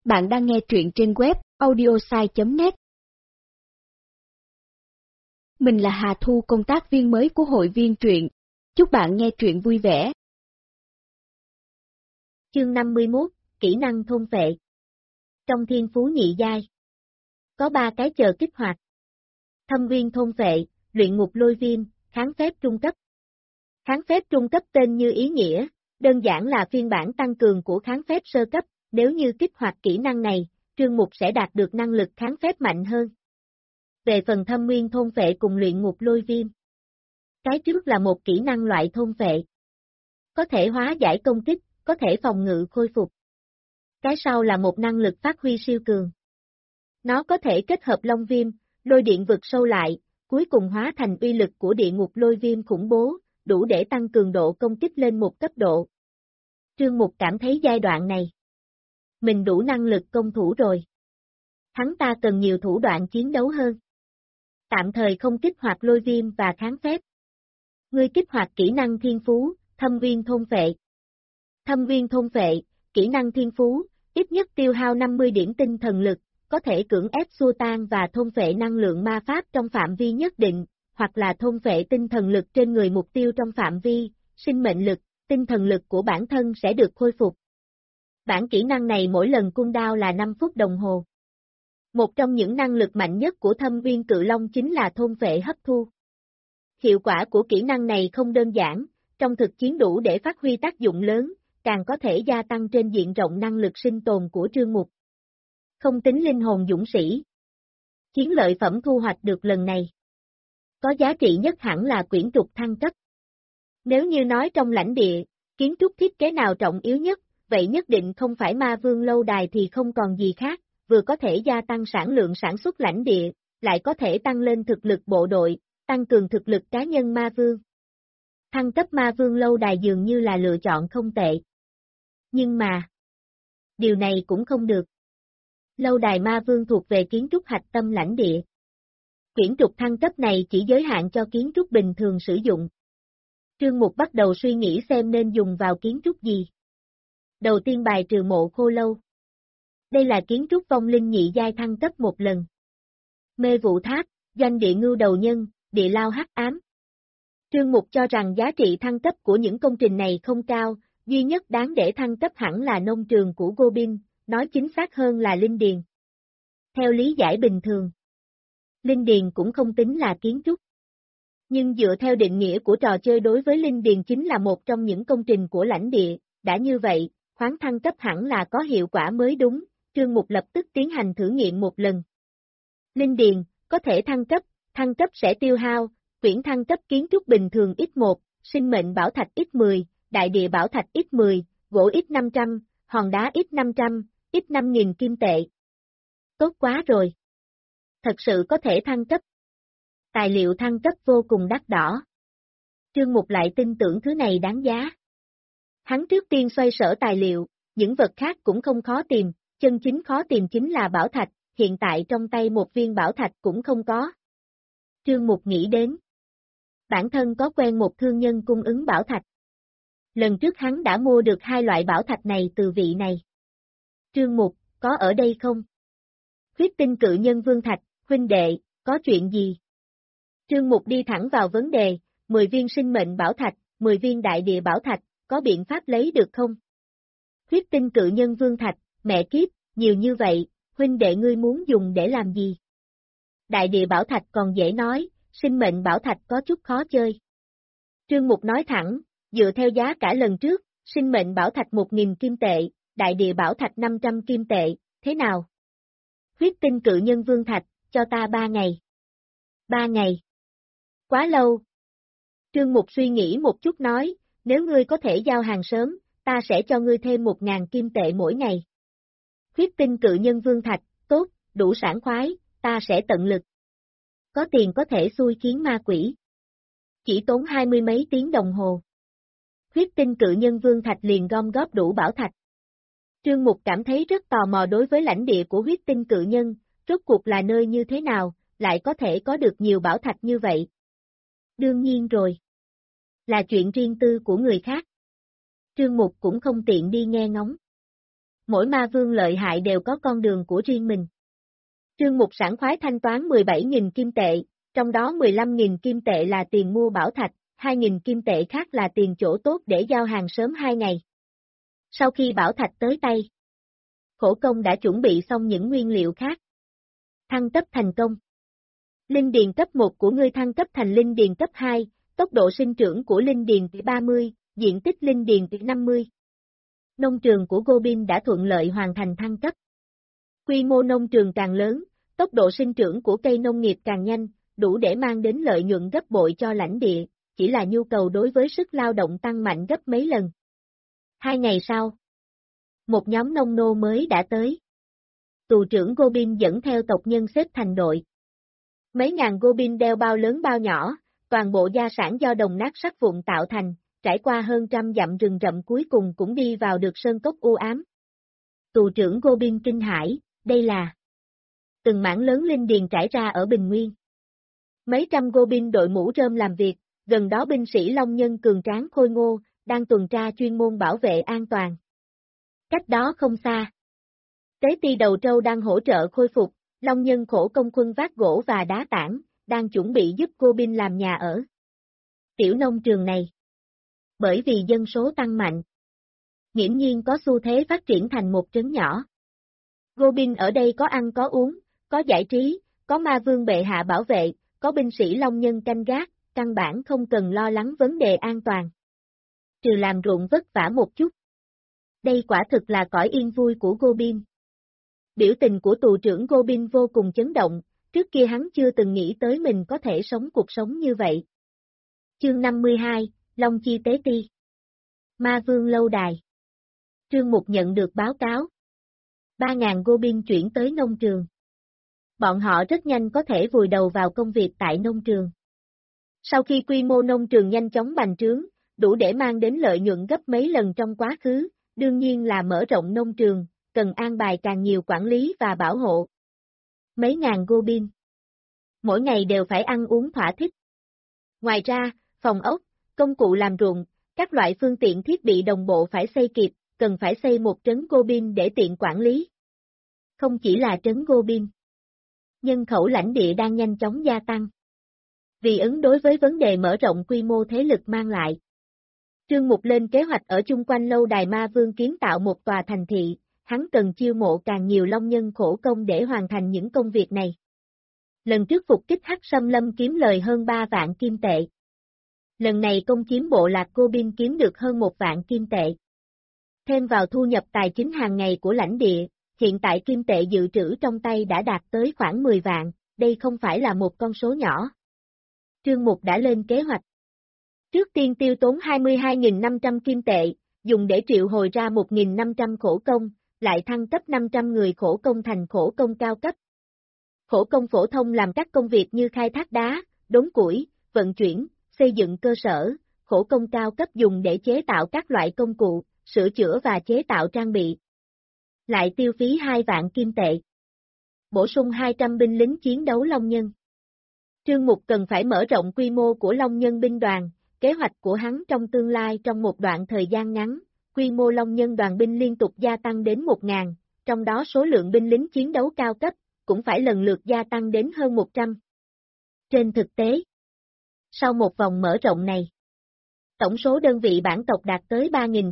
Bạn đang nghe truyện trên web audiosai.net. Mình là Hà Thu, công tác viên mới của hội viên truyện. Chúc bạn nghe truyện vui vẻ. Chương 51, Kỹ năng thôn phệ. Trong thiên phú nhị giai, có 3 cái chờ kích hoạt. Thâm viên thôn phệ, luyện ngục lôi viêm, kháng phép trung cấp. Kháng phép trung cấp tên như ý nghĩa, đơn giản là phiên bản tăng cường của kháng phép sơ cấp, nếu như kích hoạt kỹ năng này, Trương Mục sẽ đạt được năng lực kháng phép mạnh hơn. Về phần thâm nguyên thôn phệ cùng luyện ngục lôi viêm, cái trước là một kỹ năng loại thôn phệ, có thể hóa giải công kích, có thể phòng ngự khôi phục. Cái sau là một năng lực phát huy siêu cường. Nó có thể kết hợp long viêm, lôi điện vực sâu lại, cuối cùng hóa thành uy lực của địa ngục lôi viêm khủng bố, đủ để tăng cường độ công kích lên một cấp độ. Trương Mục cảm thấy giai đoạn này, mình đủ năng lực công thủ rồi. Hắn ta cần nhiều thủ đoạn chiến đấu hơn. Tạm thời không kích hoạt lôi viêm và kháng phép. Ngươi kích hoạt kỹ năng thiên phú, thâm viên thôn phệ. Thâm viên thôn phệ, kỹ năng thiên phú, ít nhất tiêu hao 50 điểm tinh thần lực, có thể cưỡng ép xua tan và thôn phệ năng lượng ma pháp trong phạm vi nhất định, hoặc là thôn phệ tinh thần lực trên người mục tiêu trong phạm vi, sinh mệnh lực, tinh thần lực của bản thân sẽ được khôi phục. Bản kỹ năng này mỗi lần cooldown là 5 phút đồng hồ. Một trong những năng lực mạnh nhất của thâm viên cự long chính là thôn phệ hấp thu. Hiệu quả của kỹ năng này không đơn giản, trong thực chiến đủ để phát huy tác dụng lớn, càng có thể gia tăng trên diện rộng năng lực sinh tồn của Trương Mục. Không tính linh hồn dũng sĩ. Chiến lợi phẩm thu hoạch được lần này có giá trị nhất hẳn là quyển trục thăng cấp. Nếu như nói trong lãnh địa, kiến trúc thiết kế nào trọng yếu nhất, vậy nhất định không phải ma vương lâu đài thì không còn gì khác, vừa có thể gia tăng sản lượng sản xuất lãnh địa, lại có thể tăng lên thực lực bộ đội, tăng cường thực lực cá nhân ma vương. Thăng cấp ma vương lâu đài dường như là lựa chọn không tệ. Nhưng mà, điều này cũng không được. Lâu đài ma vương thuộc về kiến trúc hạch tâm lãnh địa. Quyển trục thăng cấp này chỉ giới hạn cho kiến trúc bình thường sử dụng. Trương Mục bắt đầu suy nghĩ xem nên dùng vào kiến trúc gì. Đầu tiên bài trừ mộ khô lâu. Đây là kiến trúc vong linh nhị giai thăng cấp một lần. Mê vụ tháp, doanh địa ngưu đầu nhân, địa lao hắc ám. Trương Mục cho rằng giá trị thăng cấp của những công trình này không cao, duy nhất đáng để thăng cấp hẳn là nông trường của Goblin, nói chính xác hơn là linh điền. Theo lý giải bình thường, linh điền cũng không tính là kiến trúc. Nhưng dựa theo định nghĩa của trò chơi đối với linh điền chính là một trong những công trình của lãnh địa, đã như vậy, khoáng thăng cấp hẳn là có hiệu quả mới đúng, Trương Mục lập tức tiến hành thử nghiệm một lần. Linh điền, có thể thăng cấp sẽ tiêu hao, quyển thăng cấp kiến trúc bình thường x1, sinh mệnh bảo thạch x10, đại địa bảo thạch x10, gỗ x500, hòn đá x500, x5000 kim tệ. Tốt quá rồi. Thật sự có thể thăng cấp. Tài liệu thăng cấp vô cùng đắt đỏ. Trương Mục lại tin tưởng thứ này đáng giá. Hắn trước tiên xoay sở tài liệu, những vật khác cũng không khó tìm, chân chính khó tìm chính là bảo thạch, hiện tại trong tay một viên bảo thạch cũng không có. Trương Mục nghĩ đến. Bản thân có quen một thương nhân cung ứng bảo thạch. Lần trước hắn đã mua được 2 loại bảo thạch này từ vị này. Trương Mục, có ở đây không? Huyết tinh cự nhân Vương Thạch, huynh đệ, có chuyện gì? Trương Mục đi thẳng vào vấn đề, 10 viên sinh mệnh bảo thạch, 10 viên đại địa bảo thạch, có biện pháp lấy được không? Huyết tinh cự nhân Vương Thạch, mẹ kiếp, nhiều như vậy, huynh đệ ngươi muốn dùng để làm gì? Đại địa bảo thạch còn dễ nói, sinh mệnh bảo thạch có chút khó chơi. Trương Mục nói thẳng, dựa theo giá cả lần trước, sinh mệnh bảo thạch 1000 kim tệ, đại địa bảo thạch 500 kim tệ, thế nào? Huyết tinh cự nhân Vương Thạch, cho ta 3 ngày. 3 ngày. Quá lâu. Trương Mục suy nghĩ một chút nói, nếu ngươi có thể giao hàng sớm, ta sẽ cho ngươi thêm 1000 kim tệ mỗi ngày. Huyết tinh cự nhân Vương Thạch, tốt, đủ sảng khoái, ta sẽ tận lực. Có tiền có thể xui khiến ma quỷ. Chỉ tốn 20 mấy tiếng đồng hồ. Huyết tinh cự nhân Vương Thạch liền gom góp đủ bảo thạch. Trương Mục cảm thấy rất tò mò đối với lãnh địa của huyết tinh cự nhân, rốt cuộc là nơi như thế nào, lại có thể có được nhiều bảo thạch như vậy. Đương nhiên rồi. Là chuyện riêng tư của người khác. Trương Mục cũng không tiện đi nghe ngóng. Mỗi ma vương lợi hại đều có con đường của riêng mình. Trương Mục sảng khoái thanh toán 17.000 kim tệ, trong đó 15.000 kim tệ là tiền mua bảo thạch, 2.000 kim tệ khác là tiền chỗ tốt để giao hàng sớm 2 ngày. Sau khi bảo thạch tới tay, khổ công đã chuẩn bị xong những nguyên liệu khác. Thăng cấp thành công. Linh điền cấp 1 của ngươi thăng cấp thành linh điền cấp 2, tốc độ sinh trưởng của linh điền 30, diện tích linh điền 50. Nông trường của Gobind đã thuận lợi hoàn thành thăng cấp. Quy mô nông trường càng lớn, tốc độ sinh trưởng của cây nông nghiệp càng nhanh, đủ để mang đến lợi nhuận gấp bội cho lãnh địa, chỉ là nhu cầu đối với sức lao động tăng mạnh gấp mấy lần. 2 ngày sau, một nhóm nông nô mới đã tới. Tù trưởng Gobind dẫn theo tộc nhân xếp thành đội. Mấy ngàn Gobind đeo bao lớn bao nhỏ, toàn bộ gia sản do đồng nát sắt vụn tạo thành, trải qua hơn trăm dặm rừng rậm cuối cùng cũng đi vào được sơn cốc u ám. Tù trưởng Gobind kinh hãi, đây là từng mảng lớn linh điền trải ra ở Bình Nguyên. Mấy trăm Gobind đội mũ rơm làm việc, gần đó binh sĩ Long Nhân cường tráng khôi ngô, đang tuần tra chuyên môn bảo vệ an toàn. Cách đó không xa. Tế ti đầu trâu đang hỗ trợ khôi phục, Long Nhân khổ công khuân vác gỗ và đá tảng, đang chuẩn bị giúp Gobind làm nhà ở. Tiểu nông trường này, bởi vì dân số tăng mạnh, nghiễm nhiên có xu thế phát triển thành một trấn nhỏ. Gobind ở đây có ăn có uống, có giải trí, có ma vương bệ hạ bảo vệ, có binh sĩ Long Nhân canh gác, căn bản không cần lo lắng vấn đề an toàn. Trừ làm ruộng vất vả một chút. Đây quả thực là cõi yên vui của Gobind. Biểu tình của tù trưởng Gobind vô cùng chấn động, trước kia hắn chưa từng nghĩ tới mình có thể sống cuộc sống như vậy. Chương 52, Long Chi Tế Ti. Ma Vương Lâu Đài. Trương Mục nhận được báo cáo. 3.000 Gobind chuyển tới nông trường. Bọn họ rất nhanh có thể vùi đầu vào công việc tại nông trường. Sau khi quy mô nông trường nhanh chóng bành trướng, đủ để mang đến lợi nhuận gấp mấy lần trong quá khứ, đương nhiên là mở rộng nông trường, cần an bài càng nhiều quản lý và bảo hộ. Mấy ngàn Gobind. Mỗi ngày đều phải ăn uống thỏa thích. Ngoài ra, phòng ốc, công cụ làm ruộng, các loại phương tiện thiết bị đồng bộ phải xây kịp, cần phải xây một trấn Gobind để tiện quản lý. Không chỉ là trấn Gobind. Nhân khẩu lãnh địa đang nhanh chóng gia tăng. Vì ứng đối với vấn đề mở rộng quy mô thế lực mang lại. Trương Mục lên kế hoạch ở chung quanh lâu đài ma vương kiến tạo một tòa thành thị, hắn cần chiêu mộ càng nhiều Long Nhân khổ công để hoàn thành những công việc này. Lần trước phục kích Hắc Sâm Lâm kiếm lời hơn 3 vạn kim tệ. Lần này công chiếm bộ lạc Gobind kiếm được hơn 1 vạn kim tệ. Thêm vào thu nhập tài chính hàng ngày của lãnh địa, hiện tại kim tệ dự trữ trong tay đã đạt tới khoảng 10 vạn, đây không phải là một con số nhỏ. Trương Mục đã lên kế hoạch. Trước tiên tiêu tốn 22.500 kim tệ, dùng để triệu hồi ra 1.500 khổ công, lại thăng cấp 500 người khổ công thành khổ công cao cấp. Khổ công phổ thông làm các công việc như khai thác đá, đốn củi, vận chuyển, xây dựng cơ sở, khổ công cao cấp dùng để chế tạo các loại công cụ, sửa chữa và chế tạo trang bị. Lại tiêu phí 2 vạn kim tệ. Bổ sung 200 binh lính chiến đấu Long Nhân. Trương Mục cần phải mở rộng quy mô của Long Nhân binh đoàn, kế hoạch của hắn trong tương lai trong một đoạn thời gian ngắn, quy mô Long Nhân đoàn binh liên tục gia tăng đến 1.000, trong đó số lượng binh lính chiến đấu cao cấp, cũng phải lần lượt gia tăng đến hơn 100. Trên thực tế, sau một vòng mở rộng này, tổng số đơn vị bản tộc đạt tới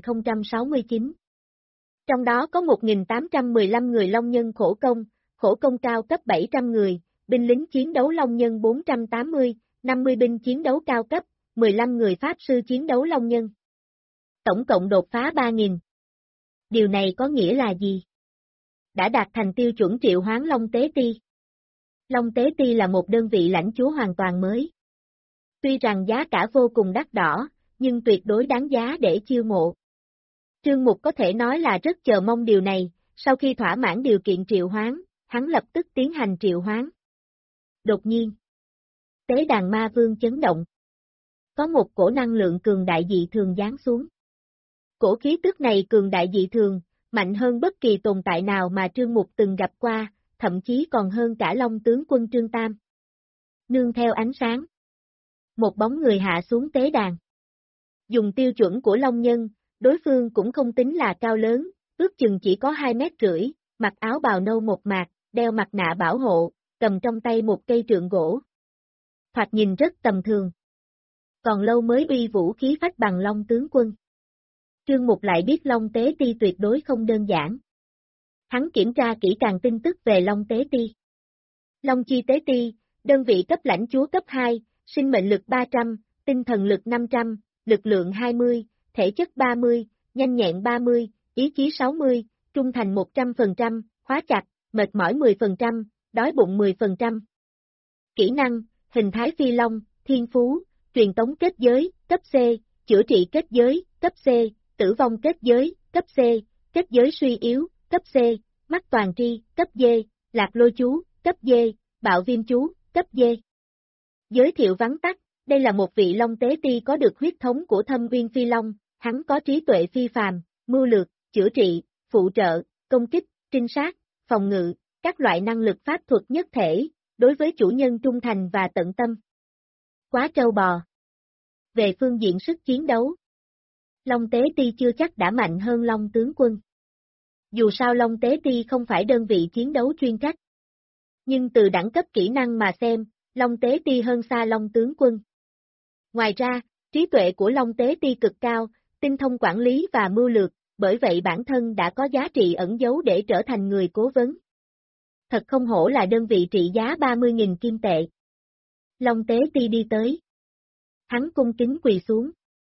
3.069. Trong đó có 1.815 người Long Nhân khổ công cao cấp 700 người, binh lính chiến đấu Long Nhân 480, 50 binh chiến đấu cao cấp, 15 người Pháp sư chiến đấu Long Nhân. Tổng cộng đột phá 3.000. Điều này có nghĩa là gì? Đã đạt thành tiêu chuẩn triệu hoán Long Tế Ti. Long Tế Ti là một đơn vị lãnh chúa hoàn toàn mới. Tuy rằng giá cả vô cùng đắt đỏ, nhưng tuyệt đối đáng giá để chiêu mộ. Trương Mục có thể nói là rất chờ mong điều này, sau khi thỏa mãn điều kiện triệu hoán, hắn lập tức tiến hành triệu hoán. Đột nhiên, tế đàn ma vương chấn động. Có một cổ năng lượng cường đại dị thường giáng xuống. Cổ khí tức này cường đại dị thường, mạnh hơn bất kỳ tồn tại nào mà Trương Mục từng gặp qua, thậm chí còn hơn cả Long tướng quân Trương Tam. Nương theo ánh sáng, một bóng người hạ xuống tế đàn. Dùng tiêu chuẩn của Long Nhân, đối phương cũng không tính là cao lớn, ước chừng chỉ có 2,5 mét, mặc áo bào nâu một mạc, đeo mặt nạ bảo hộ, cầm trong tay một cây trượng gỗ. Thoạt nhìn rất tầm thường. Còn lâu mới uy vũ khí phách bằng Long tướng quân. Trương Mục lại biết Long Tế Ti tuyệt đối không đơn giản. Hắn kiểm tra kỹ càng tin tức về Long Tế Ti. Long Chi Tế Ti, đơn vị cấp lãnh chúa cấp 2, sinh mệnh lực 300, tinh thần lực 500, lực lượng 20, thể chất 30, nhanh nhẹn 30, ý chí 60, trung thành 100%, khóa chặt, mệt mỏi 10%, đói bụng 10%. Kỹ năng, hình thái phi long, thiên phú, truyền tống kết giới, cấp C, chữa trị kết giới, cấp C, tử vong kết giới, cấp C, kết giới suy yếu, cấp C, mắt toàn tri, cấp D, lạc lôi chú, cấp D, bạo viêm chú, cấp D. Giới thiệu vắn tắt, đây là một vị Long Tế Ti có được huyết thống của Thâm Uyên Phi Long, hắn có trí tuệ phi phàm, mưu lược, chữa trị, phụ trợ, công kích, trinh sát, phòng ngự, các loại năng lực pháp thuật nhất thể, đối với chủ nhân trung thành và tận tâm. Quá trâu bò. Về phương diện sức chiến đấu, Long Tế Ti chưa chắc đã mạnh hơn Long tướng quân. Dù sao Long Tế Ti không phải đơn vị chiến đấu chuyên trách. Nhưng từ đẳng cấp kỹ năng mà xem, Long Tế Ti hơn xa Long tướng quân. Ngoài ra, trí tuệ của Long Tế Ti cực cao, tinh thông quản lý và mưu lược, bởi vậy bản thân đã có giá trị ẩn giấu để trở thành người cố vấn. Thật không hổ là đơn vị trị giá 30.000 kim tệ. Long Tế Ti đi tới. Hắn cung kính quỳ xuống.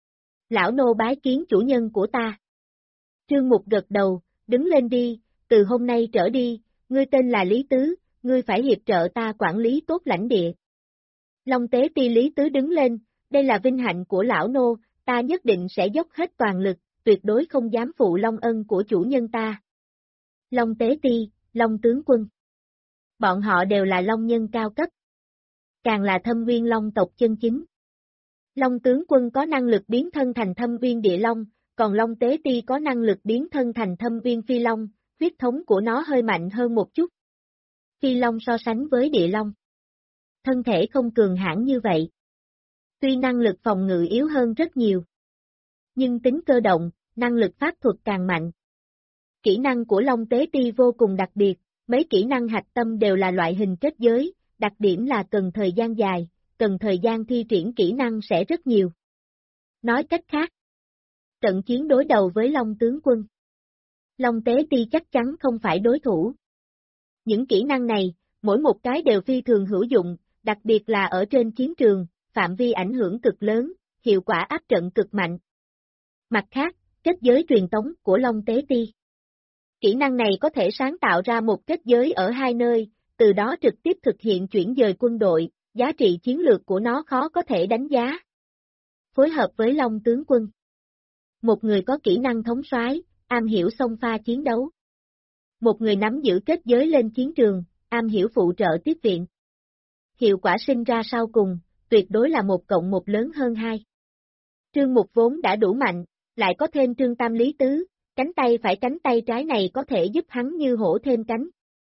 Lão nô bái kiến chủ nhân của ta. Trương Mục gật đầu, đứng lên đi, từ hôm nay trở đi, ngươi tên là Lý Tứ, ngươi phải hiệp trợ ta quản lý tốt lãnh địa. Long Tế Ti Lý Tứ đứng lên, đây là vinh hạnh của lão nô, ta nhất định sẽ dốc hết toàn lực, tuyệt đối không dám phụ long ân của chủ nhân ta. Long Tế Ti, Long tướng quân. Bọn họ đều là long nhân cao cấp. Càng là Thâm Uyên Long tộc chân chính. Long tướng quân có năng lực biến thân thành Thâm Uyên Địa Long, còn Long Tế Ti có năng lực biến thân thành Thâm Uyên Phi Long, huyết thống của nó hơi mạnh hơn một chút. Phi Long so sánh với Địa Long. Thân thể không cường hãn như vậy. Tuy năng lực phòng ngự yếu hơn rất nhiều. Nhưng tính cơ động, năng lực pháp thuật càng mạnh. Kỹ năng của Long Tế Ti vô cùng đặc biệt, mấy kỹ năng hạch tâm đều là loại hình kết giới, đặc điểm là cần thời gian dài, cần thời gian thi triển kỹ năng sẽ rất nhiều. Nói cách khác, trận chiến đối đầu với Long tướng quân. Long Tế Ti chắc chắn không phải đối thủ. Những kỹ năng này, mỗi một cái đều phi thường hữu dụng, đặc biệt là ở trên chiến trường, phạm vi ảnh hưởng cực lớn, hiệu quả áp trận cực mạnh. Mặt khác, kết giới truyền tống của Long Tế Ti. Kỹ năng này có thể sáng tạo ra một kết giới ở hai nơi, từ đó trực tiếp thực hiện chuyển dời quân đội, giá trị chiến lược của nó khó có thể đánh giá. Phối hợp với Long tướng quân. Một người có kỹ năng thống soái, am hiểu xông pha chiến đấu. Một người nắm giữ kết giới lên chiến trường, am hiểu phụ trợ tiếp viện. Hiệu quả sinh ra sau cùng, tuyệt đối là 1+1 lớn hơn 2. Trương Mục vốn đã đủ mạnh, lại có thêm Trương Tam Lý Tứ, cánh tay trái này có thể giúp hắn như hổ thêm cánh.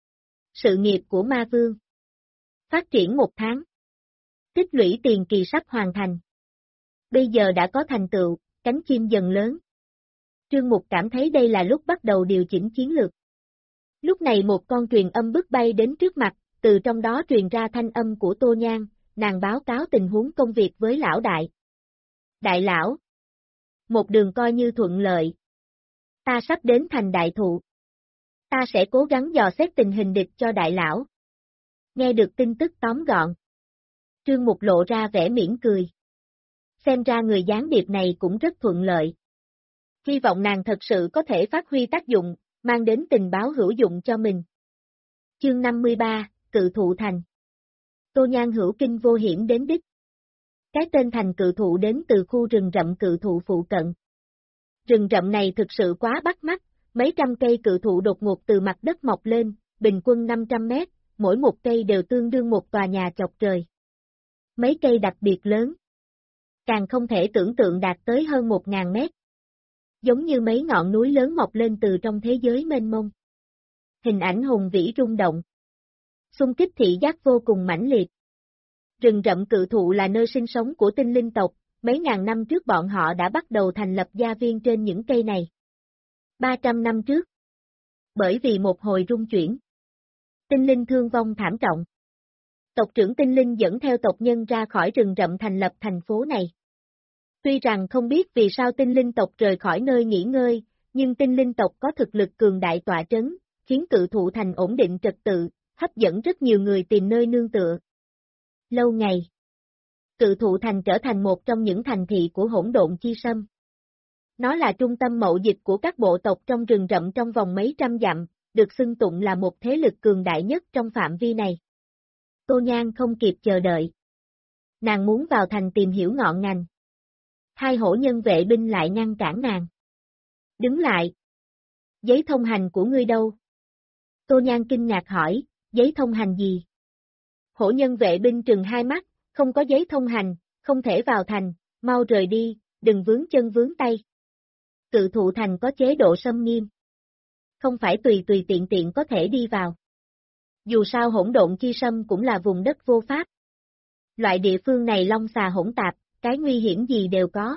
Sự nghiệp của Ma Vương. Phát triển 1 tháng. Tích lũy tiền kỳ sắp hoàn thành. Bây giờ đã có thành tựu, cánh chim dần lớn. Trương Mục cảm thấy đây là lúc bắt đầu điều chỉnh chiến lược. Lúc này một con truyền âm bức bay đến trước mặt, từ trong đó truyền ra thanh âm của Tô Nhan, nàng báo cáo tình huống công việc với lão đại. Đại lão. Một đường coi như thuận lợi. Ta sắp đến thành đại thụ. Ta sẽ cố gắng dò xét tình hình địch cho đại lão. Nghe được tin tức tóm gọn. Trương Mục lộ ra vẻ mỉm cười. Xem ra người gián điệp này cũng rất thuận lợi. Hy vọng nàng thật sự có thể phát huy tác dụng, mang đến tình báo hữu dụng cho mình. Chương 53, Cự Thụ Thành. Tô Nhan hữu kinh vô hiểm đến đích. Cái tên thành cự thụ đến từ khu rừng rậm cự thụ phụ cận. Rừng rậm này thực sự quá bắt mắt, mấy trăm cây cự thụ đột ngột từ mặt đất mọc lên, bình quân 500 mét, mỗi một cây đều tương đương một tòa nhà chọc trời. Mấy cây đặc biệt lớn. Càng không thể tưởng tượng đạt tới hơn 1.000 mét. Giống như mấy ngọn núi lớn mọc lên từ trong thế giới mênh mông. Hình ảnh hùng vĩ rung động. Xung kích thị giác vô cùng mãnh liệt. Rừng rậm cự thụ là nơi sinh sống của tinh linh tộc, mấy ngàn năm trước bọn họ đã bắt đầu thành lập gia viên trên những cây này. 300 năm trước. Bởi vì một hồi rung chuyển, tinh linh thương vong thảm trọng. Tộc trưởng tinh linh dẫn theo tộc nhân ra khỏi rừng rậm thành lập thành phố này. Tuy rằng không biết vì sao tinh linh tộc rời khỏi nơi nghỉ ngơi, nhưng tinh linh tộc có thực lực cường đại tọa trấn, khiến Cự Thụ Thành ổn định trật tự, hấp dẫn rất nhiều người tìm nơi nương tựa. Lâu ngày, Cự Thụ Thành trở thành một trong những thành thị của Hỗn Độn Chi Sâm. Nó là trung tâm mậu dịch của các bộ tộc trong rừng rậm trong vòng mấy trăm dặm, được xưng tụng là một thế lực cường đại nhất trong phạm vi này. Tô Nhan không kịp chờ đợi. Nàng muốn vào thành tìm hiểu ngọn ngành. Hai hổ nhân vệ binh lại ngăn cản nàng. Đứng lại. Giấy thông hành của ngươi đâu? Tô Nhan kinh ngạc hỏi, giấy thông hành gì? Hổ nhân vệ binh trừng hai mắt, không có giấy thông hành, không thể vào thành, mau rời đi, đừng vướng chân vướng tay. Cự Thụ Thành có chế độ xâm nghiêm. Không phải tùy tùy tiện tiện có thể đi vào. Dù sao Hỗn Độn Chi Sâm cũng là vùng đất vô pháp. Loại địa phương này long xà hỗn tạp, cái nguy hiểm gì đều có.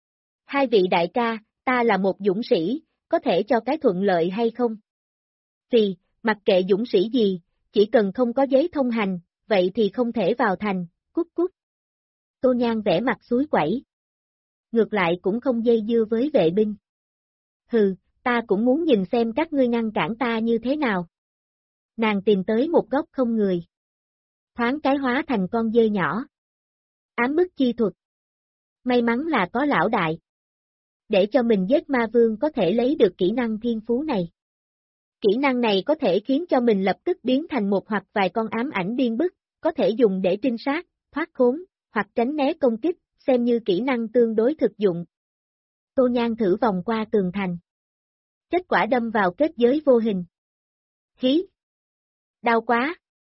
Hai vị đại ca, ta là một dũng sĩ, có thể cho cái thuận lợi hay không? Vì, mặc kệ dũng sĩ gì, chỉ cần không có giấy thông hành, vậy thì không thể vào thành, cút cút. Tô Nhan vẽ mặt suối quẩy. Ngược lại cũng không dây dưa với vệ binh. Hừ, ta cũng muốn nhìn xem các ngươi ngăn cản ta như thế nào. Nàng tìm tới một góc không người. Thoáng cái hóa thành con dơi nhỏ. Ám bức chi thuật. May mắn là có lão đại. Để cho mình giết ma vương có thể lấy được kỹ năng thiên phú này. Kỹ năng này có thể khiến cho mình lập tức biến thành một hoặc vài con ám ảnh điên bức, có thể dùng để trinh sát, thoát khốn, hoặc tránh né công kích, xem như kỹ năng tương đối thực dụng. Tô Nhan thử vòng qua tường thành. Kết quả đâm vào kết giới vô hình. Hí! Đau quá!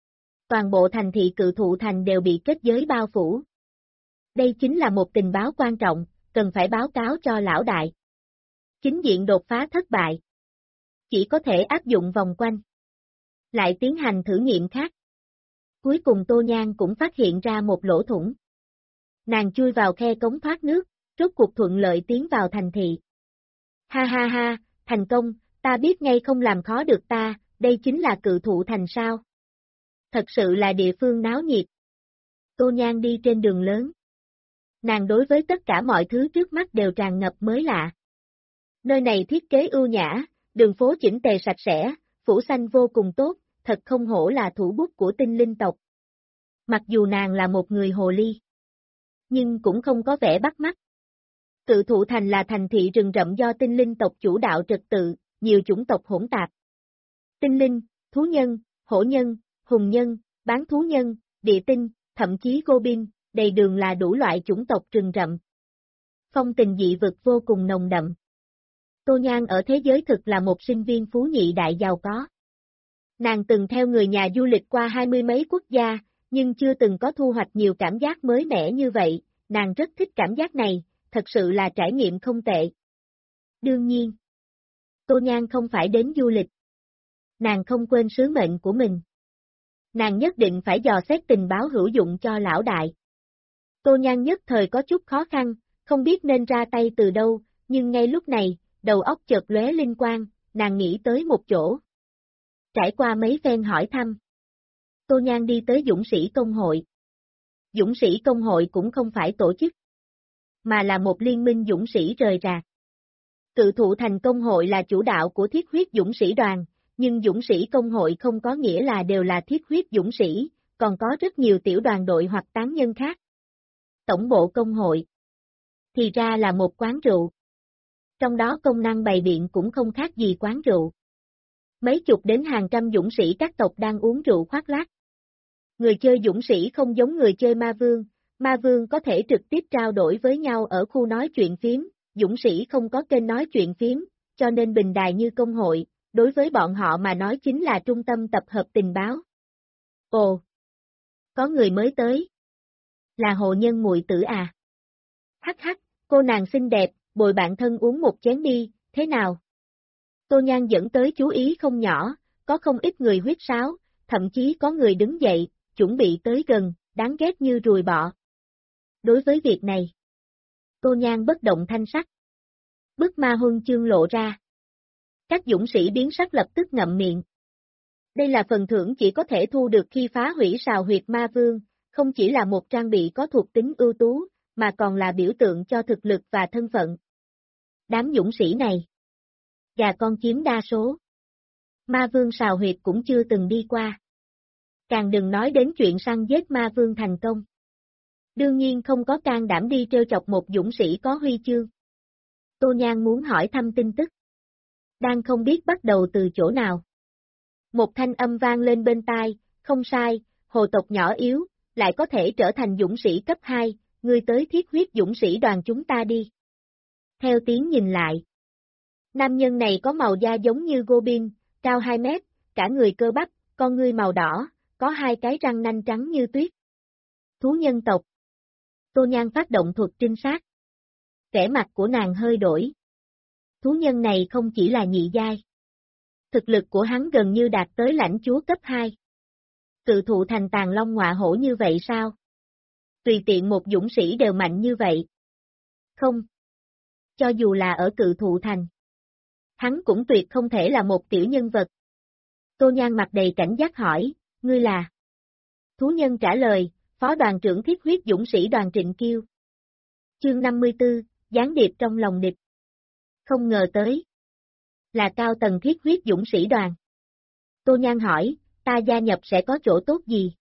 Toàn bộ thành thị Cự Thụ Thành đều bị kết giới bao phủ. Đây chính là một tình báo quan trọng, cần phải báo cáo cho lão đại. Chính diện đột phá thất bại. Chỉ có thể áp dụng vòng quanh. Lại tiến hành thử nghiệm khác. Cuối cùng Tô Nhan cũng phát hiện ra một lỗ thủng. Nàng chui vào khe cống thoát nước, rốt cuộc thuận lợi tiến vào thành thị. Ha ha ha, thành công, ta biết ngay không làm khó được ta, đây chính là Cự Thụ Thành sao. Thật sự là địa phương náo nhiệt. Tô Nhan đi trên đường lớn. Nàng đối với tất cả mọi thứ trước mắt đều tràn ngập mới lạ. Nơi này thiết kế ưu nhã, đường phố chỉnh tề sạch sẽ, phủ xanh vô cùng tốt, thật không hổ là thủ bút của tinh linh tộc. Mặc dù nàng là một người hồ ly, nhưng cũng không có vẻ bắt mắt. Cự Thụ Thành là thành thị rừng rậm do tinh linh tộc chủ đạo trật tự, nhiều chủng tộc hỗn tạp. Tinh linh, thú nhân, hổ nhân, hùng nhân, bán thú nhân, địa tinh, thậm chí goblin, đầy đường là đủ loại chủng tộc rừng rậm. Phong tình dị vực vô cùng nồng đậm. Tô Nhan ở thế giới thực là một sinh viên phú nhị đại giàu có. Nàng từng theo người nhà du lịch qua 20 mấy quốc gia, nhưng chưa từng có thu hoạch nhiều cảm giác mới mẻ như vậy, nàng rất thích cảm giác này, thật sự là trải nghiệm không tệ. Đương nhiên, Tô Nhan không phải đến du lịch. Nàng không quên sứ mệnh của mình. Nàng nhất định phải dò xét tình báo hữu dụng cho lão đại. Tô Nhan nhất thời có chút khó khăn, không biết nên ra tay từ đâu, nhưng ngay lúc này, đầu óc chợt lóe linh quang, nàng nghĩ tới một chỗ. Trải qua mấy phen hỏi thăm, Tô Nhan đi tới Dũng sĩ Công hội. Dũng sĩ Công hội cũng không phải tổ chức, mà là một liên minh dũng sĩ rời rạc. Cự Thụ Thành Công hội là chủ đạo của Thiết Huyết Dũng sĩ đoàn, nhưng Dũng sĩ Công hội không có nghĩa là đều là Thiết Huyết Dũng sĩ, còn có rất nhiều tiểu đoàn đội hoặc tán nhân khác. Tổng bộ Công hội thì ra là một quán rượu. Trong đó công năng bày biện cũng không khác gì quán rượu. Mấy chục đến hàng trăm dũng sĩ các tộc đang uống rượu khoác lác. Người chơi dũng sĩ không giống người chơi ma vương có thể trực tiếp trao đổi với nhau ở khu nói chuyện phiếm, dũng sĩ không có kênh nói chuyện phiếm, cho nên bình đài như công hội, đối với bọn họ mà nói chính là trung tâm tập hợp tình báo. Ồ! Có người mới tới. Là hồ nhân muội tử à? Hắc hắc, cô nàng xinh đẹp, bồi bạn thân uống một chén đi, thế nào? Tô Nhan dẫn tới chú ý không nhỏ, có không ít người huýt sáo, thậm chí có người đứng dậy, chuẩn bị tới gần, đáng ghét như ruồi bọ. Đối với việc này, Tô Nhan bất động thanh sắc. Bức ma huân chương lộ ra. Các dũng sĩ biến sắc lập tức ngậm miệng. Đây là phần thưởng chỉ có thể thu được khi phá hủy sào huyệt ma vương, không chỉ là một trang bị có thuộc tính ưu tú, mà còn là biểu tượng cho thực lực và thân phận. Đám dũng sĩ này, gà con chiếm đa số. Ma vương sào huyệt cũng chưa từng đi qua. Càng đừng nói đến chuyện săn giết ma vương thành công. Đương nhiên không có can đảm đi trêu chọc một dũng sĩ có huy chương. Tô Nhan muốn hỏi thăm tin tức. Đang không biết bắt đầu từ chỗ nào. Một thanh âm vang lên bên tai, không sai, hồ tộc nhỏ yếu, lại có thể trở thành dũng sĩ cấp 2, ngươi tới thiết huyết dũng sĩ đoàn chúng ta đi. Theo tiếng nhìn lại. Nam nhân này có màu da giống như Goblin, cao 2 mét, cả người cơ bắp, con ngươi màu đỏ, có 2 cái răng nanh trắng như tuyết. Thú nhân tộc. Tô Nhan phát động thuật trinh sát. Vẻ mặt của nàng hơi đổi. Thú nhân này không chỉ là nhị giai. Thực lực của hắn gần như đạt tới lãnh chúa cấp 2. Cự thụ thành tàn long ngọa hổ như vậy sao? Tùy tiện một dũng sĩ đều mạnh như vậy. Không. Cho dù là ở cự thụ thành. Hắn cũng tuyệt không thể là một tiểu nhân vật. Tô Nhan mặt đầy cảnh giác hỏi, ngươi là? Thú nhân trả lời, phó đoàn trưởng thiết huyết dũng sĩ đoàn Trịnh Kiêu. Chương 54, gián điệp trong lòng địch. Không ngờ tới. Là cao tầng thiết huyết dũng sĩ đoàn. Tô Nhan hỏi, ta gia nhập sẽ có chỗ tốt gì?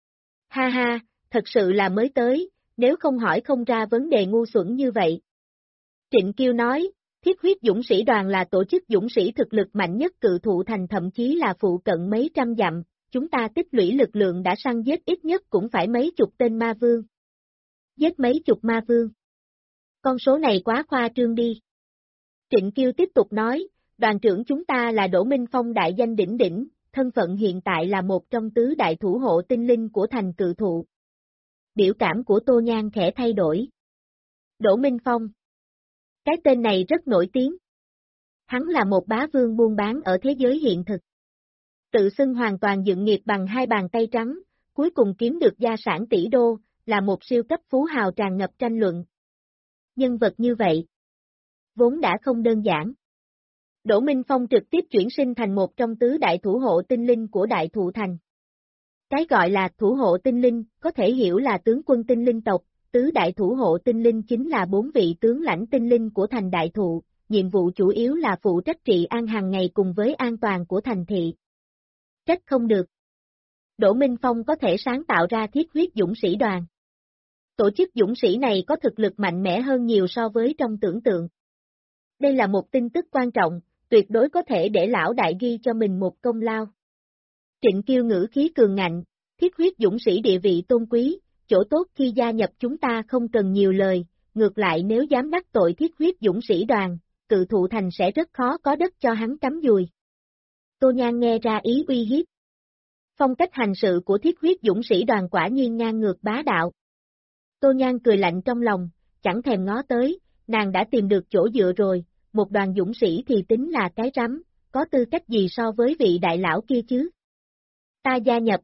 Ha ha, thật sự là mới tới, nếu không hỏi không ra vấn đề ngu xuẩn như vậy. Trịnh Kiêu nói, thiết huyết dũng sĩ đoàn là tổ chức dũng sĩ thực lực mạnh nhất cự thụ thành, thậm chí là phụ cận mấy trăm dặm, chúng ta tích lũy lực lượng đã săn giết ít nhất cũng phải mấy chục tên ma vương. Giết mấy chục ma vương. Con số này quá khoa trương đi. Trịnh Kiêu tiếp tục nói, đoàn trưởng chúng ta là Đỗ Minh Phong đại danh đỉnh đỉnh, thân phận hiện tại là một trong tứ đại thủ hộ tinh linh của thành cự thụ. Biểu cảm của Tô Nhan khẽ thay đổi. Đỗ Minh Phong. Cái tên này rất nổi tiếng. Hắn là một bá vương buôn bán ở thế giới hiện thực. Tự xưng hoàn toàn dựng nghiệp bằng 2 bàn tay trắng, cuối cùng kiếm được gia sản tỷ đô, là một siêu cấp phú hào tràn ngập tranh luận. Nhân vật như vậy, vốn đã không đơn giản. Đỗ Minh Phong trực tiếp chuyển sinh thành một trong tứ đại thủ hộ tinh linh của đại thụ thành. Cái gọi là thủ hộ tinh linh, có thể hiểu là tướng quân tinh linh tộc, tứ đại thủ hộ tinh linh chính là 4 vị tướng lãnh tinh linh của thành đại thụ, nhiệm vụ chủ yếu là phụ trách trị an hàng ngày cùng với an toàn của thành thị. Trách không được. Đỗ Minh Phong có thể sáng tạo ra thiết huyết dũng sĩ đoàn. Tổ chức dũng sĩ này có thực lực mạnh mẽ hơn nhiều so với trong tưởng tượng. Đây là một tin tức quan trọng, tuyệt đối có thể để lão đại ghi cho mình một công lao. Trịnh Kiêu ngữ khí cường ngạnh, thiết huyết dũng sĩ địa vị tôn quý, chỗ tốt khi gia nhập chúng ta không cần nhiều lời, ngược lại nếu dám đắc tội thiết huyết dũng sĩ đoàn, cự thụ thành sẽ rất khó có đất cho hắn cắm dùi. Tô Nhan nghe ra ý uy hiếp. Phong cách hành sự của thiết huyết dũng sĩ đoàn quả nhiên ngang ngược bá đạo. Tô Nhan cười lạnh trong lòng, chẳng thèm ngó tới, nàng đã tìm được chỗ dựa rồi, một đoàn dũng sĩ thì tính là cái rắm, có tư cách gì so với vị đại lão kia chứ? Ta gia nhập.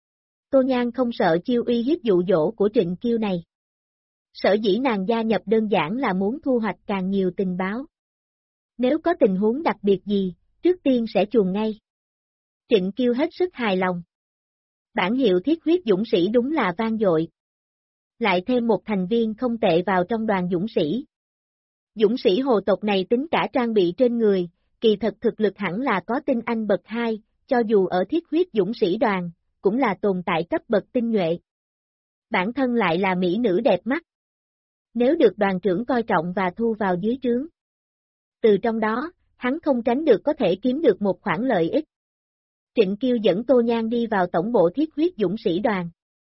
Tô Nhan không sợ chiêu uy hiếp dụ dỗ của Trịnh Kiêu này. Sở dĩ nàng gia nhập đơn giản là muốn thu hoạch càng nhiều tình báo. Nếu có tình huống đặc biệt gì, trước tiên sẽ chuồn ngay. Trịnh Kiêu hết sức hài lòng. Bản hiệu thiết huyết dũng sĩ đúng là vang dội. Lại thêm một thành viên không tệ vào trong đoàn dũng sĩ. Dũng sĩ hồ tộc này tính cả trang bị trên người, kỳ thật thực lực hẳn là có tinh anh bậc 2, cho dù ở thiết huyết dũng sĩ đoàn, cũng là tồn tại cấp bậc tinh nhuệ. Bản thân lại là mỹ nữ đẹp mắt. Nếu được đoàn trưởng coi trọng và thu vào dưới trướng. Từ trong đó, hắn không tránh được có thể kiếm được một khoản lợi ích. Trịnh Kiêu dẫn Tô Nhan đi vào tổng bộ thiết huyết dũng sĩ đoàn.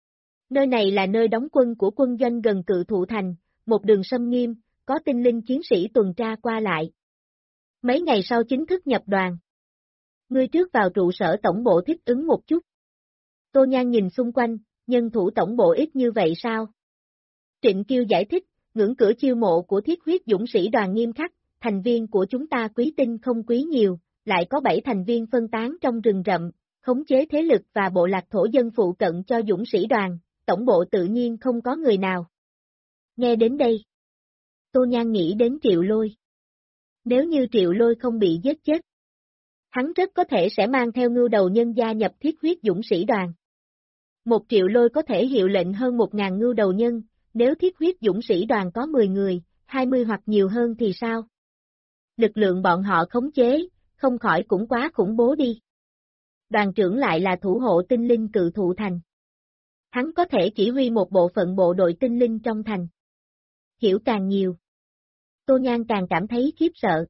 Nơi này là nơi đóng quân của quân doanh gần cự thụ thành, một đường xâm nghiêm, có tinh linh chiến sĩ tuần tra qua lại. Mấy ngày sau chính thức nhập đoàn. Ngươi trước vào trụ sở tổng bộ thích ứng một chút. Tô Nhan nhìn xung quanh, nhân thủ tổng bộ ít như vậy sao? Trịnh Kiêu giải thích, ngưỡng cửa chiêu mộ của thiết huyết dũng sĩ đoàn nghiêm khắc, thành viên của chúng ta quý tinh không quý nhiều, lại có 7 thành viên phân tán trong rừng rậm, khống chế thế lực và bộ lạc thổ dân phụ cận cho dũng sĩ đoàn, tổng bộ tự nhiên không có người nào. Nghe đến đây, Tô Nhan nghĩ đến Triệu Lôi. Nếu như Triệu Lôi không bị giết chết, Hắn rất có thể sẽ mang theo ngưu đầu nhân gia nhập thiết huyết dũng sĩ đoàn. 1 triệu lôi có thể hiệu lệnh hơn 1.000 ngưu đầu nhân, nếu thiết huyết dũng sĩ đoàn có 10 người, 20 hoặc nhiều hơn thì sao? Lực lượng bọn họ khống chế, không khỏi cũng quá khủng bố đi. Đoàn trưởng lại là thủ hộ tinh linh cự thụ thành. Hắn có thể chỉ huy một bộ phận bộ đội tinh linh trong thành. Hiểu càng nhiều, Tô Nhan càng cảm thấy khiếp sợ.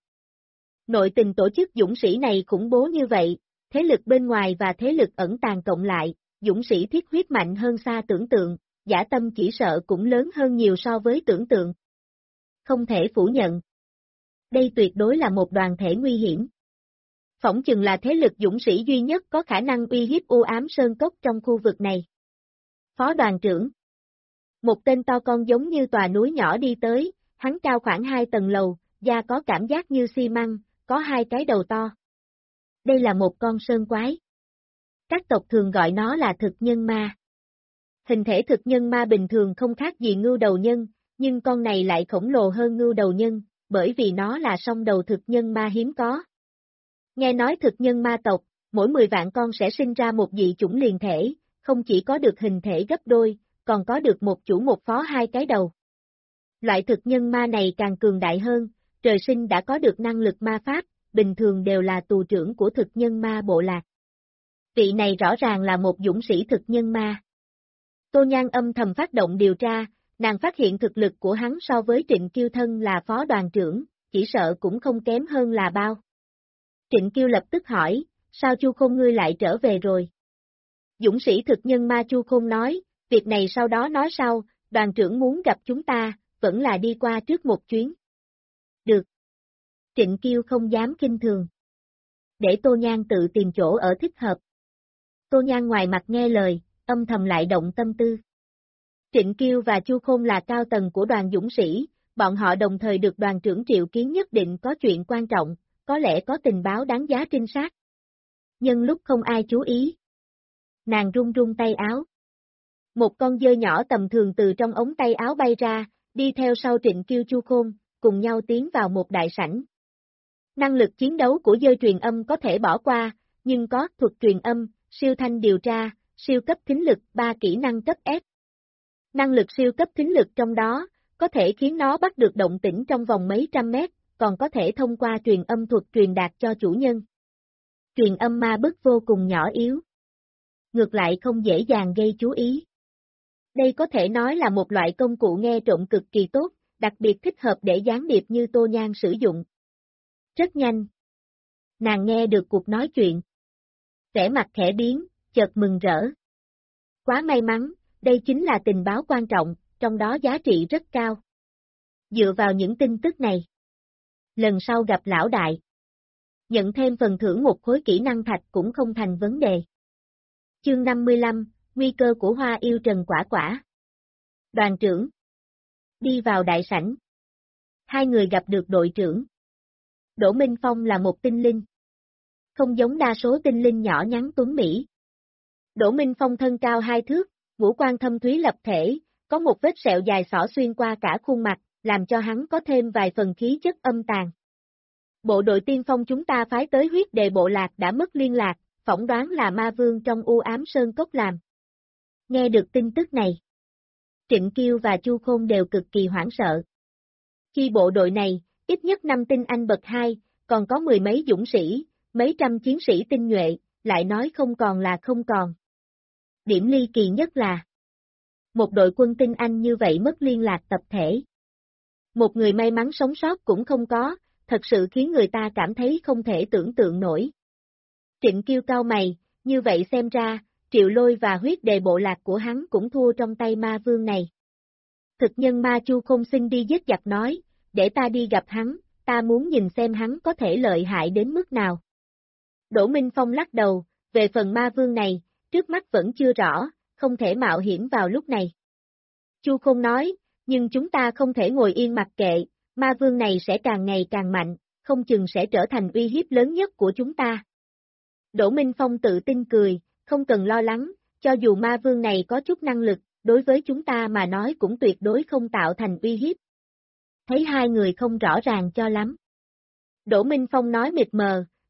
Nội tình tổ chức dũng sĩ này khủng bố như vậy, thế lực bên ngoài và thế lực ẩn tàng cộng lại, dũng sĩ thiết huyết mạnh hơn xa tưởng tượng, dã tâm chỉ sợ cũng lớn hơn nhiều so với tưởng tượng. Không thể phủ nhận. Đây tuyệt đối là một đoàn thể nguy hiểm. Phỏng chừng là thế lực dũng sĩ duy nhất có khả năng uy hiếp u ám sơn cốc trong khu vực này. Phó đoàn trưởng. Một tên to con giống như tòa núi nhỏ đi tới, hắn cao khoảng 2 tầng lầu, da có cảm giác như xi măng, có 2 cái đầu to. Đây là một con sơn quái. Các tộc thường gọi nó là thực nhân ma. Hình thể thực nhân ma bình thường không khác gì ngưu đầu nhân, nhưng con này lại khổng lồ hơn ngưu đầu nhân, bởi vì nó là song đầu thực nhân ma hiếm có. Nghe nói thực nhân ma tộc, mỗi 10 vạn con sẽ sinh ra một dị chủng liền thể, không chỉ có được hình thể gấp đôi, còn có được một chủ một phó 2 cái đầu. Loại thực nhân ma này càng cường đại hơn, trời sinh đã có được năng lực ma pháp, bình thường đều là tù trưởng của thực nhân ma bộ lạc. Vị này rõ ràng là một dũng sĩ thực nhân ma. Tô Nhan âm thầm phát động điều tra, nàng phát hiện thực lực của hắn so với Trịnh Kiêu thân là phó đoàn trưởng, chỉ sợ cũng không kém hơn là bao. Trịnh Kiêu lập tức hỏi, sao Chu Khôn ngươi lại trở về rồi? Dũng sĩ thực nhân ma Chu Khôn nói, việc này sau đó nói sau, đoàn trưởng muốn gặp chúng ta, vẫn là đi qua trước một chuyến. Được. Trịnh Kiêu không dám kinh thường. Để Tô Nhan tự tìm chỗ ở thích hợp. Tô Nhan ngoài mặt nghe lời, âm thầm lại động tâm tư. Trịnh Kiêu và Chu Khôn là cao tầng của đoàn dũng sĩ, bọn họ đồng thời được đoàn trưởng triệu kiến nhất định có chuyện quan trọng, có lẽ có tình báo đáng giá trinh sát. Nhưng lúc không ai chú ý. Nàng run run tay áo. Một con dơi nhỏ tầm thường từ trong ống tay áo bay ra, đi theo sau Trịnh Kiêu Chu Khôn, cùng nhau tiến vào một đại sảnh. Năng lực chiến đấu của dơi truyền âm có thể bỏ qua, nhưng có thuật truyền âm, siêu thanh điều tra, siêu cấp thính lực 3 kỹ năng cấp S. Năng lực siêu cấp thính lực trong đó, có thể khiến nó bắt được động tĩnh trong vòng mấy trăm mét, còn có thể thông qua truyền âm thuật truyền đạt cho chủ nhân. Truyền âm ma bức vô cùng nhỏ yếu. Ngược lại không dễ dàng gây chú ý. Đây có thể nói là một loại công cụ nghe trộm cực kỳ tốt, đặc biệt thích hợp để gián điệp như Tô Nhan sử dụng. Rất nhanh. Nàng nghe được cuộc nói chuyện. Vẻ mặt khẽ biến, chợt mừng rỡ. Quá may mắn, đây chính là tình báo quan trọng, trong đó giá trị rất cao. Dựa vào những tin tức này. Lần sau gặp lão đại. Nhận thêm phần thưởng một khối kỹ năng thạch cũng không thành vấn đề. Chương 55, nguy cơ của hoa yêu Trần Quả Quả. Đoàn trưởng. Đi vào đại sảnh. Hai người gặp được đội trưởng. Đỗ Minh Phong là một tinh linh. Không giống đa số tinh linh nhỏ nhắn tuấn Mỹ. Đỗ Minh Phong thân cao 2 thước, ngũ quan thâm thúy lập thể, có một vết sẹo dài xỏ xuyên qua cả khuôn mặt, làm cho hắn có thêm vài phần khí chất âm tàn. Bộ đội tiên phong chúng ta phái tới huyết đề bộ lạc đã mất liên lạc, phỏng đoán là ma vương trong u ám sơn cốc làm. Nghe được tin tức này, Trịnh Kiêu và Chu Khôn đều cực kỳ hoảng sợ. Chi bộ đội này, ít nhất 5 tinh anh bậc 2, còn có 10 mấy dũng sĩ, mấy trăm chiến sĩ tinh nhuệ, lại nói không còn là không còn. Điểm ly kỳ nhất là một đội quân tinh anh như vậy mất liên lạc tập thể. Một người may mắn sống sót cũng không có, thật sự khiến người ta cảm thấy không thể tưởng tượng nổi. Trịnh Kiêu cau mày, như vậy xem ra, Triệu Lôi và huyết đề bộ lạc của hắn cũng thua trong tay ma vương này. Thực nhân ma Chu Khôn xin đi giết giặc nói, để ta đi gặp hắn, ta muốn nhìn xem hắn có thể lợi hại đến mức nào. Đỗ Minh Phong lắc đầu, về phần ma vương này, trước mắt vẫn chưa rõ, không thể mạo hiểm vào lúc này. Chu Khôn nói, nhưng chúng ta không thể ngồi yên mặc kệ, ma vương này sẽ càng ngày càng mạnh, không chừng sẽ trở thành uy hiếp lớn nhất của chúng ta. Đỗ Minh Phong tự tin cười, không cần lo lắng, cho dù ma vương này có chút năng lực, đối với chúng ta mà nói cũng tuyệt đối không tạo thành uy hiếp. Thấy hai người không rõ ràng cho lắm. Đỗ Minh Phong nói mịt mờ,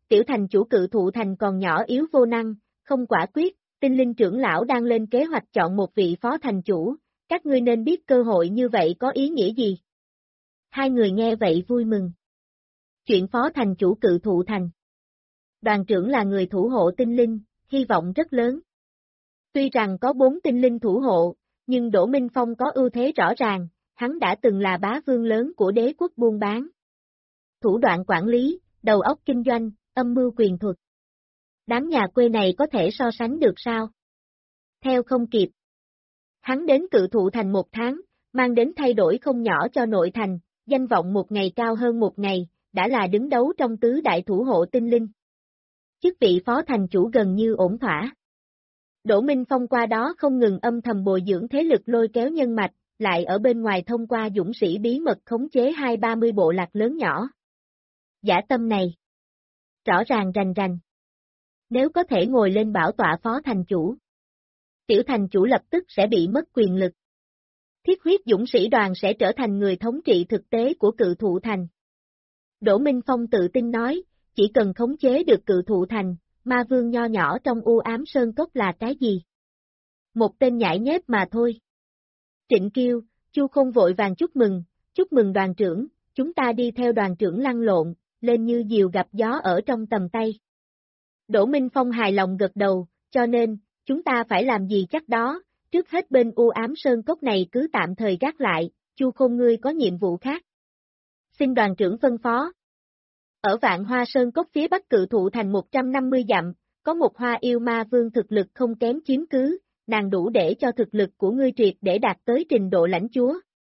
tiểu thành chủ Cự Thụ Thành còn nhỏ yếu vô năng, không quả quyết, tinh linh trưởng lão đang lên kế hoạch chọn một vị phó thành chủ, các ngươi nên biết cơ hội như vậy có ý nghĩa gì. Hai người nghe vậy vui mừng. Chuyện phó thành chủ Cự Thụ Thành. Đoàn trưởng là người thủ hộ tinh linh, hy vọng rất lớn. Tuy rằng có 4 tinh linh thủ hộ, nhưng Đỗ Minh Phong có ưu thế rõ ràng, hắn đã từng là bá vương lớn của đế quốc buôn bán. Thủ đoạn quản lý, đầu óc kinh doanh, âm mưu quyền thuật. Đám nhà quê này có thể so sánh được sao? Theo không kịp. Hắn đến Cự Thụ Thành 1 tháng, mang đến thay đổi không nhỏ cho nội thành, danh vọng một ngày cao hơn một ngày, đã là đứng đấu trong tứ đại thủ hộ tinh linh. Chức vị phó thành chủ gần như ổn thỏa. Đỗ Minh Phong qua đó không ngừng âm thầm bồi dưỡng thế lực lôi kéo nhân mạch, lại ở bên ngoài thông qua dũng sĩ bí mật khống chế 20-30 bộ lạc lớn nhỏ. Dã tâm này. Rõ ràng rành rành. Nếu có thể ngồi lên bảo tọa phó thành chủ, tiểu thành chủ lập tức sẽ bị mất quyền lực. Thiết huyết dũng sĩ đoàn sẽ trở thành người thống trị thực tế của Cự Thụ Thành. Đỗ Minh Phong tự tin nói, chỉ cần khống chế được Cự Thụ Thành, ma vương nho nhỏ trong u ám sơn cốc là cái gì? Một tên nhãi nhép mà thôi. Trịnh Kiêu, Chu Không vội vàng chúc mừng đoàn trưởng, chúng ta đi theo đoàn trưởng lăn lộn, lên như diều gặp gió ở trong tầm tay. Đỗ Minh Phong hài lòng gật đầu, cho nên, chúng ta phải làm gì chắc đó, trước hết bên u ám sơn cốc này cứ tạm thời gác lại, Chu Không ngươi có nhiệm vụ khác. Xin đoàn trưởng phân phó. Ở Vạn Hoa Sơn cốc phía bắc Cự Thụ Thành 150 dặm, có một hoa yêu ma vương thực lực không kém chiếm cứ, nàng đủ để cho thực lực của ngươi triệt để đạt tới trình độ lãnh chúa.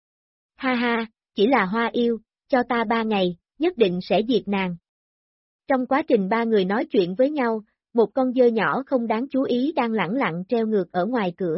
Ha ha, chỉ là hoa yêu, cho ta 3 ngày, nhất định sẽ diệt nàng. Trong quá trình 3 người nói chuyện với nhau, một con dơi nhỏ không đáng chú ý đang lẳng lặng treo ngược ở ngoài cửa.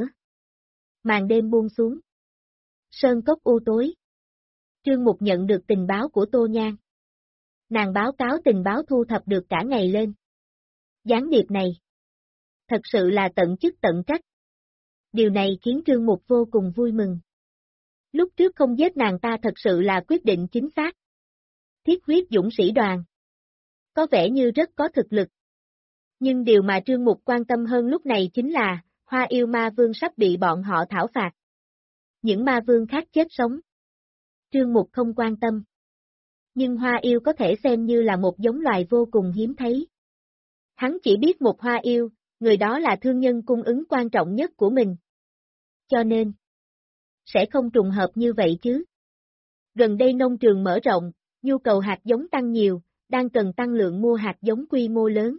Màn đêm buông xuống. Sơn cốc u tối. Trương Mục nhận được tình báo của Tô Nhan. Nàng báo cáo tình báo thu thập được cả ngày lên. Gián điệp này. Thật sự là tận chức tận trách. Điều này khiến Trương Mục vô cùng vui mừng. Lúc trước không giết nàng ta thật sự là quyết định chính xác. Thiết huyết dũng sĩ đoàn. Có vẻ như rất có thực lực. Nhưng điều mà Trương Mục quan tâm hơn lúc này chính là, hoa yêu ma vương sắp bị bọn họ thảo phạt. Những ma vương khác chết sống. Trương Mục không quan tâm. Nhưng hoa yêu có thể xem như là một giống loài vô cùng hiếm thấy. Hắn chỉ biết một hoa yêu, người đó là thương nhân cung ứng quan trọng nhất của mình. Cho nên, sẽ không trùng hợp như vậy chứ. Gần đây nông trường mở rộng, nhu cầu hạt giống tăng nhiều, đang cần tăng lượng mua hạt giống quy mô lớn.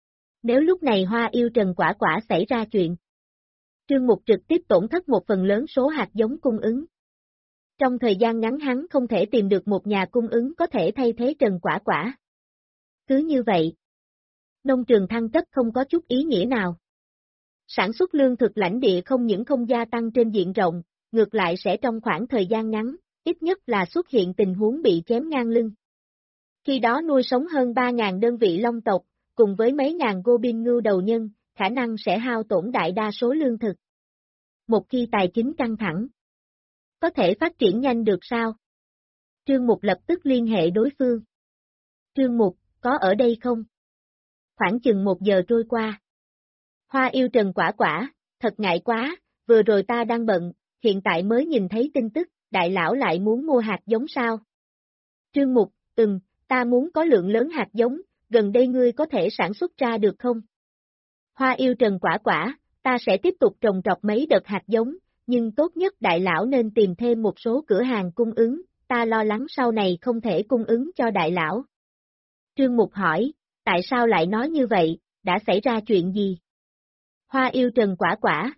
Nếu lúc này hoa yêu Trần Quả Quả xảy ra chuyện, Trương Mục trực tiếp tổn thất một phần lớn số hạt giống cung ứng. Trong thời gian ngắn hắn không thể tìm được một nhà cung ứng có thể thay thế Trần Quả Quả. Cứ như vậy, nông trường thăng cấp không có chút ý nghĩa nào. Sản xuất lương thực lãnh địa không những không gia tăng trên diện rộng, ngược lại sẽ trong khoảng thời gian ngắn, ít nhất là xuất hiện tình huống bị chém ngang lưng. Khi đó nuôi sống hơn 3.000 đơn vị long tộc, cùng với mấy ngàn goblin ngưu đầu nhân, khả năng sẽ hao tổn đại đa số lương thực. Một khi tài chính căng thẳng, có thể phát triển nhanh được sao? Trương Mục lập tức liên hệ đối phương. Trương Mục, có ở đây không? Khoảng chừng 1 giờ trôi qua. Hoa yêu Trần Quả Quả, thật ngại quá, vừa rồi ta đang bận, hiện tại mới nhìn thấy tin tức, đại lão lại muốn mua hạt giống sao? Trương Mục, ta muốn có lượng lớn hạt giống, gần đây ngươi có thể sản xuất ra được không? Hoa yêu Trần Quả Quả, ta sẽ tiếp tục trồng trọt mấy đợt hạt giống, nhưng tốt nhất đại lão nên tìm thêm một số cửa hàng cung ứng, ta lo lắng sau này không thể cung ứng cho đại lão. Trương Mục hỏi, tại sao lại nói như vậy, đã xảy ra chuyện gì? Hoa yêu Trần Quả Quả,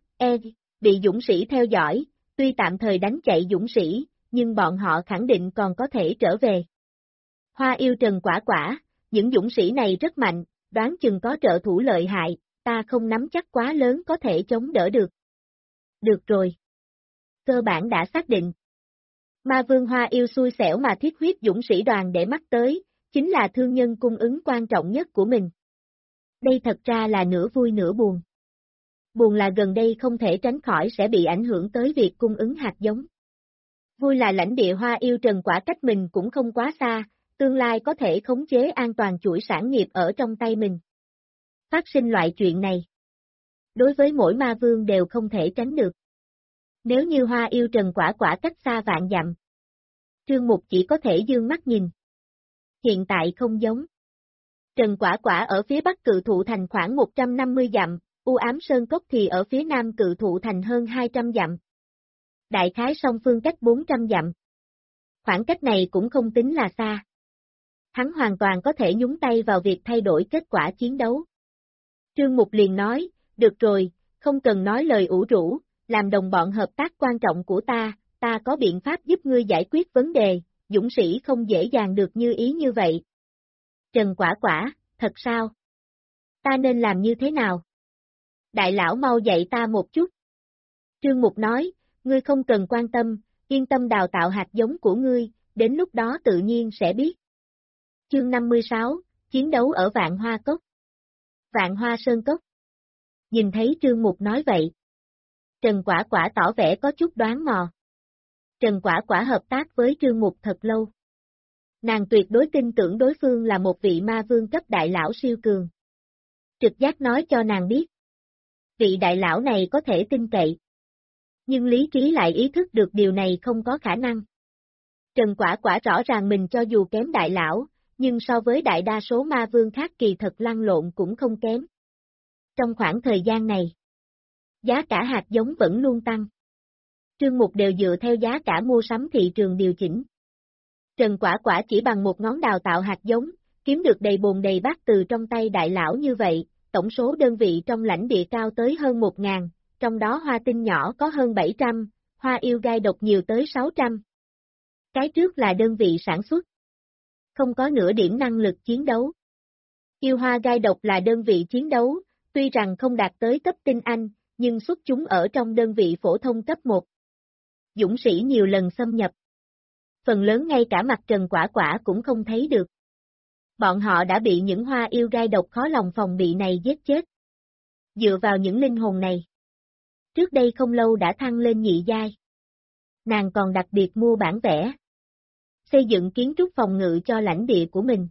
bị dũng sĩ theo dõi, tuy tạm thời đánh chạy dũng sĩ, nhưng bọn họ khẳng định còn có thể trở về. Hoa yêu Trần Quả Quả, những dũng sĩ này rất mạnh, đoán chừng có trợ thủ lợi hại, ta không nắm chắc quá lớn có thể chống đỡ được. Được rồi. Cơ bản đã xác định. Ma vương hoa yêu xui xẻo mà thiết huyết dũng sĩ đoàn để mắt tới, chính là thương nhân cung ứng quan trọng nhất của mình. Đây thật ra là nửa vui nửa buồn. Buồn là gần đây không thể tránh khỏi sẽ bị ảnh hưởng tới việc cung ứng hạt giống. Vui là lãnh địa hoa yêu Trần Quả cách mình cũng không quá xa, tương lai có thể khống chế an toàn chuỗi sản nghiệp ở trong tay mình. Phát sinh loại chuyện này, đối với mỗi ma vương đều không thể tránh được. Nếu như Hoa Yêu Trần Quả Quả cách xa vạn dặm, Trương Mục chỉ có thể dương mắt nhìn. Hiện tại không giống. Trần Quả Quả ở phía bắc Cự Thụ Thành khoảng 150 dặm, U Ám Sơn Cốc thì ở phía nam Cự Thụ Thành hơn 200 dặm. Đại khái song phương cách 400 dặm. Khoảng cách này cũng không tính là xa. Hắn hoàn toàn có thể nhúng tay vào việc thay đổi kết quả chiến đấu. Trương Mục liền nói, được rồi, không cần nói lời ủ rũ, làm đồng bọn hợp tác quan trọng của ta có biện pháp giúp ngươi giải quyết vấn đề, dũng sĩ không dễ dàng được như ý như vậy. Trần Quả Quả, thật sao? Ta nên làm như thế nào? Đại lão mau dạy ta một chút. Trương Mục nói, ngươi không cần quan tâm, yên tâm đào tạo hạt giống của ngươi, đến lúc đó tự nhiên sẽ biết. Chương 56, chiến đấu ở Vạn Hoa Cốc. Vạn Hoa Sơn Cốc. Nhìn thấy Trương Mục nói vậy, Trần Quả Quả tỏ vẻ có chút đoán mò. Trần Quả Quả hợp tác với Trương Mục thật lâu. Nàng tuyệt đối tin tưởng đối phương là một vị ma vương cấp đại lão siêu cường. Trực giác nói cho nàng biết. Vị đại lão này có thể tin cậy. Nhưng lý trí lại ý thức được điều này không có khả năng. Trần Quả Quả rõ ràng mình cho dù kém đại lão, nhưng so với đại đa số ma vương khác kỳ thật lăn lộn cũng không kém. Trong khoảng thời gian này, giá cả hạt giống vẫn luôn tăng. Trương Mục đều dựa theo giá cả mua sắm thị trường điều chỉnh. Trần Quả Quả chỉ bằng một ngón đào tạo hạt giống, kiếm được đầy bồn đầy bát từ trong tay đại lão như vậy, tổng số đơn vị trong lãnh địa cao tới hơn 1.000, trong đó hoa tinh nhỏ có hơn 700, hoa yêu gai độc nhiều tới 600. Cái trước là đơn vị sản xuất. Không có nửa điểm năng lực chiến đấu. Yêu hoa gai độc là đơn vị chiến đấu, tuy rằng không đạt tới cấp tinh anh, nhưng xuất chúng ở trong đơn vị phổ thông cấp 1. Dũng sĩ nhiều lần xâm nhập. Phần lớn ngay cả mặt Trần Quả Quả cũng không thấy được. Bọn họ đã bị những hoa yêu gai độc khó lòng phòng bị này giết chết. Dựa vào những linh hồn này, trước đây không lâu đã thăng lên nhị giai. Nàng còn đặc biệt mua bản vẽ, xây dựng kiến trúc phòng ngự cho lãnh địa của mình.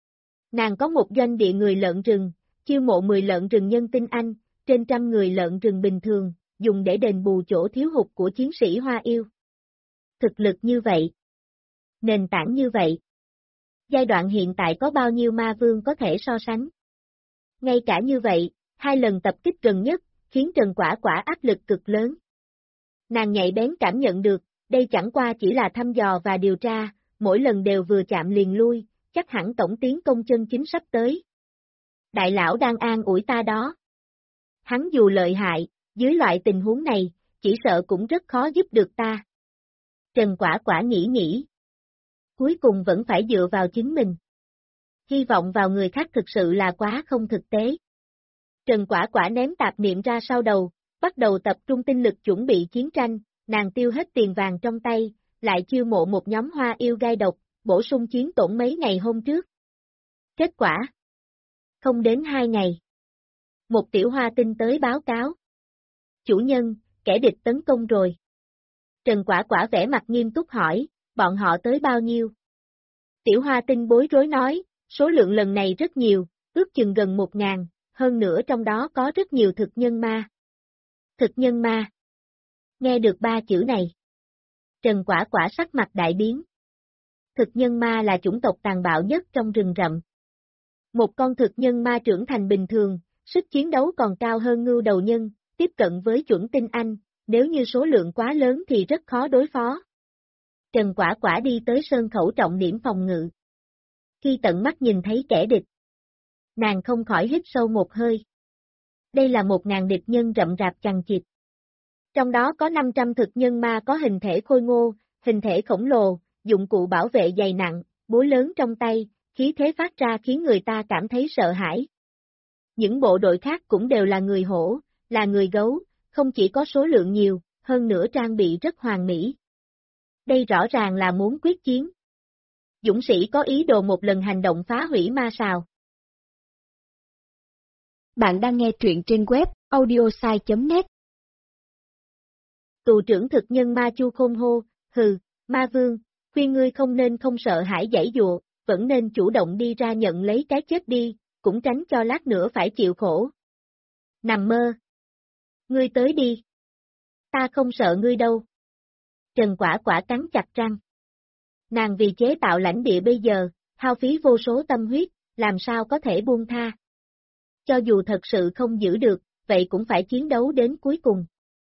Nàng có một doanh địa người lợn rừng, chiêu mộ 10 lợn rừng nhân tinh anh, trên 100 người lợn rừng bình thường, dùng để đền bù chỗ thiếu hụt của chiến sĩ hoa yêu. Thực lực như vậy, nền tảng như vậy, giai đoạn hiện tại có bao nhiêu ma vương có thể so sánh? Ngay cả như vậy, 2 lần tập kích gần nhất, khiến Trần Quả Quả áp lực cực lớn. Nàng nhạy bén cảm nhận được, đây chẳng qua chỉ là thăm dò và điều tra, mỗi lần đều vừa chạm liền lui, chắc hẳn tổng tiến công chân chính sắp tới. Đại lão đang an ủi ta đó. Hắn dù lợi hại, dưới loại tình huống này, chỉ sợ cũng rất khó giúp được ta. Trần Quả Quả nghĩ. Cuối cùng vẫn phải dựa vào chính mình. Hy vọng vào người khác thực sự là quá không thực tế. Trần Quả Quả ném tạp niệm ra sau đầu, bắt đầu tập trung tinh lực chuẩn bị chiến tranh, nàng tiêu hết tiền vàng trong tay, lại chiêu mộ một nhóm hoa yêu gai độc, bổ sung chiến tổn mấy ngày hôm trước. Kết quả? Không đến 2 ngày. Một tiểu hoa tinh tới báo cáo. Chủ nhân, kẻ địch tấn công rồi. Trần Quả Quả vẻ mặt nghiêm túc hỏi, bọn họ tới bao nhiêu? Tiểu hoa tinh bối rối nói, số lượng lần này rất nhiều, ước chừng gần 1.000, hơn nữa trong đó có rất nhiều thực nhân ma. Thực nhân ma. Nghe được 3 chữ này. Trần Quả Quả sắc mặt đại biến. Thực nhân ma là chủng tộc tàn bạo nhất trong rừng rậm. Một con thực nhân ma trưởng thành bình thường, sức chiến đấu còn cao hơn ngưu đầu nhân, tiếp cận với chuẩn tinh anh, nếu như số lượng quá lớn thì rất khó đối phó. Trần Quả Quả đi tới sơn khẩu trọng điểm phòng ngự. Khi tận mắt nhìn thấy kẻ địch, nàng không khỏi hít sâu một hơi. Đây là 1.000 địch nhân rậm rạp chằng chịt. Trong đó có 500 thực nhân ma có hình thể khôi ngô, hình thể khổng lồ, dụng cụ bảo vệ dày nặng, búa lớn trong tay, khí thế phát ra khiến người ta cảm thấy sợ hãi. Những bộ đội khác cũng đều là người hổ, là người gấu, không chỉ có số lượng nhiều, hơn nữa trang bị rất hoàn mỹ. Đây rõ ràng là muốn quyết chiến. Dũng sĩ có ý đồ một lần hành động phá hủy ma sào. Bạn đang nghe truyện trên web audiosai.net. Tù trưởng thực nhân ma Chu Khôn hô, hừ, ma vương, khuyên ngươi không nên không sợ hãi giãy dụa, vẫn nên chủ động đi ra nhận lấy cái chết đi, cũng tránh cho lát nữa phải chịu khổ. Nằm mơ. Ngươi tới đi. Ta không sợ ngươi đâu. Trần Quả Quả cắn chặt răng. Nàng vì chế tạo lãnh địa bây giờ, hao phí vô số tâm huyết, làm sao có thể buông tha. Cho dù thật sự không giữ được, vậy cũng phải chiến đấu đến cuối cùng.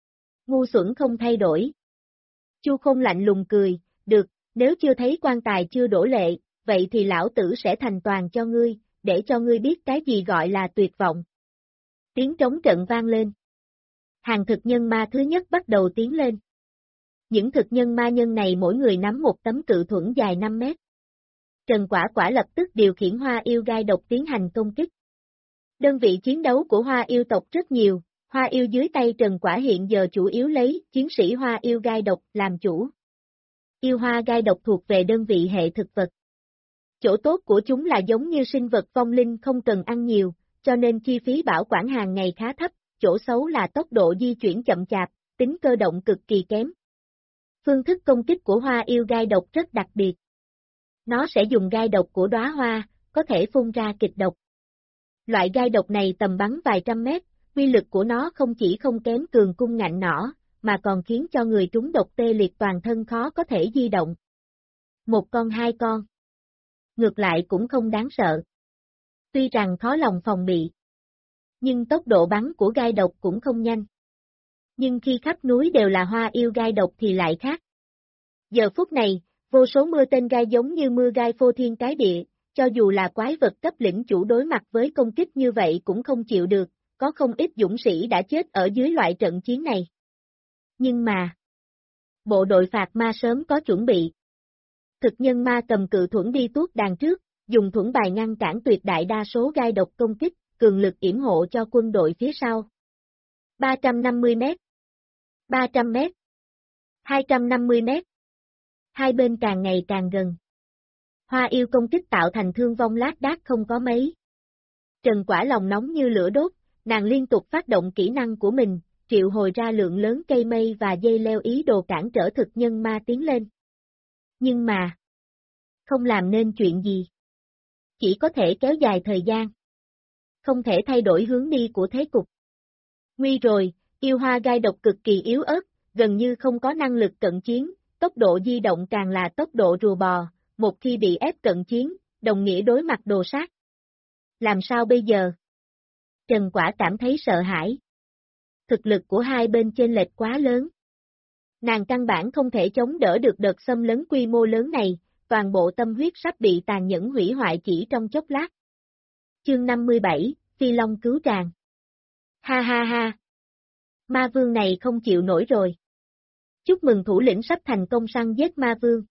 Ngu xuẩn không thay đổi. Chu Khôn lạnh lùng cười, được, nếu chưa thấy quan tài chưa đổ lệ, vậy thì lão tử sẽ thành toàn cho ngươi, để cho ngươi biết cái gì gọi là tuyệt vọng. Tiếng trống trận vang lên. Hàng thực nhân ma thứ nhất bắt đầu tiến lên. Những thực nhân ma nhân này mỗi người nắm một tấm cự thuẫn dài 5 mét. Trần Quả Quả lập tức điều khiển hoa yêu gai độc tiến hành công kích. Đơn vị chiến đấu của hoa yêu tộc rất nhiều, hoa yêu dưới tay Trần Quả hiện giờ chủ yếu lấy chiến sĩ hoa yêu gai độc làm chủ. Yêu hoa gai độc thuộc về đơn vị hệ thực vật. Chỗ tốt của chúng là giống như sinh vật vong linh không cần ăn nhiều, cho nên chi phí bảo quản hàng ngày khá thấp, chỗ xấu là tốc độ di chuyển chậm chạp, tính cơ động cực kỳ kém. Phương thức công kích của hoa yêu gai độc rất đặc biệt. Nó sẽ dùng gai độc của đóa hoa, có thể phun ra kịch độc. Loại gai độc này tầm bắn vài trăm mét, uy lực của nó không chỉ không kém cường cung ngạnh nỏ, mà còn khiến cho người trúng độc tê liệt toàn thân khó có thể di động. Một con hai con. Ngược lại cũng không đáng sợ. Tuy rằng khó lòng phòng bị, nhưng tốc độ bắn của gai độc cũng không nhanh. Nhưng khi khắp núi đều là hoa yêu gai độc thì lại khác. Giờ phút này, vô số mưa tên gai giống như mưa gai phô thiên cái địa, cho dù là quái vật cấp lĩnh chủ đối mặt với công kích như vậy cũng không chịu được, có không ít dũng sĩ đã chết ở dưới loại trận chiến này. Nhưng mà, bộ đội phạt ma sớm có chuẩn bị. Thực nhân ma cầm cự thuẫn đi tuốt đàn trước, dùng thuẫn bài ngăn cản tuyệt đại đa số gai độc công kích, cường lực yểm hộ cho quân đội phía sau. 350 mét, 300 mét, 250 mét. Hai bên càng ngày càng gần. Hoa yêu công kích tạo thành thương vong lác đác không có mấy. Trần Quả lòng nóng như lửa đốt, nàng liên tục phát động kỹ năng của mình, triệu hồi ra lượng lớn cây mây và dây leo ý đồ cản trở thực nhân ma tiến lên. Nhưng mà, không làm nên chuyện gì. Chỉ có thể kéo dài thời gian. Không thể thay đổi hướng đi của thế cục. Nguy rồi, yêu hoa gai độc cực kỳ yếu ớt, gần như không có năng lực cận chiến, tốc độ di động càng là tốc độ rùa bò, một khi bị ép cận chiến, đồng nghĩa đối mặt đồ sát. Làm sao bây giờ? Trần Quả cảm thấy sợ hãi. Thực lực của hai bên chênh lệch quá lớn. Nàng căn bản không thể chống đỡ được đợt xâm lấn quy mô lớn này, toàn bộ tâm huyết sắp bị tàn nhẫn hủy hoại chỉ trong chốc lát. Chương 57, Phi Long cứu tràng. Ha ha ha. Ma vương này không chịu nổi rồi. Chúc mừng thủ lĩnh sắp thành công săn giết ma vương.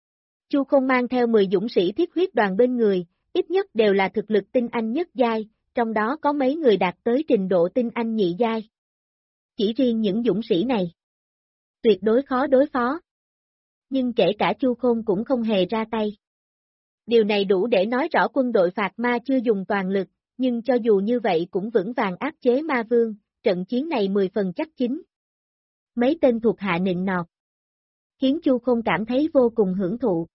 Chu Khôn mang theo 10 dũng sĩ thiết huyết đoàn bên người, ít nhất đều là thực lực tinh anh nhất giai, trong đó có mấy người đạt tới trình độ tinh anh nhị giai. Chỉ riêng những dũng sĩ này, tuyệt đối khó đối phó. Nhưng kể cả Chu Khôn cũng không hề ra tay. Điều này đủ để nói rõ quân đội phạt ma chưa dùng toàn lực, nhưng cho dù như vậy cũng vững vàng áp chế ma vương, trận chiến này 10 phần chắc chín. Mấy tên thuộc hạ nịnh nọt, khiến Chu Khôn cảm thấy vô cùng hưởng thụ.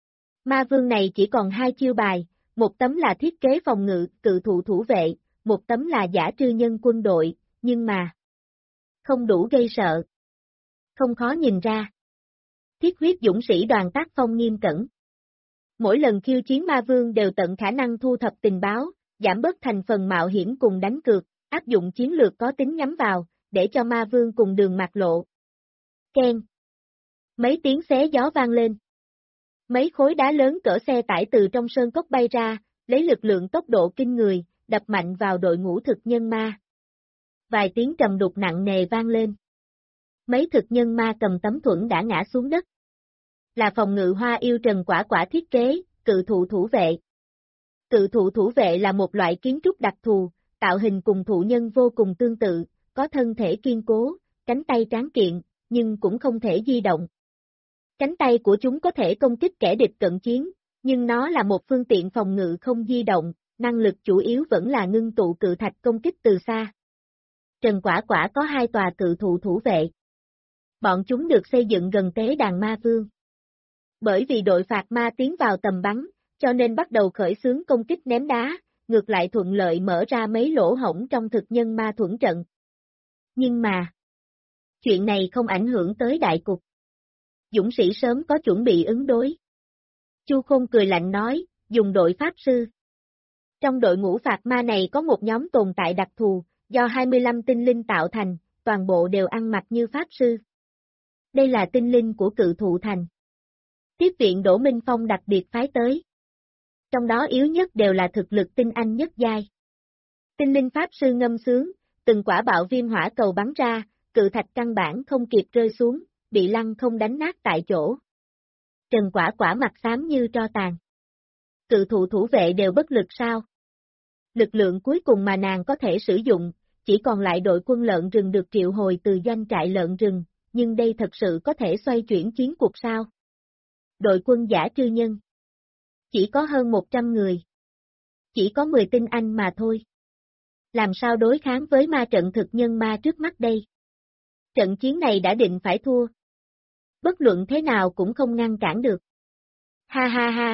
Ma vương này chỉ còn 2 chiêu bài, một tấm là thiết kế phòng ngự, cự thụ thủ vệ, một tấm là giả trư nhân quân đội, nhưng mà không đủ gây sợ. Không khó nhìn ra. Thiết huyết dũng sĩ đoàn tác phong nghiêm cẩn. Mỗi lần khiêu chiến ma vương đều tận khả năng thu thập tình báo, giảm bớt thành phần mạo hiểm cùng đánh cược, áp dụng chiến lược có tính nhắm vào, để cho ma vương cùng đường mạc lộ. Ken. Mấy tiếng xé gió vang lên. Mấy khối đá lớn cỡ xe tải từ trong sơn cốc bay ra, lấy lực lượng tốc độ kinh người, đập mạnh vào đội ngũ thực nhân ma. Vài tiếng trầm đục nặng nề vang lên. Mấy thực nhân ma cầm tấm thuẫn đã ngã xuống đất. Là phòng ngự hoa yêu Trần Quả Quả thiết kế, cự thụ thủ vệ. Cự thụ thủ vệ là một loại kiến trúc đặc thù, tạo hình cùng thụ nhân vô cùng tương tự, có thân thể kiên cố, cánh tay tráng kiện, nhưng cũng không thể di động. Cánh tay của chúng có thể công kích kẻ địch cận chiến, nhưng nó là một phương tiện phòng ngự không di động, năng lực chủ yếu vẫn là ngưng tụ cự thạch công kích từ xa. Trần Quả Quả có 2 tòa cự thụ thủ vệ. Bọn chúng được xây dựng gần tế đàn ma vương. Bởi vì đội phạt ma tiến vào tầm bắn, cho nên bắt đầu khởi xướng công kích ném đá, ngược lại thuận lợi mở ra mấy lỗ hổng trong thực nhân ma thuẫn trận. Nhưng mà, chuyện này không ảnh hưởng tới đại cục. Dũng sĩ sớm có chuẩn bị ứng đối. Chu Khôn cười lạnh nói, dùng đội pháp sư. Trong đội ngũ phạt ma này có một nhóm tồn tại đặc thù, do 25 tinh linh tạo thành, toàn bộ đều ăn mặc như pháp sư. Đây là tinh linh của Cự Thụ Thành. Tiếp viện Đỗ Minh Phong đặc biệt phái tới. Trong đó yếu nhất đều là thực lực tinh anh nhất giai. Tinh linh pháp sư ngâm sướng, từng quả bạo viêm hỏa cầu bắn ra, cự thạch căn bản không kịp rơi xuống, bị lăng không đánh nát tại chỗ. Trần Quả Quả mặt xám như tro tàn. Cự thụ thủ vệ đều bất lực sao? Lực lượng cuối cùng mà nàng có thể sử dụng, chỉ còn lại đội quân lợn rừng được triệu hồi từ doanh trại lợn rừng, nhưng đây thật sự có thể xoay chuyển chiến cuộc sao? Đội quân giả trư nhân. Chỉ có hơn 100 người. Chỉ có 10 tinh anh mà thôi. Làm sao đối kháng với ma trận thực nhân ma trước mắt đây? Trận chiến này đã định phải thua. Bất luận thế nào cũng không ngăn cản được. Ha ha ha.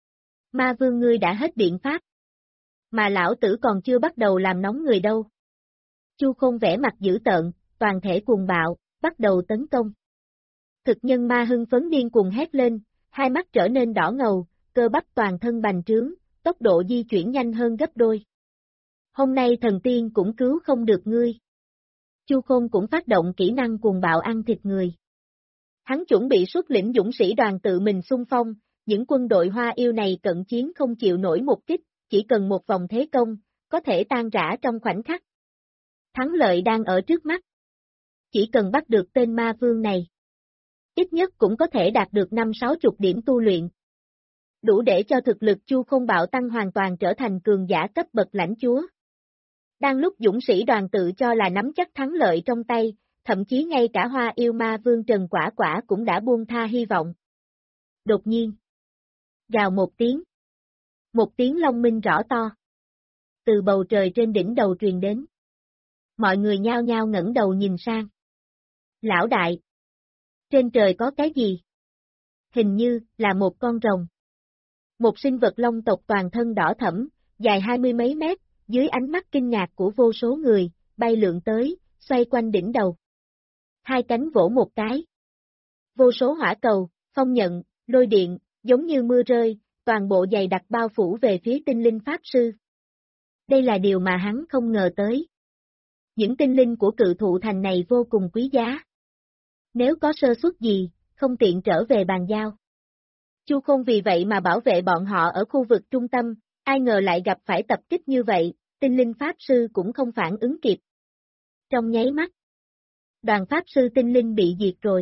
Ma vương ngươi đã hết biện pháp. Mà lão tử còn chưa bắt đầu làm nóng người đâu. Chu Khôn vẻ mặt dữ tợn, toàn thể cuồng bạo, bắt đầu tấn công. Thực nhân ma hưng phấn điên cuồng hét lên, hai mắt trở nên đỏ ngầu, cơ bắp toàn thân bành trướng, tốc độ di chuyển nhanh hơn gấp đôi. Hôm nay thần tiên cũng cứu không được ngươi. Chu Khôn cũng phát động kỹ năng cuồng bạo ăn thịt người. Hắn chuẩn bị xuất lĩnh dũng sĩ đoàn tự mình xung phong, những quân đội Hoa Yêu này cận chiến không chịu nổi một kích, chỉ cần một vòng thế công, có thể tan rã trong khoảnh khắc. Thắng lợi đang ở trước mắt. Chỉ cần bắt được tên ma vương này, ít nhất cũng có thể đạt được 5-60 điểm tu luyện. Đủ để cho thực lực Chu Khôn bạo tăng hoàn toàn trở thành cường giả cấp bậc lãnh chúa. Đang lúc dũng sĩ đoàn tự cho là nắm chắc thắng lợi trong tay, thậm chí ngay cả Hoa Yêu ma vương Trần Quả Quả cũng đã buông tha hy vọng. Đột nhiên, gào một tiếng long minh rõ to. Từ bầu trời trên đỉnh đầu truyền đến. Mọi người nhao nhao ngẩng đầu nhìn sang. Lão đại! Trên trời có cái gì? Hình như là một con rồng. Một sinh vật long tộc toàn thân đỏ thẫm, dài 20 mấy mét, dưới ánh mắt kinh ngạc của vô số người, bay lượn tới, xoay quanh đỉnh đầu. Hai cánh vỗ một cái. Vô số hỏa cầu, phong nhận, lôi điện, giống như mưa rơi, toàn bộ dày đặc bao phủ về phía tinh linh pháp sư. Đây là điều mà hắn không ngờ tới. Những tinh linh của Cự Thụ Thành này vô cùng quý giá. Nếu có sơ suất gì, không tiện trở về bàn giao. Chu Khôn vì vậy mà bảo vệ bọn họ ở khu vực trung tâm, ai ngờ lại gặp phải tập kích như vậy, tinh linh pháp sư cũng không phản ứng kịp. Trong nháy mắt, đoàn pháp sư tinh linh bị diệt rồi.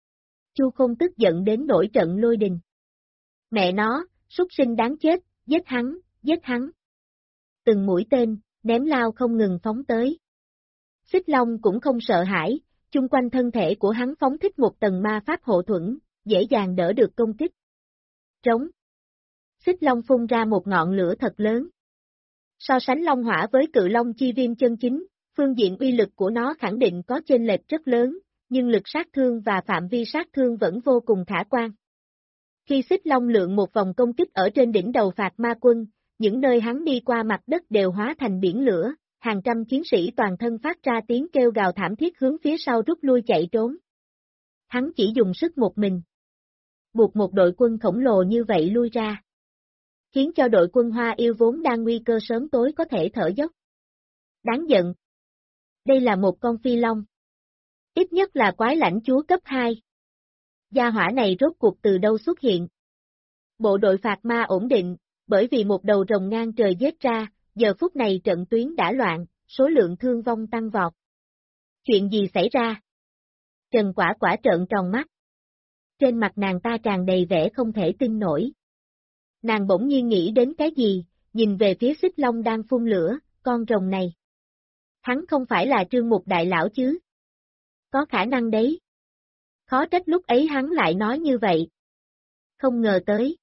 Chu Khôn tức giận đến nổi trận lôi đình. Mẹ nó, súc sinh đáng chết, giết hắn, giết hắn. Từng mũi tên, ném lao không ngừng phóng tới. Xích Long cũng không sợ hãi, chung quanh thân thể của hắn phóng thích một tầng ma pháp hộ thuẫn, dễ dàng đỡ được công kích. Trống. Xích Long phun ra một ngọn lửa thật lớn. So sánh Long Hỏa với Cự Long chi viêm chân chính, phương diện uy lực của nó khẳng định có chênh lệch rất lớn, nhưng lực sát thương và phạm vi sát thương vẫn vô cùng khả quan. Khi Xích Long lượn một vòng công kích ở trên đỉnh đầu phạt ma quân, những nơi hắn đi qua mặt đất đều hóa thành biển lửa, hàng trăm chiến sĩ toàn thân phát ra tiếng kêu gào thảm thiết hướng phía sau rút lui chạy trốn. Hắn chỉ dùng sức một mình, buộc một đội quân khổng lồ như vậy lui ra, khiến cho đội quân Hoa Yêu vốn đang nguy cơ sớm tối có thể thở dốc. Đáng giận. Đây là một con phi long. Ít nhất là quái lãnh chúa cấp 2. Gia hỏa này rốt cuộc từ đâu xuất hiện? Bộ đội phạt ma ổn định, bởi vì một đầu rồng ngang trời giết ra, giờ phút này trận tuyến đã loạn, số lượng thương vong tăng vọt. Chuyện gì xảy ra? Trần Quả Quả trợn tròn mắt. Trên mặt nàng ta tràn đầy vẻ không thể tin nổi. Nàng bỗng nhiên nghĩ đến cái gì, nhìn về phía Xích Long đang phun lửa, con rồng này. Hắn không phải là Trương Mục đại lão chứ? Có khả năng đấy. Khó trách lúc ấy hắn lại nói như vậy. Không ngờ tới.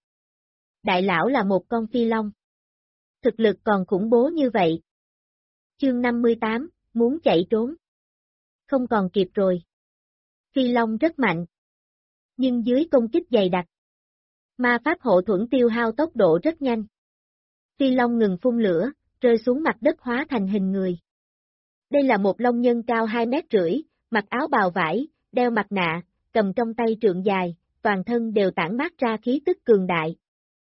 Đại lão là một con phi long. Thực lực còn khủng bố như vậy. Chương 58, muốn chạy trốn. Không còn kịp rồi. Phi long rất mạnh. Nhưng dưới công kích dày đặc. Ma pháp hộ thuẫn tiêu hao tốc độ rất nhanh. Phi long ngừng phun lửa, rơi xuống mặt đất hóa thành hình người. Đây là một long nhân cao 2,5 mét, mặc áo bào vải, đeo mặt nạ, cầm trong tay trượng dài, toàn thân đều tản mát ra khí tức cường đại.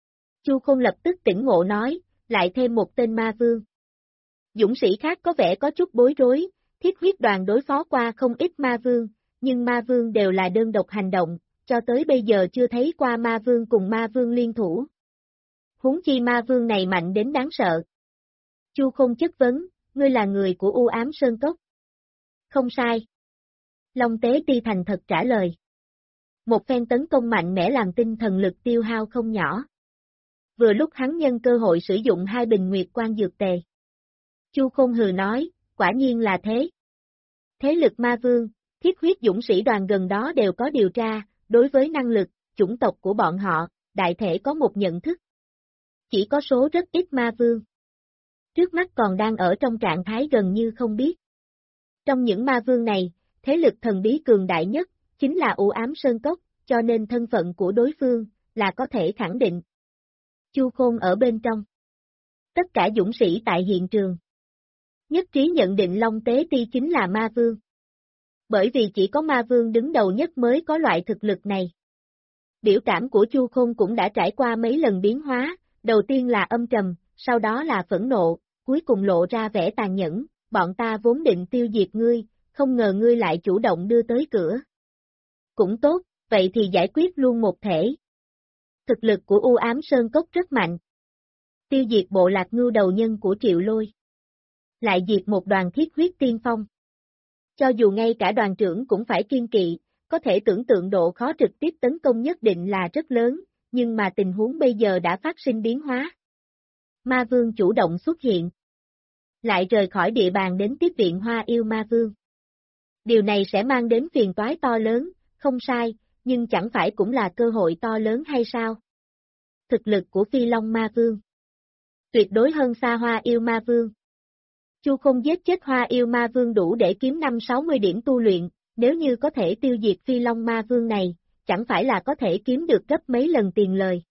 Chu Khôn lập tức tỉnh ngộ nói, lại thêm một tên ma vương. Dũng sĩ khác có vẻ có chút bối rối, thiết huyết đoàn đối phó qua không ít ma vương, nhưng ma vương đều là đơn độc hành động, cho tới bây giờ chưa thấy qua ma vương cùng ma vương liên thủ. Huống chi ma vương này mạnh đến đáng sợ. Chu Khôn chất vấn, ngươi là người của U Ám Sơn Cốc. Không sai. Long Tế Ti thành thật trả lời. Một phen tấn công mạnh mẽ làm tinh thần lực tiêu hao không nhỏ. Vừa lúc hắn nhân cơ hội sử dụng 2 bình nguyệt quan dược tề. Chu Khôn hừ nói, quả nhiên là thế. Thế lực ma vương, thiết huyết dũng sĩ đoàn gần đó đều có điều tra, đối với năng lực, chủng tộc của bọn họ, đại thể có một nhận thức. Chỉ có số rất ít ma vương. Trước mắt còn đang ở trong trạng thái gần như không biết. Trong những ma vương này, thế lực thần bí cường đại nhất, chính là U Ám Sơn Cốc, cho nên thân phận của đối phương, là có thể khẳng định. Chu Khôn ở bên trong. Tất cả dũng sĩ tại hiện trường. Nhất trí nhận định Long Tế Ti chính là ma vương. Bởi vì chỉ có ma vương đứng đầu nhất mới có loại thực lực này. Biểu cảm của Chu Khôn cũng đã trải qua mấy lần biến hóa, đầu tiên là âm trầm, sau đó là phẫn nộ, cuối cùng lộ ra vẻ tàn nhẫn, bọn ta vốn định tiêu diệt ngươi, không ngờ ngươi lại chủ động đưa tới cửa. Cũng tốt, vậy thì giải quyết luôn một thể. Thực lực của U Ám Sơn Cốc rất mạnh. Tiêu diệt bộ lạc ngưu đầu nhân của Triệu Lôi. Lại diệt một đoàn thiết huyết tiên phong. Cho dù ngay cả đoàn trưởng cũng phải kiên kỵ, có thể tưởng tượng độ khó trực tiếp tấn công nhất định là rất lớn, nhưng mà tình huống bây giờ đã phát sinh biến hóa. Ma vương chủ động xuất hiện. Lại rời khỏi địa bàn đến tiếp viện Hoa Yêu Ma Vương. Điều này sẽ mang đến phiền toái to lớn, không sai, nhưng chẳng phải cũng là cơ hội to lớn hay sao? Thực lực của Phi Long Ma Vương tuyệt đối hơn xa Hoa Yêu Ma Vương. Chu Khôn giết chết Hoa Yêu Ma Vương đủ để kiếm 5-60 điểm tu luyện, nếu như có thể tiêu diệt Phi Long Ma Vương này, chẳng phải là có thể kiếm được gấp mấy lần tiền lời.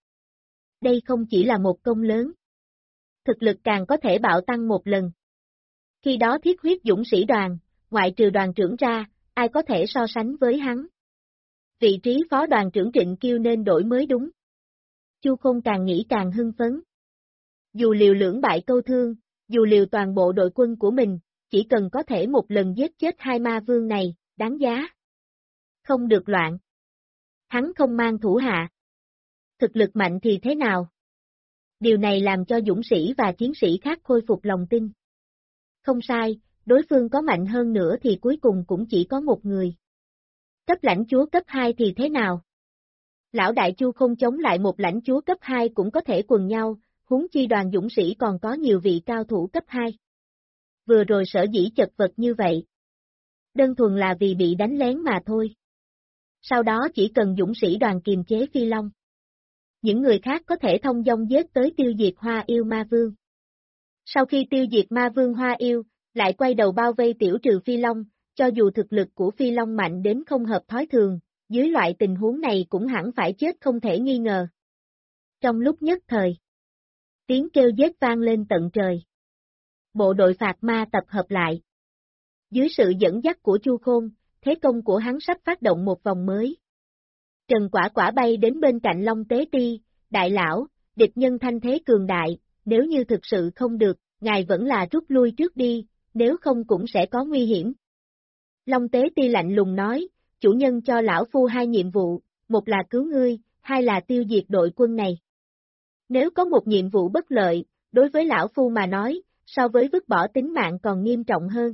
Đây không chỉ là một công lớn. Thực lực càng có thể bạo tăng một lần. Khi đó thiết huyết dũng sĩ đoàn, ngoại trừ đoàn trưởng ra, ai có thể so sánh với hắn. Vị trí phó đoàn trưởng Trịnh Kiêu nên đổi mới đúng. Chu Khôn càng nghĩ càng hưng phấn. Dù liều lưỡng bại câu thương, dù liều toàn bộ đội quân của mình, chỉ cần có thể một lần giết chết 2 ma vương này, đáng giá. Không được loạn. Hắn không mang thủ hạ. Thực lực mạnh thì thế nào? Điều này làm cho dũng sĩ và chiến sĩ khác khôi phục lòng tin. Không sai, đối phương có mạnh hơn nữa thì cuối cùng cũng chỉ có một người. Cấp lãnh chúa cấp 2 thì thế nào? Lão đại Chu không chống lại một lãnh chúa cấp 2 cũng có thể quần nhau, huống chi đoàn dũng sĩ còn có nhiều vị cao thủ cấp 2. Vừa rồi sở dĩ chật vật như vậy. Đơn thuần là vì bị đánh lén mà thôi. Sau đó chỉ cần dũng sĩ đoàn kiềm chế Phi Long. Những người khác có thể thông dong giết tới tiêu diệt Hoa Yêu Ma Vương. Sau khi tiêu diệt Ma Vương Hoa Yêu, lại quay đầu bao vây tiểu trừ Phi Long, cho dù thực lực của Phi Long mạnh đến không hợp thói thường, dưới loại tình huống này cũng hẳn phải chết không thể nghi ngờ. Trong lúc nhất thời, tiếng kêu giết vang lên tận trời. Bộ đội phạt ma tập hợp lại. Dưới sự dẫn dắt của Chu Khôn, thế công của hắn sắp phát động một vòng mới. Trần Quả Quả bay đến bên cạnh Long Tế Ti, đại lão, địch nhân thanh thế cường đại, nếu như thực sự không được, ngài vẫn là rút lui trước đi, nếu không cũng sẽ có nguy hiểm. Long Tế Ti lạnh lùng nói, chủ nhân cho lão phu 2 nhiệm vụ, một là cứu ngươi, 2 là tiêu diệt đội quân này. Nếu có một nhiệm vụ bất lợi, đối với lão phu mà nói, so với vứt bỏ tính mạng còn nghiêm trọng hơn.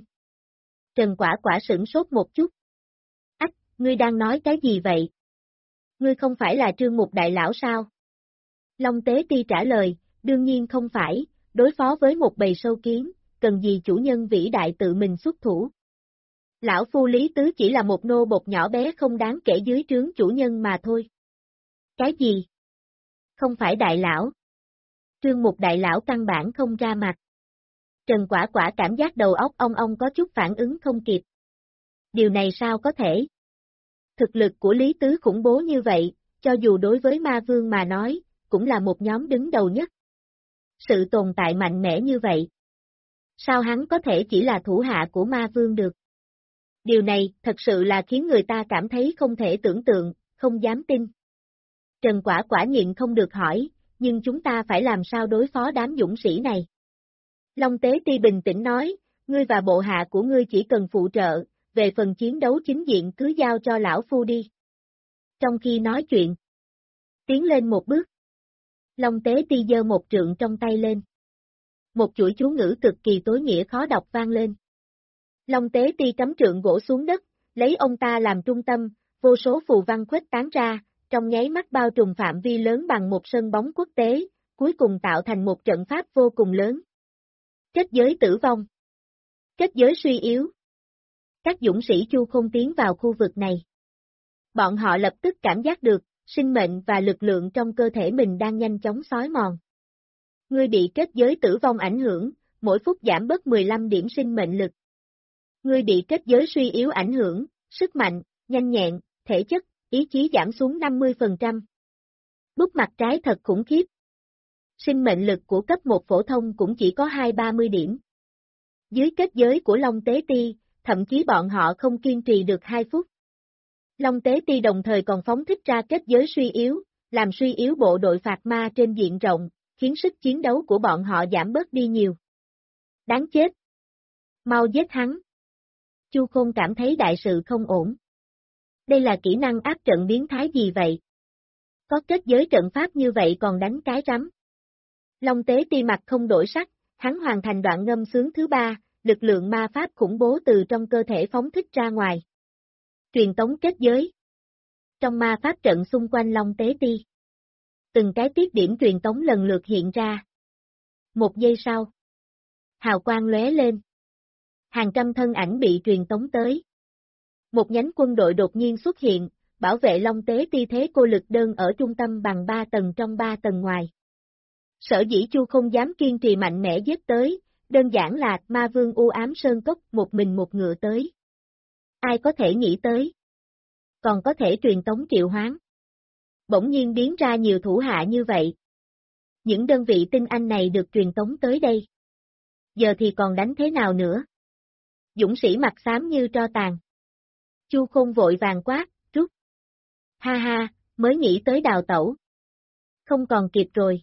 Trần Quả Quả sửng sốt một chút. Ách, ngươi đang nói cái gì vậy? Ngươi không phải là Trương Mục đại lão sao? Long Tế Ti trả lời, đương nhiên không phải, đối phó với một bầy sâu kiến, cần gì chủ nhân vĩ đại tự mình xuất thủ. Lão phu Lý Tứ chỉ là một nô bộc nhỏ bé không đáng kể dưới trướng chủ nhân mà thôi. Cái gì? Không phải đại lão. Trương Mục đại lão căn bản không ra mặt. Trần Quả Quả cảm giác đầu óc ong có chút phản ứng không kịp. Điều này sao có thể? Thực lực của Lý Tứ khủng bố như vậy, cho dù đối với ma vương mà nói, cũng là một nhóm đứng đầu nhất. Sự tồn tại mạnh mẽ như vậy. Sao hắn có thể chỉ là thủ hạ của ma vương được? Điều này thật sự là khiến người ta cảm thấy không thể tưởng tượng, không dám tin. Trần Quả quả nhịn không được hỏi, nhưng chúng ta phải làm sao đối phó đám dũng sĩ này? Long Tế Ti bình tĩnh nói, ngươi và bộ hạ của ngươi chỉ cần phụ trợ, về phần chiến đấu chính diện cứ giao cho lão phu đi. Trong khi nói chuyện, tiến lên một bước. Long Tế Ti giơ một trượng trong tay lên. Một chuỗi chú ngữ cực kỳ tối nghĩa khó đọc vang lên. Long Tế Ti cắm trượng gỗ xuống đất, lấy ông ta làm trung tâm, vô số phù văn khuếch tán ra, trong nháy mắt bao trùm phạm vi lớn bằng một sân bóng quốc tế, cuối cùng tạo thành một trận pháp vô cùng lớn. Kết giới tử vong. Kết giới suy yếu. Các dũng sĩ Chu Khôn tiến vào khu vực này. Bọn họ lập tức cảm giác được, sinh mệnh và lực lượng trong cơ thể mình đang nhanh chóng xói mòn. Ngươi bị kết giới tử vong ảnh hưởng, mỗi phút giảm bớt 15 điểm sinh mệnh lực. Ngươi bị kết giới suy yếu ảnh hưởng, sức mạnh, nhanh nhẹn, thể chất, ý chí giảm xuống 50%. Bút mặt trái thật khủng khiếp. Sinh mệnh lực của cấp 1 phổ thông cũng chỉ có 2-30 điểm. Dưới kết giới của Long Tế Ti, thậm chí bọn họ không kiên trì được 2 phút. Long Tế Ti đồng thời còn phóng thích ra kết giới suy yếu, làm suy yếu bộ đội phạt ma trên diện rộng, khiến sức chiến đấu của bọn họ giảm bớt đi nhiều. Đáng chết! Mau giết hắn! Chu Khôn cảm thấy đại sự không ổn. Đây là kỹ năng áp trận biến thái gì vậy? Có kết giới trận pháp như vậy còn đánh cái rắm. Long Tế Ti mặt không đổi sắc, hắn hoàn thành đoạn ngâm sướng thứ 3, lực lượng ma pháp khủng bố từ trong cơ thể phóng thích ra ngoài. Truyền tống kết giới. Trong ma pháp trận xung quanh Long Tế Ti. Từng cái tiết điểm truyền tống lần lượt hiện ra. Một giây sau. Hào quang lóe lên. Hàng trăm thân ảnh bị truyền tống tới. Một nhánh quân đội đột nhiên xuất hiện, bảo vệ Long Tế Ti thế cô lực đơn ở trung tâm bằng 3 tầng trong 3 tầng ngoài. Sở dĩ Chu không dám kiên trì mạnh mẽ giết tới, đơn giản là ma vương u ám sơn cốc một mình một ngựa tới. Ai có thể nghĩ tới? Còn có thể truyền tống triệu hoán. Bỗng nhiên biến ra nhiều thủ hạ như vậy. Những đơn vị tinh anh này được truyền tống tới đây. Giờ thì còn đánh thế nào nữa? Dũng sĩ mặt xám như tro tàn. Chu Khôn vội vàng quát, rút. Ha ha, mới nghĩ tới đào tẩu. Không còn kịp rồi.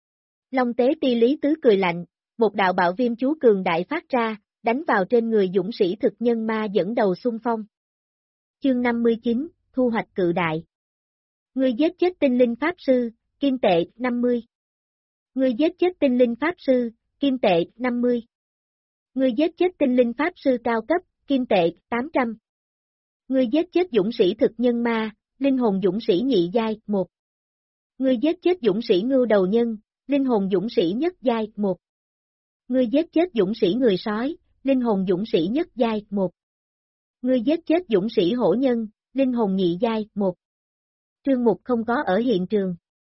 Long Tế Ti Lý Tứ cười lạnh, một đạo bạo viêm chú cường đại phát ra, đánh vào trên người dũng sĩ thực nhân ma dẫn đầu xung phong. Chương 59, thu hoạch cự đại. Ngươi giết chết tinh linh pháp sư, kim tệ 50. Ngươi giết chết tinh linh pháp sư, kim tệ 50. Ngươi giết chết tinh linh pháp sư cao cấp, kim tệ 800. Ngươi giết chết dũng sĩ thực nhân ma, linh hồn dũng sĩ nhị giai 1. Ngươi giết chết dũng sĩ ngưu đầu nhân, linh hồn dũng sĩ nhất giai 1. Ngươi giết chết dũng sĩ người sói, linh hồn dũng sĩ nhất giai 1. Ngươi giết chết dũng sĩ hổ nhân, linh hồn nhị giai 1. Trương Mục không có ở hiện trường.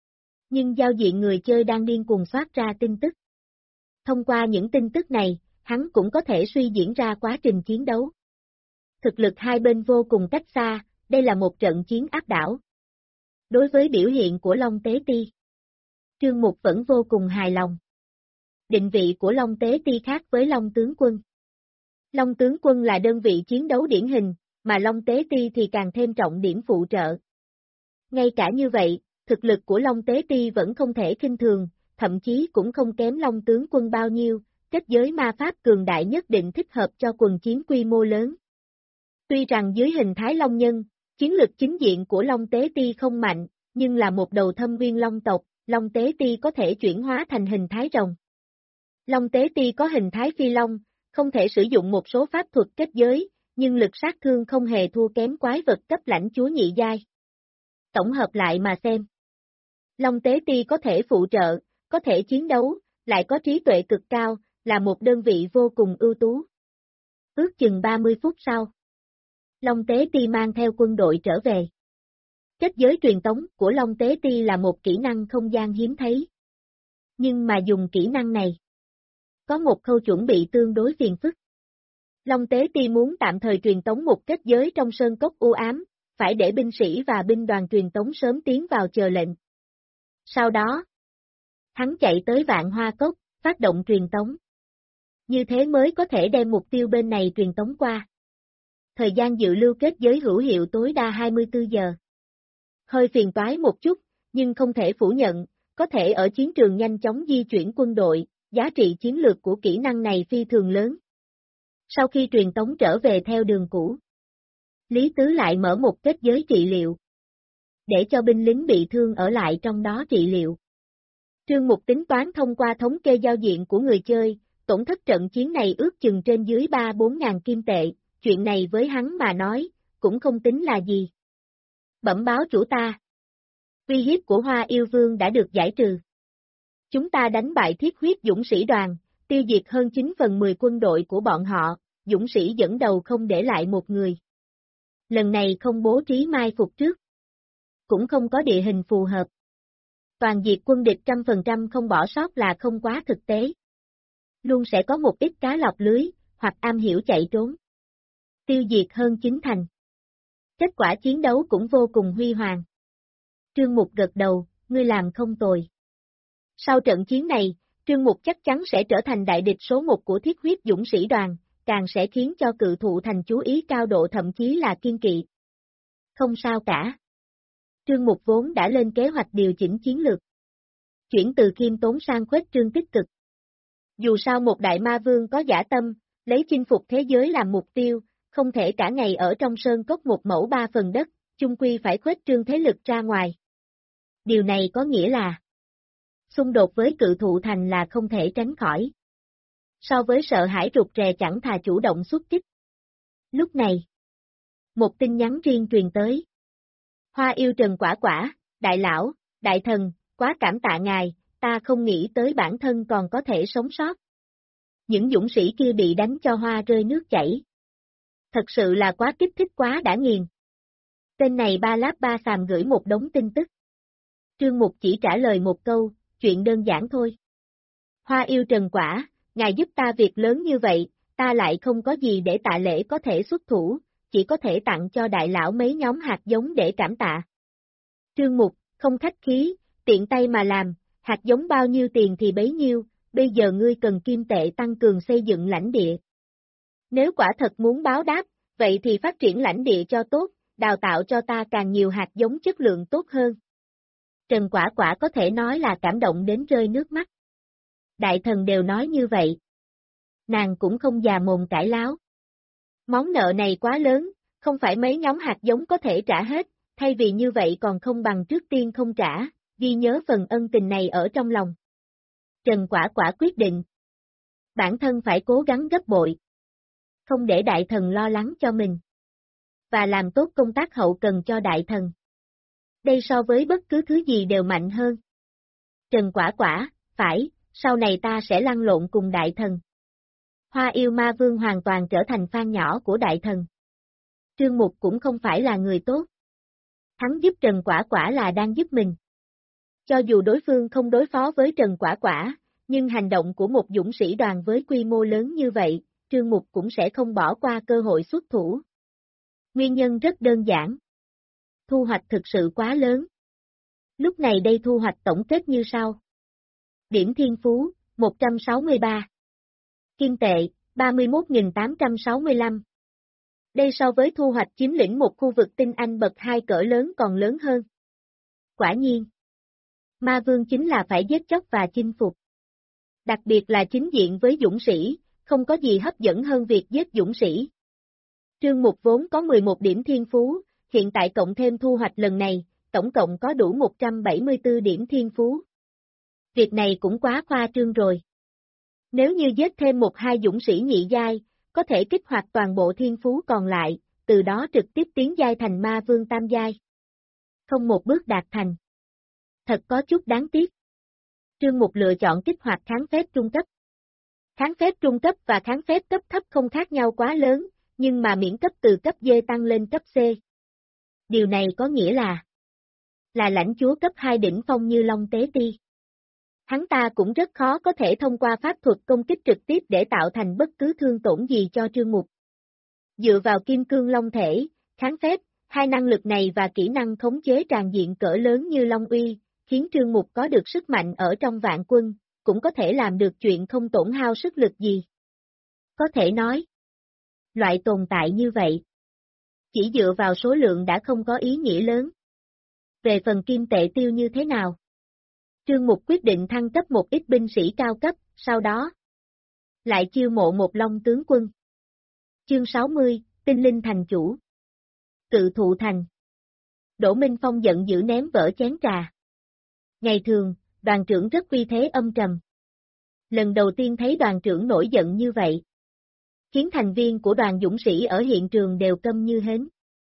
Nhưng giao diện người chơi đang điên cuồng soát ra tin tức. Thông qua những tin tức này, hắn cũng có thể suy diễn ra quá trình chiến đấu. Thực lực hai bên vô cùng cách xa, đây là một trận chiến áp đảo. Đối với biểu hiện của Long Tế Ti, Trương Mục vẫn vô cùng hài lòng. Định vị của Long Tế Ti khác với Long Tướng Quân. Long Tướng Quân là đơn vị chiến đấu điển hình, mà Long Tế Ti thì càng thêm trọng điểm phụ trợ. Ngay cả như vậy, thực lực của Long Tế Ti vẫn không thể khinh thường, thậm chí cũng không kém Long Tướng Quân bao nhiêu, kết giới ma pháp cường đại nhất định thích hợp cho quần chiến quy mô lớn. Tuy rằng dưới hình thái Long Nhân, chiến lực chính diện của Long Tế Ti không mạnh, nhưng là một đầu thâm viên Long tộc, Long Tế Ti có thể chuyển hóa thành hình thái rồng. Long Tế Ti có hình thái phi long, không thể sử dụng một số pháp thuật kết giới, nhưng lực sát thương không hề thua kém quái vật cấp lãnh chúa nhị giai. Tổng hợp lại mà xem. Long Tế Ti có thể phụ trợ, có thể chiến đấu, lại có trí tuệ cực cao, là một đơn vị vô cùng ưu tú. Ước chừng 30 phút sau, Long Tế Ti mang theo quân đội trở về. Kết giới truyền tống của Long Tế Ti là một kỹ năng không gian hiếm thấy. Nhưng mà dùng kỹ năng này, có một khâu chuẩn bị tương đối phiền phức. Long Tế Ti muốn tạm thời truyền tống một kết giới trong sơn cốc u ám, phải để binh sĩ và binh đoàn truyền tống sớm tiến vào chờ lệnh. Sau đó, hắn chạy tới Vạn Hoa Cốc, phát động truyền tống. Như thế mới có thể đem mục tiêu bên này truyền tống qua. Thời gian dự lưu kết giới hữu hiệu tối đa 24 giờ. Hơi phiền toái một chút, nhưng không thể phủ nhận, có thể ở chiến trường nhanh chóng di chuyển quân đội, giá trị chiến lược của kỹ năng này phi thường lớn. Sau khi truyền tống trở về theo đường cũ, Lý Tứ lại mở một kết giới trị liệu, để cho binh lính bị thương ở lại trong đó trị liệu. Trương Mục tính toán thông qua thống kê giao diện của người chơi, tổn thất trận chiến này ước chừng trên dưới 3-4 ngàn kim tệ, chuyện này với hắn mà nói, cũng không tính là gì. Bẩm báo chủ ta. Uy hiếp của Hoa Yêu Vương đã được giải trừ. Chúng ta đánh bại Thiết Huyết Dũng Sĩ đoàn, tiêu diệt hơn 9/10 quân đội của bọn họ, dũng sĩ dẫn đầu không để lại một người. Lần này không bố trí mai phục trước. Cũng không có địa hình phù hợp. Toàn diệt quân địch 100% không bỏ sót là không quá thực tế. Luôn sẽ có một ít cá lọt lưới, hoặc am hiểu chạy trốn. Tiêu diệt hơn 9 thành. Kết quả chiến đấu cũng vô cùng huy hoàng. Trương Mục gật đầu, ngươi làm không tồi. Sau trận chiến này, Trương Mục chắc chắn sẽ trở thành đại địch số 1 của Thiết Huyết Dũng Sĩ đoàn, càng sẽ khiến cho cự thụ thành chú ý cao độ thậm chí là kiên kỵ. Không sao cả. Trương Mục vốn đã lên kế hoạch điều chỉnh chiến lược. Chuyển từ khiêm tốn sang khuếch trương tích cực. Dù sao một đại ma vương có dã tâm, lấy chinh phục thế giới làm mục tiêu, không thể cả ngày ở trong sơn cốc một mẫu 3 phần đất, chung quy phải khuếch trương thế lực ra ngoài. Điều này có nghĩa là xung đột với cự thụ thành là không thể tránh khỏi. So với sợ hãi rụt rè chẳng thà chủ động xuất kích. Lúc này, một tin nhắn riêng truyền tới. Hoa Yêu Trần Quả Quả, đại lão, đại thần, quá cảm tạ ngài, ta không nghĩ tới bản thân còn có thể sống sót. Những dũng sĩ kia bị đánh cho hoa rơi nước chảy. Thật sự là quá kích thích quá đã nghiền. Tên này ba láp ba xàm gửi một đống tin tức. Trương Mục chỉ trả lời một câu, chuyện đơn giản thôi. Hoa Yêu Trần Quả, ngài giúp ta việc lớn như vậy, ta lại không có gì để tạ lễ có thể xuất thủ, chỉ có thể tặng cho đại lão mấy nhóm hạt giống để cảm tạ. Trương Mục, không khách khí, tiện tay mà làm, hạt giống bao nhiêu tiền thì bấy nhiêu, bây giờ ngươi cần kim tệ tăng cường xây dựng lãnh địa. Nếu quả thật muốn báo đáp, vậy thì phát triển lãnh địa cho tốt, đào tạo cho ta càng nhiều hạt giống chất lượng tốt hơn. Trần Quả Quả có thể nói là cảm động đến rơi nước mắt. Đại thần đều nói như vậy. Nàng cũng không già mồm cãi láo. Món nợ này quá lớn, không phải mấy nhóm hạt giống có thể trả hết, thay vì như vậy còn không bằng trước tiên không trả, ghi nhớ phần ân tình này ở trong lòng. Trần Quả Quả quyết định. Bản thân phải cố gắng gấp bội. Không để đại thần lo lắng cho mình. Và làm tốt công tác hậu cần cho đại thần. Đây so với bất cứ thứ gì đều mạnh hơn. Trần Quả Quả, phải, sau này ta sẽ lăn lộn cùng đại thần. Hoa Yêu Ma Vương hoàn toàn trở thành fan nhỏ của đại thần. Trương Mục cũng không phải là người tốt. Hắn giúp Trần Quả Quả là đang giúp mình. Cho dù đối phương không đối phó với Trần Quả Quả, nhưng hành động của một dũng sĩ đoàn với quy mô lớn như vậy, Trương Mục cũng sẽ không bỏ qua cơ hội xuất thủ. Nguyên nhân rất đơn giản. Thu hoạch thực sự quá lớn. Lúc này đây thu hoạch tổng kết như sau. Điểm thiên phú, 163. Kim tệ, 31.865. Đây so với thu hoạch chiếm lĩnh một khu vực tinh anh bậc 2 cỡ lớn còn lớn hơn. Quả nhiên. Ma Vương chính là phải giết chóc và chinh phục. Đặc biệt là chính diện với dũng sĩ, không có gì hấp dẫn hơn việc giết dũng sĩ. Trương Mục vốn có 11 điểm thiên phú, hiện tại cộng thêm thu hoạch lần này, tổng cộng có đủ 174 điểm thiên phú. Việc này cũng quá khoa trương rồi. Nếu như giết thêm 1-2 dũng sĩ nhị giai, có thể kích hoạt toàn bộ thiên phú còn lại, từ đó trực tiếp tiến giai thành ma vương tam giai. Không một bước đạt thành. Thật có chút đáng tiếc. Trương Mục lựa chọn kích hoạt kháng phép trung cấp. Kháng phép trung cấp và kháng phép cấp thấp không khác nhau quá lớn, nhưng mà miễn cấp từ cấp D tăng lên cấp C. Điều này có nghĩa là lãnh chúa cấp 2 đỉnh phong như Long Tế Ti. Hắn ta cũng rất khó có thể thông qua pháp thuật công kích trực tiếp để tạo thành bất cứ thương tổn gì cho Trương Mục. Dựa vào kim cương long thể, kháng phép, Hai năng lực này và kỹ năng khống chế tràn diện cỡ lớn như Long Uy, khiến Trương Mục có được sức mạnh ở trong vạn quân, cũng có thể làm được chuyện không tổn hao sức lực gì. Có thể nói, loại tồn tại như vậy, chỉ dựa vào số lượng đã không có ý nghĩa lớn. Về phần kim tệ tiêu như thế nào? Trương Mục quyết định thăng cấp một ít binh sĩ cao cấp, sau đó lại chiêu mộ một Long tướng quân. Chương 60, Tinh Linh thành chủ. Cự Thụ thành. Đỗ Minh Phong giận dữ ném vỡ chén trà. Ngày thường, đoàn trưởng rất uy thế âm trầm. Lần đầu tiên thấy đoàn trưởng nổi giận như vậy, khiến thành viên của đoàn dũng sĩ ở hiện trường đều câm như hến.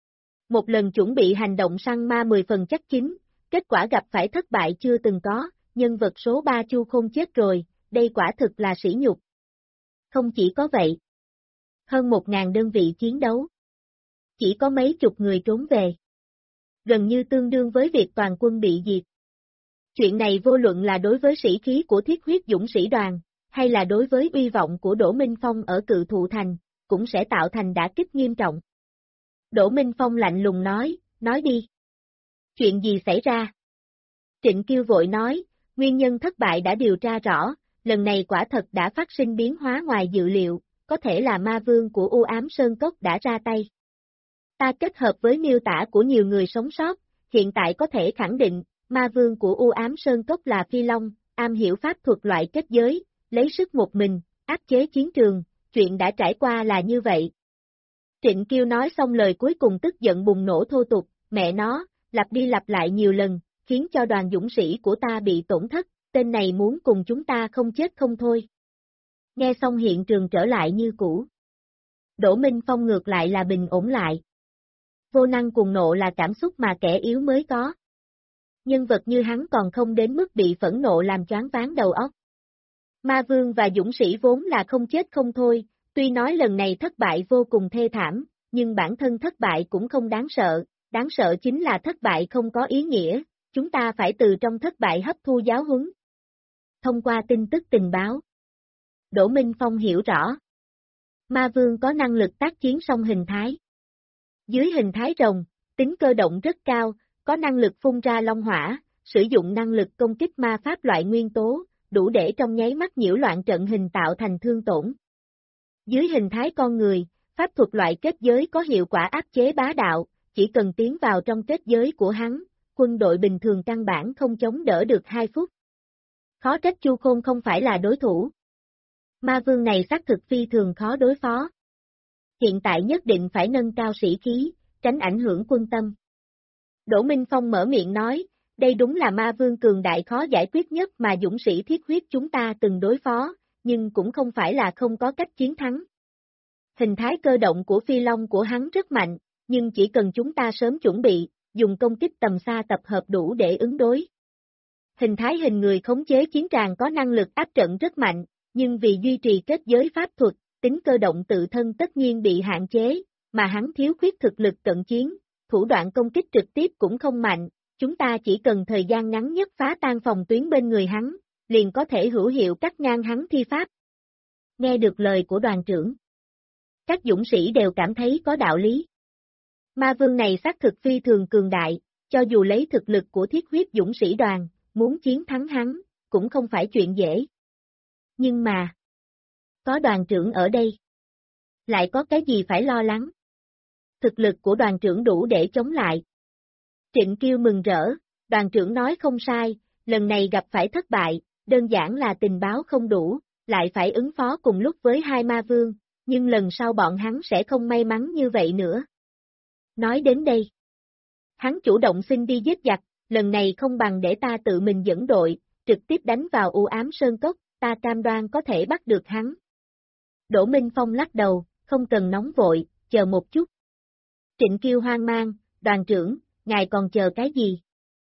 Một lần chuẩn bị hành động săn ma 10 phần chắc chín, kết quả gặp phải thất bại chưa từng có, nhân vật số 3 Chu Khôn chết rồi, đây quả thực là sỉ nhục. Không chỉ có vậy, hơn 1.000 đơn vị chiến đấu, chỉ có mấy chục người trốn về. Gần như tương đương với việc toàn quân bị diệt. Chuyện này vô luận là đối với sĩ khí của Thiết Huyết dũng sĩ đoàn, hay là đối với uy vọng của Đỗ Minh Phong ở Cự Thụ thành, cũng sẽ tạo thành đả kích nghiêm trọng. Đỗ Minh Phong lạnh lùng nói đi. Chuyện gì xảy ra? Trịnh Kiêu vội nói, nguyên nhân thất bại đã điều tra rõ, lần này quả thật đã phát sinh biến hóa ngoài dự liệu, có thể là ma vương của U Ám Sơn Cốc đã ra tay. Ta kết hợp với miêu tả của nhiều người sống sót, hiện tại có thể khẳng định, ma vương của U Ám Sơn Cốc là Phi Long, am hiểu pháp thuật loại kết giới, lấy sức một mình, áp chế chiến trường, chuyện đã trải qua là như vậy. Trịnh Kiêu nói xong lời cuối cùng tức giận bùng nổ thô tục, mẹ nó, lặp đi lặp lại nhiều lần, khiến cho đoàn dũng sĩ của ta bị tổn thất, tên này muốn cùng chúng ta không chết không thôi. Nghe xong hiện trường trở lại như cũ. Đỗ Minh Phong ngược lại là bình ổn lại. Vô năng cùng nộ là cảm xúc mà kẻ yếu mới có. Nhân vật như hắn còn không đến mức bị phẫn nộ làm choáng váng đầu óc. Ma vương và dũng sĩ vốn là không chết không thôi, tuy nói lần này thất bại vô cùng thê thảm, nhưng bản thân thất bại cũng không đáng sợ chính là thất bại không có ý nghĩa, chúng ta phải từ trong thất bại hấp thu giáo huấn. Thông qua tin tức tình báo, Đỗ Minh Phong hiểu rõ. Ma vương có năng lực tác chiến song hình thái. Dưới hình thái rồng, tính cơ động rất cao, có năng lực phun ra long hỏa, sử dụng năng lực công kích ma pháp loại nguyên tố, đủ để trong nháy mắt nhiễu loạn trận hình tạo thành thương tổn. Dưới hình thái con người, pháp thuật loại kết giới có hiệu quả áp chế bá đạo, chỉ cần tiến vào trong kết giới của hắn, quân đội bình thường căn bản không chống đỡ được 2 phút. Khó trách Chu Khôn không phải là đối thủ. Ma vương này xác thực phi thường khó đối phó. Hiện tại nhất định phải nâng cao sĩ khí, tránh ảnh hưởng quân tâm. Đỗ Minh Phong mở miệng nói, đây đúng là ma vương cường đại khó giải quyết nhất mà dũng sĩ Thiết Huyết chúng ta từng đối phó, nhưng cũng không phải là không có cách chiến thắng. Hình thái cơ động của Phi Long của hắn rất mạnh, nhưng chỉ cần chúng ta sớm chuẩn bị, dùng công kích tầm xa tập hợp đủ để ứng đối. Hình thái hình người khống chế chiến tràng có năng lực áp trận rất mạnh, nhưng vì duy trì kết giới pháp thuật, tính cơ động tự thân tất nhiên bị hạn chế, mà hắn thiếu khuyết thực lực cận chiến, thủ đoạn công kích trực tiếp cũng không mạnh, chúng ta chỉ cần thời gian ngắn nhất phá tan phòng tuyến bên người hắn, liền có thể hữu hiệu cắt ngang hắn thi pháp. Nghe được lời của đoàn trưởng, các dũng sĩ đều cảm thấy có đạo lý. Ma vương này xác thực phi thường cường đại, cho dù lấy thực lực của Thiết Huyết dũng sĩ đoàn, muốn chiến thắng hắn, cũng không phải chuyện dễ. Nhưng mà, có đoàn trưởng ở đây, lại có cái gì phải lo lắng? Thực lực của đoàn trưởng đủ để chống lại. Trịnh Kiêu mừng rỡ, đoàn trưởng nói không sai, lần này gặp phải thất bại, đơn giản là tình báo không đủ, lại phải ứng phó cùng lúc với 2 ma vương, nhưng lần sau bọn hắn sẽ không may mắn như vậy nữa. Nói đến đây, hắn chủ động xin đi giết giặc, lần này không bằng để ta tự mình dẫn đội, trực tiếp đánh vào U Ám Sơn Cốc, ta cam đoan có thể bắt được hắn. Đỗ Minh Phong lắc đầu, không cần nóng vội, chờ một chút. Trịnh Kiêu hoang mang, đoàn trưởng, ngài còn chờ cái gì?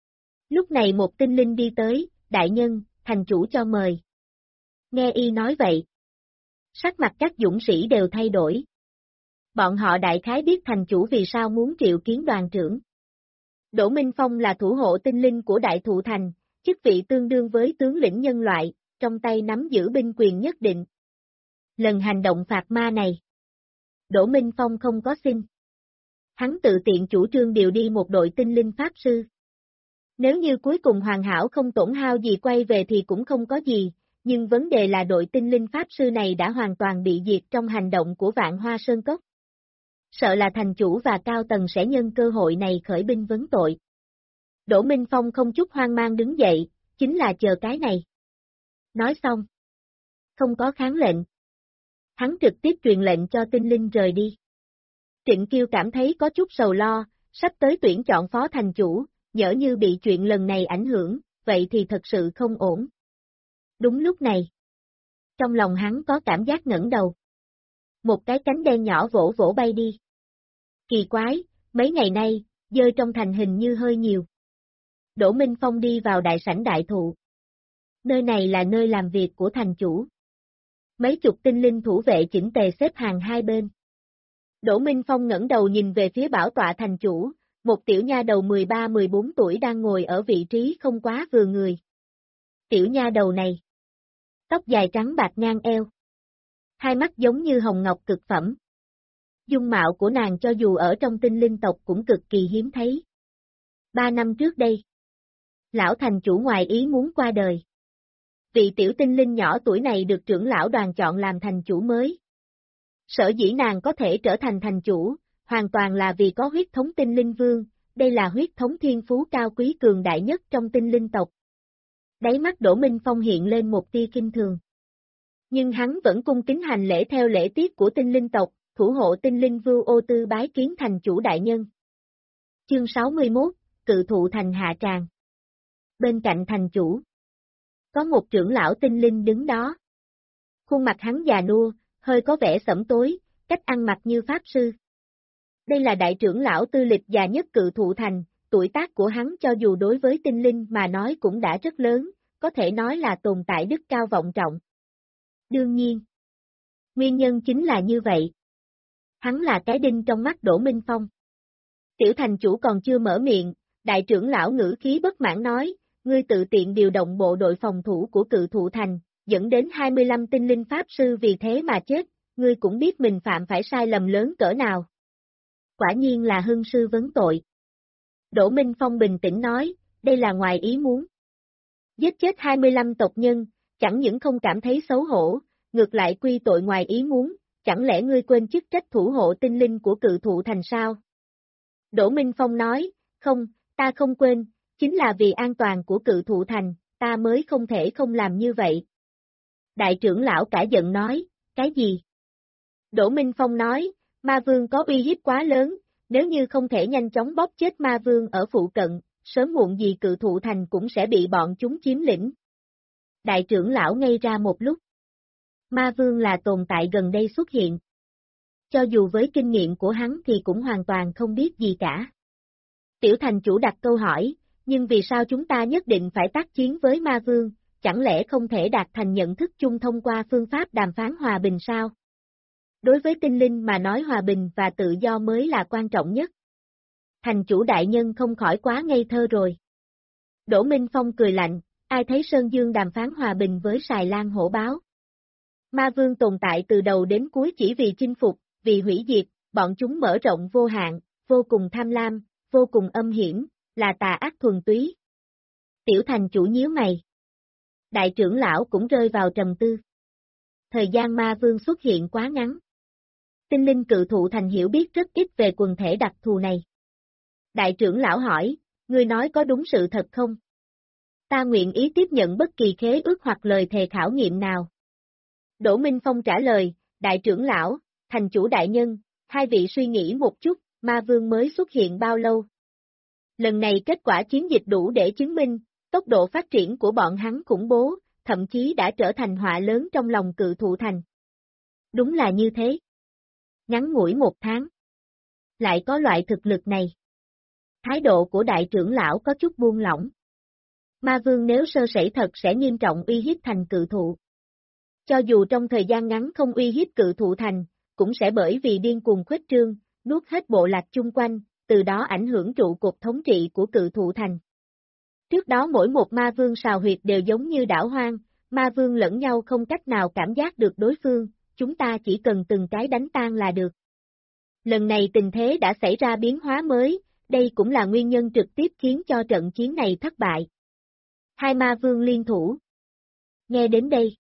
Lúc này một tinh linh đi tới, đại nhân, thành chủ cho mời. Nghe y nói vậy, sắc mặt các dũng sĩ đều thay đổi. Bọn họ đại khái biết thành chủ vì sao muốn triệu kiến đoàn trưởng. Đỗ Minh Phong là thủ hộ tinh linh của Đại Thụ Thành, chức vị tương đương với tướng lĩnh nhân loại, trong tay nắm giữ binh quyền nhất định. Lần hành động phạt ma này, Đỗ Minh Phong không có xin. Hắn tự tiện chủ trương điều đi một đội tinh linh pháp sư. Nếu như cuối cùng hoàn hảo không tổn hao gì quay về thì cũng không có gì, nhưng vấn đề là đội tinh linh pháp sư này đã hoàn toàn bị diệt trong hành động của Vạn Hoa Sơn Cốc. Sợ là thành chủ và cao tầng sẽ nhân cơ hội này khởi binh vấn tội. Đỗ Minh Phong không chút hoang mang đứng dậy, chính là chờ cái này. Nói xong. Không có kháng lệnh. Hắn trực tiếp truyền lệnh cho tinh linh rời đi. Trịnh Kiêu cảm thấy có chút sầu lo, sắp tới tuyển chọn phó thành chủ, nhỡ như bị chuyện lần này ảnh hưởng, vậy thì thật sự không ổn. Đúng lúc này. Trong lòng hắn có cảm giác ngẩng đầu. Một cái cánh đen nhỏ vỗ vỗ bay đi. Kỳ quái, mấy ngày nay, dơi trong thành hình như hơi nhiều. Đỗ Minh Phong đi vào đại sảnh đại thụ. Nơi này là nơi làm việc của thành chủ. Mấy chục tinh linh thủ vệ chỉnh tề xếp hàng hai bên. Đỗ Minh Phong ngẩng đầu nhìn về phía bảo tọa thành chủ, một tiểu nha đầu 13-14 tuổi đang ngồi ở vị trí không quá vừa người. Tiểu nha đầu này. Tóc dài trắng bạc ngang eo. Hai mắt giống như hồng ngọc cực phẩm. Dung mạo của nàng cho dù ở trong tinh linh tộc cũng cực kỳ hiếm thấy. 3 năm trước đây. Lão thành chủ ngoài ý muốn qua đời. Vị tiểu tinh linh nhỏ tuổi này được trưởng lão đoàn chọn làm thành chủ mới. Sở dĩ nàng có thể trở thành thành chủ, hoàn toàn là vì có huyết thống tinh linh vương, đây là huyết thống thiên phú cao quý cường đại nhất trong tinh linh tộc. Đáy mắt Đỗ Minh Phong hiện lên một tia kinh thường. Nhưng hắn vẫn cung kính hành lễ theo lễ tiết của tinh linh tộc, thủ hộ tinh linh Vưu Ô Tư bái kiến thành chủ đại nhân. Chương 61, Cự Thụ Thành hạ tràng. Bên cạnh thành chủ, có một trưởng lão tinh linh đứng đó. Khuôn mặt hắn già nua, hơi có vẻ sẫm tối, cách ăn mặc như pháp sư. Đây là đại trưởng lão tư lịch già nhất Cự Thụ Thành, tuổi tác của hắn cho dù đối với tinh linh mà nói cũng đã rất lớn, có thể nói là tồn tại đức cao vọng trọng. Đương nhiên, nguyên nhân chính là như vậy. Hắn là cái đinh trong mắt Đỗ Minh Phong. Tiểu thành chủ còn chưa mở miệng, đại trưởng lão ngữ khí bất mãn nói, ngươi tự tiện điều động bộ đội phòng thủ của Cự Thụ Thành, dẫn đến 25 tinh linh pháp sư vì thế mà chết, ngươi cũng biết mình phạm phải sai lầm lớn cỡ nào. Quả nhiên là hưng sư vấn tội. Đỗ Minh Phong bình tĩnh nói, đây là ngoài ý muốn. Giết chết 25 tộc nhân, chẳng những không cảm thấy xấu hổ, ngược lại quy tội ngoài ý muốn, chẳng lẽ ngươi quên chức trách thủ hộ tinh linh của Cự Thụ Thành sao? Đỗ Minh Phong nói, không, ta không quên, chính là vì an toàn của Cự Thụ Thành, ta mới không thể không làm như vậy. Đại trưởng lão cả giận nói, cái gì? Đỗ Minh Phong nói, ma vương có uy hiếp quá lớn, nếu như không thể nhanh chóng bóp chết ma vương ở phụ cận, sớm muộn gì Cự Thụ Thành cũng sẽ bị bọn chúng chiếm lĩnh. Đại trưởng lão ngây ra một lúc. Ma vương là tồn tại gần đây xuất hiện. Cho dù với kinh nghiệm của hắn thì cũng hoàn toàn không biết gì cả. Tiểu thành chủ đặt câu hỏi, nhưng vì sao chúng ta nhất định phải tác chiến với ma vương, chẳng lẽ không thể đạt thành nhận thức chung thông qua phương pháp đàm phán hòa bình sao? Đối với tinh linh mà nói hòa bình và tự do mới là quan trọng nhất. Thành chủ đại nhân không khỏi quá ngây thơ rồi. Đỗ Minh Phong cười lạnh, ai thấy Sơn Dương đàm phán hòa bình với Sài Lan hổ báo. Ma vương tồn tại từ đầu đến cuối chỉ vì chinh phục, vì hủy diệt, bọn chúng mở rộng vô hạn, vô cùng tham lam, vô cùng âm hiểm, là tà ác thuần túy. Tiểu thành chủ nhíu mày. Đại trưởng lão cũng rơi vào trầm tư. Thời gian ma vương xuất hiện quá ngắn. Tinh linh Cự Thụ Thành hiểu biết rất ít về quần thể đặc thù này. Đại trưởng lão hỏi, ngươi nói có đúng sự thật không? Ta nguyện ý tiếp nhận bất kỳ khế ước hoặc lời thề khảo nghiệm nào. Đỗ Minh Phong trả lời, đại trưởng lão, thành chủ đại nhân, hai vị suy nghĩ một chút, ma vương mới xuất hiện bao lâu? Lần này kết quả chiến dịch đủ để chứng minh, tốc độ phát triển của bọn hắn khủng bố, thậm chí đã trở thành họa lớn trong lòng Cự Thụ Thành. Đúng là như thế. Ngắn ngủi 1 tháng. Lại có loại thực lực này. Thái độ của đại trưởng lão có chút buông lỏng. Ma vương nếu sơ sẩy thật sẽ nghiêm trọng uy hiếp thành Cự Thụ. Cho dù trong thời gian ngắn không uy hiếp Cự Thụ Thành, cũng sẽ bởi vì điên cuồng khuếch trương, nuốt hết bộ lạc chung quanh, từ đó ảnh hưởng trụ cột thống trị của Cự Thụ Thành. Trước đó mỗi một ma vương sào huyệt đều giống như đảo hoang, ma vương lẫn nhau không cách nào cảm giác được đối phương, chúng ta chỉ cần từng cái đánh tan là được. Lần này tình thế đã xảy ra biến hóa mới, đây cũng là nguyên nhân trực tiếp khiến cho trận chiến này thất bại. Hai ma vương liên thủ. Nghe đến đây,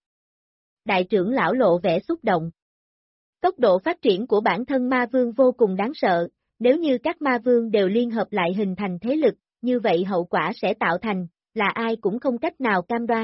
đại trưởng lão lộ vẻ xúc động. Tốc độ phát triển của bản thân ma vương vô cùng đáng sợ, nếu như các ma vương đều liên hợp lại hình thành thế lực, như vậy hậu quả sẽ tạo thành, là ai cũng không cách nào cam đoan.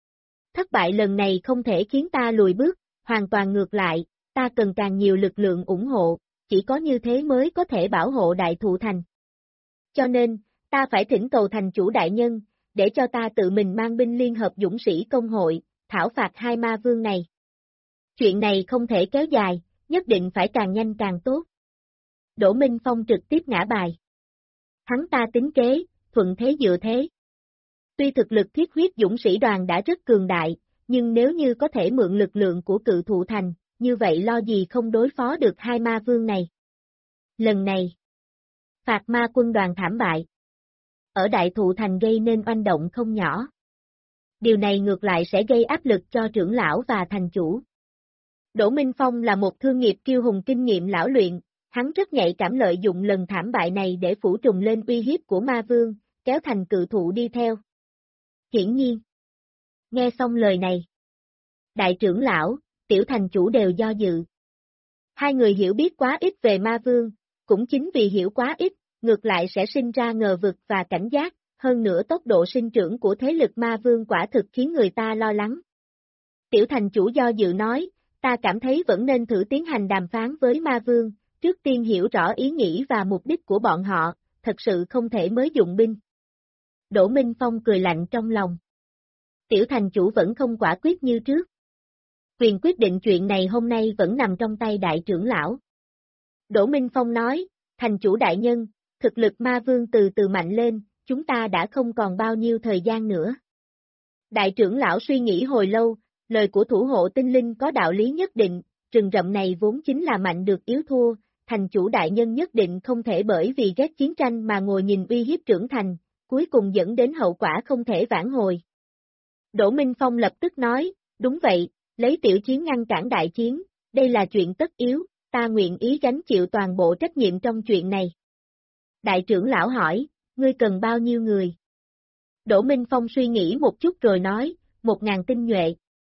Thất bại lần này không thể khiến ta lùi bước, hoàn toàn ngược lại, ta cần càng nhiều lực lượng ủng hộ, chỉ có như thế mới có thể bảo hộ đại thụ thành. Cho nên, ta phải thỉnh cầu thành chủ đại nhân, để cho ta tự mình mang binh liên hợp dũng sĩ công hội, thảo phạt hai ma vương này. Chuyện này không thể kéo dài, nhất định phải càng nhanh càng tốt. Đỗ Minh Phong trực tiếp ngã bài. Hắn ta tính kế, thuận thế dựa thế. Tuy thực lực thiết huyết dũng sĩ đoàn đã rất cường đại, nhưng nếu như có thể mượn lực lượng của cự thụ thành, như vậy lo gì không đối phó được hai ma vương này. Lần này, phạt ma quân đoàn thảm bại. Ở đại thụ thành gây nên oanh động không nhỏ. Điều này ngược lại sẽ gây áp lực cho trưởng lão và thành chủ. Đỗ Minh Phong là một thương nghiệp kiêu hùng kinh nghiệm lão luyện, hắn rất nhạy cảm lợi dụng lần thảm bại này để phủ trùng lên uy hiếp của ma vương, kéo thành cự thụ đi theo. Hiển nhiên, nghe xong lời này, đại trưởng lão, tiểu thành chủ đều do dự. Hai người hiểu biết quá ít về ma vương, cũng chính vì hiểu quá ít, ngược lại sẽ sinh ra ngờ vực và cảnh giác, hơn nữa tốc độ sinh trưởng của thế lực ma vương quả thực khiến người ta lo lắng. Tiểu thành chủ do dự nói, ta cảm thấy vẫn nên thử tiến hành đàm phán với ma vương, trước tiên hiểu rõ ý nghĩ và mục đích của bọn họ, thật sự không thể mới dụng binh. Đỗ Minh Phong cười lạnh trong lòng. Tiểu thành chủ vẫn không quả quyết như trước. Quyền quyết định chuyện này hôm nay vẫn nằm trong tay đại trưởng lão. Đỗ Minh Phong nói, thành chủ đại nhân, thực lực ma vương từ từ mạnh lên, chúng ta đã không còn bao nhiêu thời gian nữa. Đại trưởng lão suy nghĩ hồi lâu, lời của thủ hộ tinh linh có đạo lý nhất định, rừng rậm này vốn chính là mạnh được yếu thua, thành chủ đại nhân nhất định không thể bởi vì ghét chiến tranh mà ngồi nhìn uy hiếp trưởng thành, cuối cùng dẫn đến hậu quả không thể vãn hồi. Đỗ Minh Phong lập tức nói, đúng vậy, lấy tiểu chiến ngăn cản đại chiến, đây là chuyện tất yếu, ta nguyện ý gánh chịu toàn bộ trách nhiệm trong chuyện này. Đại trưởng lão hỏi, ngươi cần bao nhiêu người? Đỗ Minh Phong suy nghĩ một chút rồi nói, 1000 tinh nhuệ.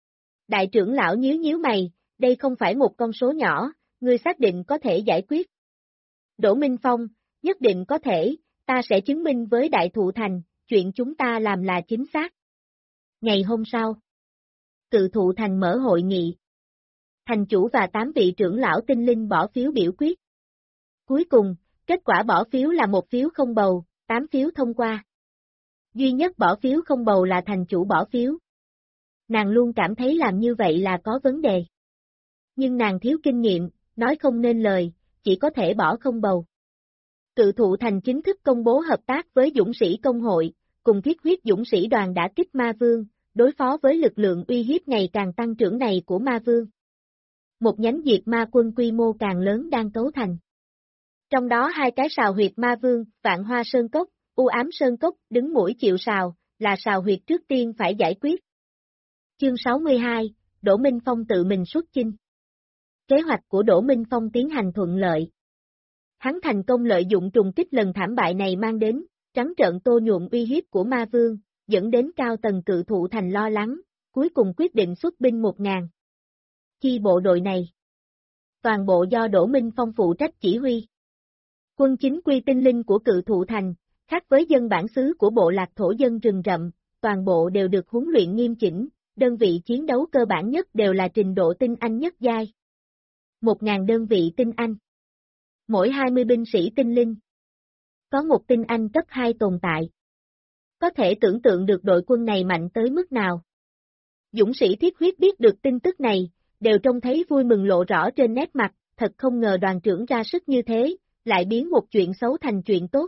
Đại trưởng lão nhíu nhíu mày, đây không phải một con số nhỏ, ngươi xác định có thể giải quyết. Đỗ Minh Phong, nhất định có thể, ta sẽ chứng minh với đại thụ thành, chuyện chúng ta làm là chính xác. Ngày hôm sau, cự thụ thành mở hội nghị. Thành chủ và 8 vị trưởng lão tinh linh bỏ phiếu biểu quyết. Cuối cùng, kết quả bỏ phiếu là một phiếu không bầu, 8 phiếu thông qua. Duy nhất bỏ phiếu không bầu là thành chủ bỏ phiếu. Nàng luôn cảm thấy làm như vậy là có vấn đề. Nhưng nàng thiếu kinh nghiệm, nói không nên lời, chỉ có thể bỏ không bầu. Cự thụ thành chính thức công bố hợp tác với dũng sĩ công hội, cùng thiết huyết dũng sĩ đoàn đã kích ma vương, đối phó với lực lượng uy hiếp ngày càng tăng trưởng này của ma vương. Một nhánh diệt ma quân quy mô càng lớn đang cấu thành. Trong đó hai cái sào huyệt ma vương, Vạn Hoa Sơn Cốc, U Ám Sơn Cốc đứng mũi chịu sào, là sào huyệt trước tiên phải giải quyết. Chương 62, Đỗ Minh Phong tự mình xuất chinh. Kế hoạch của Đỗ Minh Phong tiến hành thuận lợi. Hắn thành công lợi dụng trùng kích lần thảm bại này mang đến, trắng trợn tô nhuộm uy hiếp của ma vương, dẫn đến cao tầng cự thụ thành lo lắng, cuối cùng quyết định xuất binh 1000. Chi bộ đội này, toàn bộ do Đỗ Minh Phong phụ trách chỉ huy. Quân chính quy tinh linh của cự thụ thành, khác với dân bản xứ của bộ lạc thổ dân rừng rậm, toàn bộ đều được huấn luyện nghiêm chỉnh, đơn vị chiến đấu cơ bản nhất đều là trình độ tinh anh nhất giai. 1000 đơn vị tinh anh. Mỗi 20 binh sĩ tinh linh. Có một tinh anh cấp 2 tồn tại. Có thể tưởng tượng được đội quân này mạnh tới mức nào. Dũng sĩ thiết huyết biết được tin tức này, đều trông thấy vui mừng lộ rõ trên nét mặt, thật không ngờ đoàn trưởng ra sức như thế, lại biến một chuyện xấu thành chuyện tốt.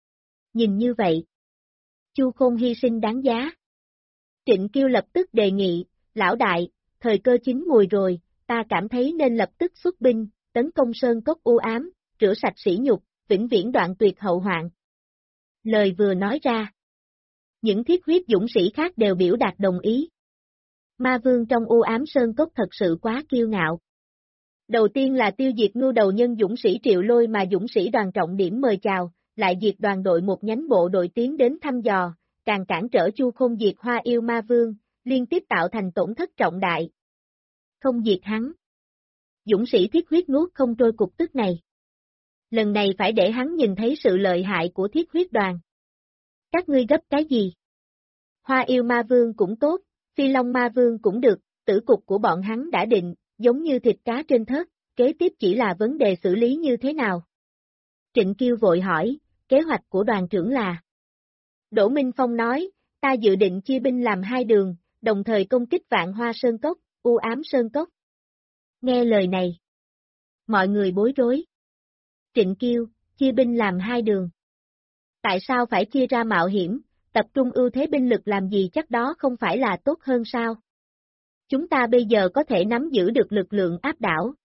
Nhìn như vậy, Chu Khôn hy sinh đáng giá. Trịnh Kiêu lập tức đề nghị, lão đại, thời cơ chín mùi rồi, ta cảm thấy nên lập tức xuất binh, tấn công Sơn Cốc u ám, rửa sạch sỉ nhục, vĩnh viễn đoạn tuyệt hậu hoạn. Lời vừa nói ra, những thiết huyết dũng sĩ khác đều biểu đạt đồng ý. Ma vương trong u ám Sơn Cốc thật sự quá kiêu ngạo. Đầu tiên là tiêu diệt ngưu đầu nhân dũng sĩ Triệu Lôi mà dũng sĩ đoàn trọng điểm mời chào, lại diệt đoàn đội một nhánh bộ đội tiến đến thăm dò, càng cản trở Chu Khôn diệt Hoa Yêu Ma Vương, liên tiếp tạo thành tổn thất trọng đại. Không diệt hắn. Dũng sĩ thiết huyết nuốt không trôi cục tức này. Lần này phải để hắn nhìn thấy sự lợi hại của thiết huyết đoàn. Các ngươi gấp cái gì? Hoa Yêu Ma Vương cũng tốt, Phi Long Ma Vương cũng được, tử cục của bọn hắn đã định, giống như thịt cá trên thớt, kế tiếp chỉ là vấn đề xử lý như thế nào. Trịnh Kiêu vội hỏi, kế hoạch của đoàn trưởng là. Đỗ Minh Phong nói, ta dự định chia binh làm 2 đường, đồng thời công kích Vạn Hoa Sơn Cốc, U Ám Sơn Cốc. Nghe lời này, mọi người bối rối. Trịnh Kiêu, chia binh làm 2 đường. Tại sao phải chia ra mạo hiểm, tập trung ưu thế binh lực làm gì, chắc đó không phải là tốt hơn sao? Chúng ta bây giờ có thể nắm giữ được lực lượng áp đảo.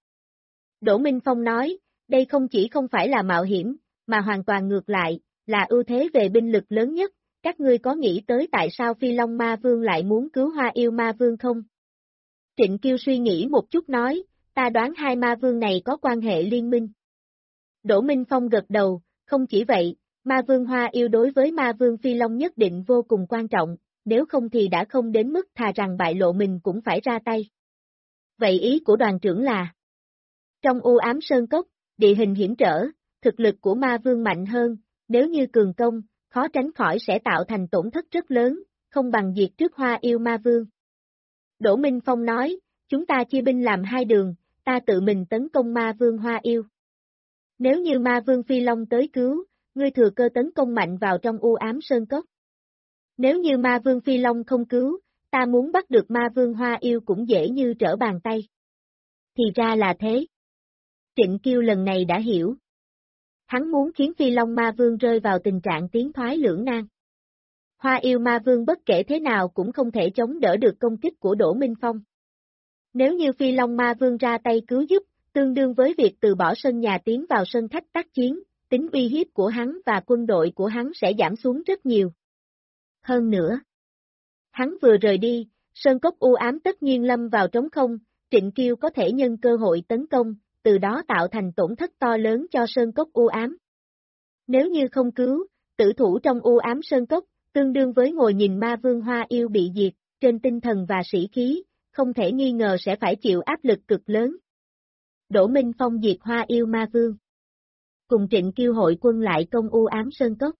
Đỗ Minh Phong nói, đây không chỉ không phải là mạo hiểm, mà hoàn toàn ngược lại, là ưu thế về binh lực lớn nhất. Các ngươi có nghĩ tới tại sao Phi Long Ma Vương lại muốn cứu Hoa Yêu Ma Vương không? Trịnh Kiêu suy nghĩ một chút nói, ta đoán 2 ma vương này có quan hệ liên minh. Đỗ Minh Phong gật đầu, không chỉ vậy, Ma Vương Hoa Yêu đối với Ma Vương Phi Long nhất định vô cùng quan trọng, nếu không thì đã không đến mức thà rằng bại lộ mình cũng phải ra tay. Vậy ý của đoàn trưởng là, trong U Ám Sơn Cốc, địa hình hiểm trở, thực lực của Ma Vương mạnh hơn, nếu như cường công, khó tránh khỏi sẽ tạo thành tổn thất rất lớn, không bằng diệt trước Hoa Yêu Ma Vương. Đỗ Minh Phong nói, chúng ta chia binh làm 2 đường, ta tự mình tấn công Ma Vương Hoa Yêu. Nếu như Ma Vương Phi Long tới cứu, ngươi thừa cơ tấn công mạnh vào trong U Ám Sơn Cốc. Nếu như Ma Vương Phi Long không cứu, ta muốn bắt được Ma Vương Hoa Yêu cũng dễ như trở bàn tay. Thì ra là thế. Trịnh Kiêu lần này đã hiểu. Hắn muốn khiến Phi Long Ma Vương rơi vào tình trạng tiến thoái lưỡng nan. Hoa Yêu Ma Vương bất kể thế nào cũng không thể chống đỡ được công kích của Đỗ Minh Phong. Nếu như Phi Long Ma Vương ra tay cứu giúp, tương đương với việc từ bỏ sân nhà tiến vào sân khách tác chiến, tính uy hiếp của hắn và quân đội của hắn sẽ giảm xuống rất nhiều. Hơn nữa, hắn vừa rời đi, Sơn Cốc U Ám tất nhiên lâm vào trống không, Trịnh Kiêu có thể nhân cơ hội tấn công, từ đó tạo thành tổn thất to lớn cho Sơn Cốc U Ám. Nếu như không cứu, tử thủ trong U Ám Sơn Cốc, tương đương với ngồi nhìn Ma Vương Hoa Yêu bị diệt, trên tinh thần và sĩ khí, không thể nghi ngờ sẽ phải chịu áp lực cực lớn. Đỗ Minh Phong diệt Hoa Yêu Ma Vương. Cùng Trịnh Kiêu hội quân lại công U Ám Sơn Cốc.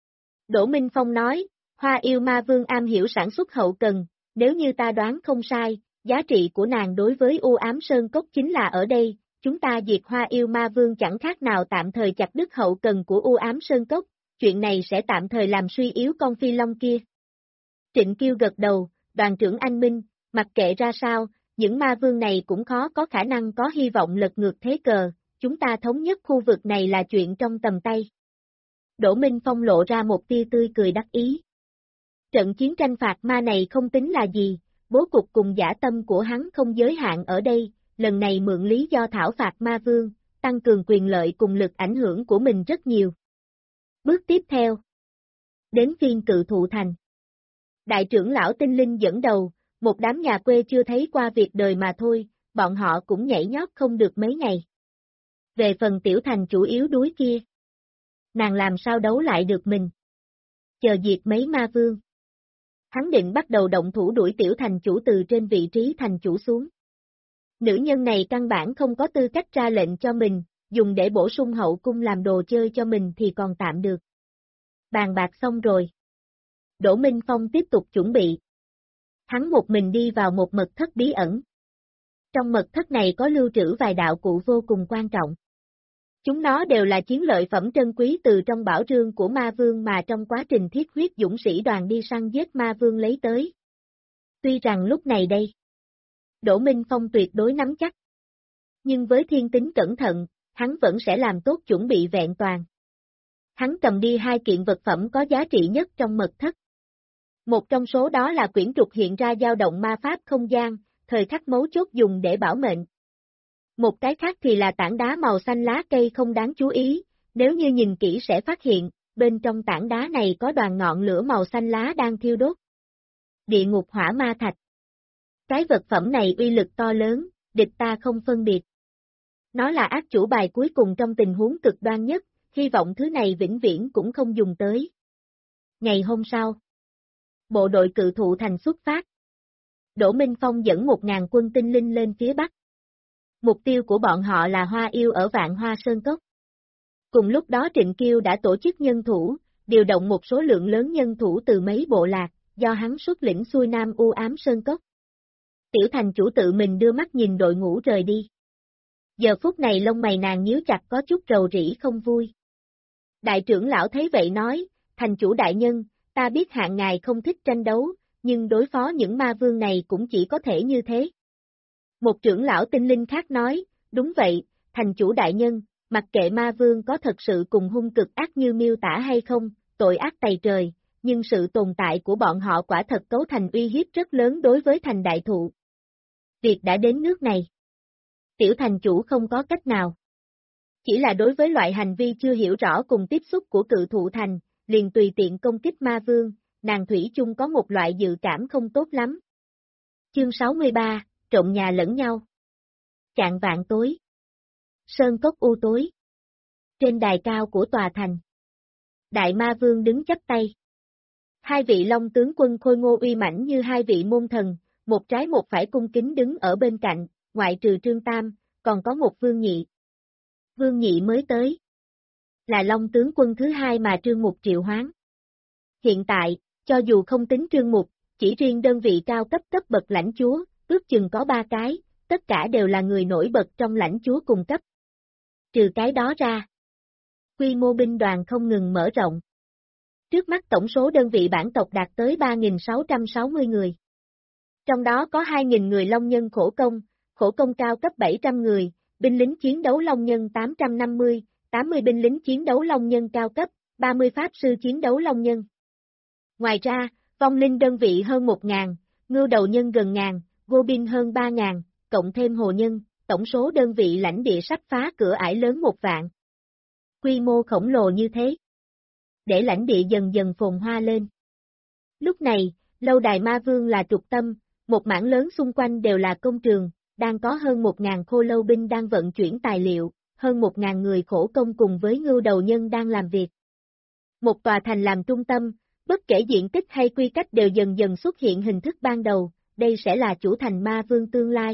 Đỗ Minh Phong nói, Hoa Yêu Ma Vương am hiểu sản xuất hậu cần, nếu như ta đoán không sai, giá trị của nàng đối với U Ám Sơn Cốc chính là ở đây, chúng ta diệt Hoa Yêu Ma Vương chẳng khác nào tạm thời chặt đứt hậu cần của U Ám Sơn Cốc, chuyện này sẽ tạm thời làm suy yếu con Phi Long kia. Trịnh Kiêu gật đầu, đoàn trưởng anh minh, mặc kệ ra sao, những ma vương này cũng khó có khả năng có hy vọng lật ngược thế cờ, chúng ta thống nhất khu vực này là chuyện trong tầm tay. Đỗ Minh Phong lộ ra một tia tươi cười đắc ý. Trận chiến tranh phạt ma này không tính là gì, bố cục cùng dã tâm của hắn không giới hạn ở đây, lần này mượn lý do thảo phạt ma vương, tăng cường quyền lợi cùng lực ảnh hưởng của mình rất nhiều. Bước tiếp theo. Đến phiên Cự Thụ Thành. Đại trưởng lão Tinh Linh dẫn đầu, một đám nhà quê chưa thấy qua việc đời mà thôi, bọn họ cũng nhảy nhót không được mấy ngày. Về phần tiểu thành chủ yếu đuối kia. Nàng làm sao đấu lại được mình. Chờ diệt mấy ma vương. Hắn định bắt đầu động thủ đuổi tiểu thành chủ từ trên vị trí thành chủ xuống. Nữ nhân này căn bản không có tư cách ra lệnh cho mình, dùng để bổ sung hậu cung làm đồ chơi cho mình thì còn tạm được. Bàn bạc xong rồi. Đỗ Minh Phong tiếp tục chuẩn bị. Hắn một mình đi vào một mật thất bí ẩn. Trong mật thất này có lưu trữ vài đạo cụ vô cùng quan trọng. Chúng nó đều là chiến lợi phẩm trân quý từ trong bảo rương của ma vương mà trong quá trình thiết huyết dũng sĩ đoàn đi săn giết ma vương lấy tới. Tuy rằng lúc này đây, Đỗ Minh Phong tuyệt đối nắm chắc. Nhưng với thiên tính cẩn thận, hắn vẫn sẽ làm tốt chuẩn bị vẹn toàn. Hắn cầm đi 2 kiện vật phẩm có giá trị nhất trong mật thất. Một trong số đó là quyển trục hiện ra dao động ma pháp không gian, thời khắc mấu chốt dùng để bảo mệnh. Một cái khác thì là tảng đá màu xanh lá cây không đáng chú ý, nếu như nhìn kỹ sẽ phát hiện, bên trong tảng đá này có đoàn ngọn lửa màu xanh lá đang thiêu đốt. Địa ngục hỏa ma thạch. Cái vật phẩm này uy lực to lớn, địch ta không phân biệt. Nó là ác chủ bài cuối cùng trong tình huống cực đoan nhất, hy vọng thứ này vĩnh viễn cũng không dùng tới. Ngày hôm sau, bộ đội Cự Thụ Thành xuất phát. Đỗ Minh Phong dẫn 1.000 quân tinh linh lên phía Bắc. Mục tiêu của bọn họ là Hoa Yêu ở Vạn Hoa Sơn Cốc. Cùng lúc đó Trịnh Kiêu đã tổ chức nhân thủ, điều động một số lượng lớn nhân thủ từ mấy bộ lạc, do hắn xuất lĩnh xuôi Nam U Ám Sơn Cốc. Tiểu thành chủ tự mình đưa mắt nhìn đội ngũ rời đi. Giờ phút này lông mày nàng nhíu chặt có chút rầu rĩ không vui. Đại trưởng lão thấy vậy nói, thành chủ đại nhân, ta biết hạng ngài không thích tranh đấu, nhưng đối phó những ma vương này cũng chỉ có thể như thế. Một trưởng lão tinh linh khác nói, đúng vậy, thành chủ đại nhân, mặc kệ ma vương có thật sự cùng hung cực ác như miêu tả hay không, tội ác tày trời, nhưng sự tồn tại của bọn họ quả thật cấu thành uy hiếp rất lớn đối với thành đại thụ. Việc đã đến nước này. Tiểu thành chủ không có cách nào. Chỉ là đối với loại hành vi chưa hiểu rõ cùng tiếp xúc của Cự Thụ Thành, liền tùy tiện công kích ma vương, nàng thủy chung có một loại dự cảm không tốt lắm. Chương 63, trộn nhà lẫn nhau. Chạng vạn tối. Sơn cốc u tối. Trên đài cao của tòa thành. Đại ma vương đứng chắp tay. Hai vị long tướng quân khôi ngô uy mãnh như hai vị môn thần, một trái một phải cung kính đứng ở bên cạnh, ngoại trừ Trương Tam, còn có một Vương Nhị. Vương Nhị mới tới. Là long tướng quân thứ hai mà Trương Mục triệu hoán. Hiện tại, cho dù không tính Trương Mục, chỉ riêng đơn vị cao cấp cấp bậc lãnh chúa, ước chừng có 3 cái, tất cả đều là người nổi bật trong lãnh chúa cùng cấp. Trừ cái đó ra, quy mô binh đoàn không ngừng mở rộng. Trước mắt tổng số đơn vị bản tộc đạt tới 3.660 người. Trong đó có 2.000 người long nhân khổ công cao cấp 700 người, binh lính chiến đấu long nhân 850, 80 binh lính chiến đấu long nhân cao cấp, 30 pháp sư chiến đấu long nhân. Ngoài ra, vong linh đơn vị hơn 1.000, ngưu đầu nhân gần ngàn, vô binh hơn 3.000, cộng thêm hồ nhân, tổng số đơn vị lãnh địa sắp phá cửa ải lớn 1 vạn. Quy mô khổng lồ như thế. Để lãnh địa dần dần phồn hoa lên. Lúc này, lâu đài ma vương là trục tâm, một mảng lớn xung quanh đều là công trường, đang có hơn 1.000 khô lâu binh đang vận chuyển tài liệu, hơn 1.000 người khổ công cùng với ngưu đầu nhân đang làm việc. Một tòa thành làm trung tâm, bất kể diện tích hay quy cách đều dần dần xuất hiện hình thức ban đầu, đây sẽ là chủ thành ma vương tương lai.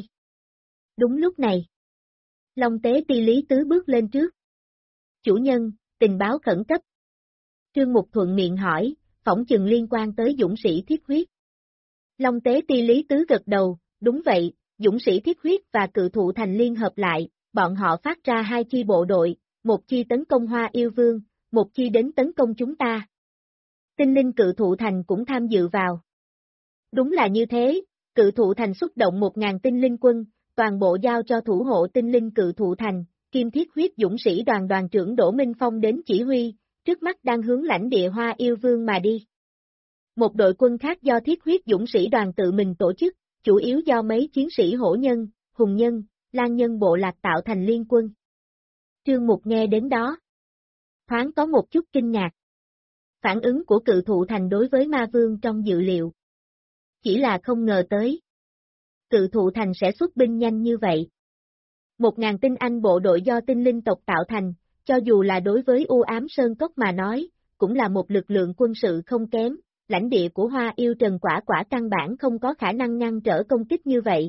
Đúng lúc này, Long Tế Ti Lý Tứ bước lên trước. Chủ nhân, tình báo khẩn cấp. Trương Mục thuận miệng hỏi, phỏng chừng liên quan tới dũng sĩ thiết huyết. Long Tế Ti Lý Tứ gật đầu, đúng vậy, dũng sĩ thiết huyết và Cự Thụ Thành liên hợp lại, bọn họ phát ra 2 chi bộ đội, một chi tấn công Hoa Yêu Vương, một chi đến tấn công chúng ta. Tinh linh Cự Thụ Thành cũng tham dự vào. Đúng là như thế, Cự Thụ Thành xuất động 1.000 tinh linh quân, toàn bộ giao cho thủ hộ tinh linh Cự Thụ Thành, Kim Thiết Huyết dũng sĩ đoàn đoàn trưởng Đỗ Minh Phong đến chỉ huy, trước mắt đang hướng lãnh địa Hoa Yêu Vương mà đi. Một đội quân khác do Thiết Huyết dũng sĩ đoàn tự mình tổ chức, chủ yếu do mấy chiến sĩ hổ nhân, hùng nhân, lang nhân bộ lạc tạo thành liên quân. Trương Mục nghe đến đó, thoáng có một chút kinh ngạc. Phản ứng của Cự Thụ Thành đối với ma vương trong dự liệu. Chỉ là không ngờ tới. Cự Thụ Thành sẽ xuất binh nhanh như vậy. 1.000 tinh anh bộ đội do tinh linh tộc tạo thành, cho dù là đối với U Ám Sơn Cốc mà nói, cũng là một lực lượng quân sự không kém, lãnh địa của Hoa Yêu Trần quả căn bản không có khả năng ngăn trở công kích như vậy.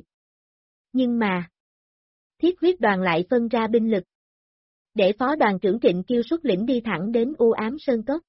Nhưng mà, Thiết Huyết đoàn lại phân ra binh lực. Để phó đoàn trưởng Trịnh Kiêu xuất lĩnh đi thẳng đến U Ám Sơn Cốc.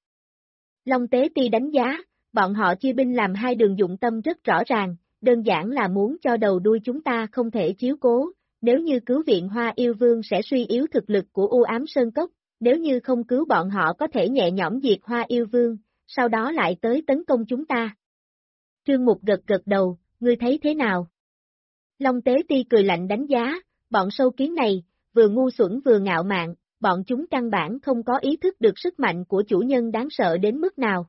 Long Tế Ti đánh giá, bọn họ chia binh làm 2 đường dụng tâm rất rõ ràng, đơn giản là muốn cho đầu đuôi chúng ta không thể chiếu cố, nếu như cứu viện Hoa Yêu Vương sẽ suy yếu thực lực của U Ám Sơn Cốc, nếu như không cứu bọn họ có thể nhẹ nhõm diệt Hoa Yêu Vương, sau đó lại tới tấn công chúng ta. Trương Mục gật đầu, ngươi thấy thế nào? Long Tế Ti cười lạnh đánh giá, bọn sâu kiến này, vừa ngu xuẩn vừa ngạo mạn, bọn chúng căn bản không có ý thức được sức mạnh của chủ nhân đáng sợ đến mức nào.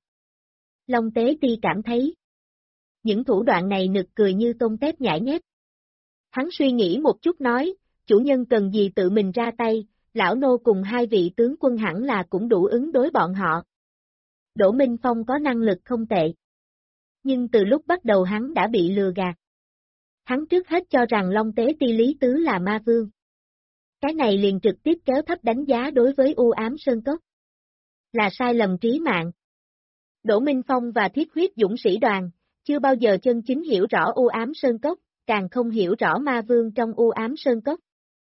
Long Tế Ti cảm thấy, những thủ đoạn này nực cười như tôm tép nhãi nhép. Hắn suy nghĩ một chút nói, chủ nhân cần gì tự mình ra tay, lão nô cùng 2 vị tướng quân hẳn là cũng đủ ứng đối bọn họ. Đỗ Minh Phong có năng lực không tệ. Nhưng từ lúc bắt đầu hắn đã bị lừa gạt. Hắn trước hết cho rằng Long Tế Ti Lý Tứ là ma vương. Cái này liền trực tiếp kéo thấp đánh giá đối với U Ám Sơn Cốc. Là sai lầm trí mạng. Đỗ Minh Phong và Thiết Huyết Dũng Sĩ Đoàn, chưa bao giờ chân chính hiểu rõ U Ám Sơn Cốc, càng không hiểu rõ ma vương trong U Ám Sơn Cốc.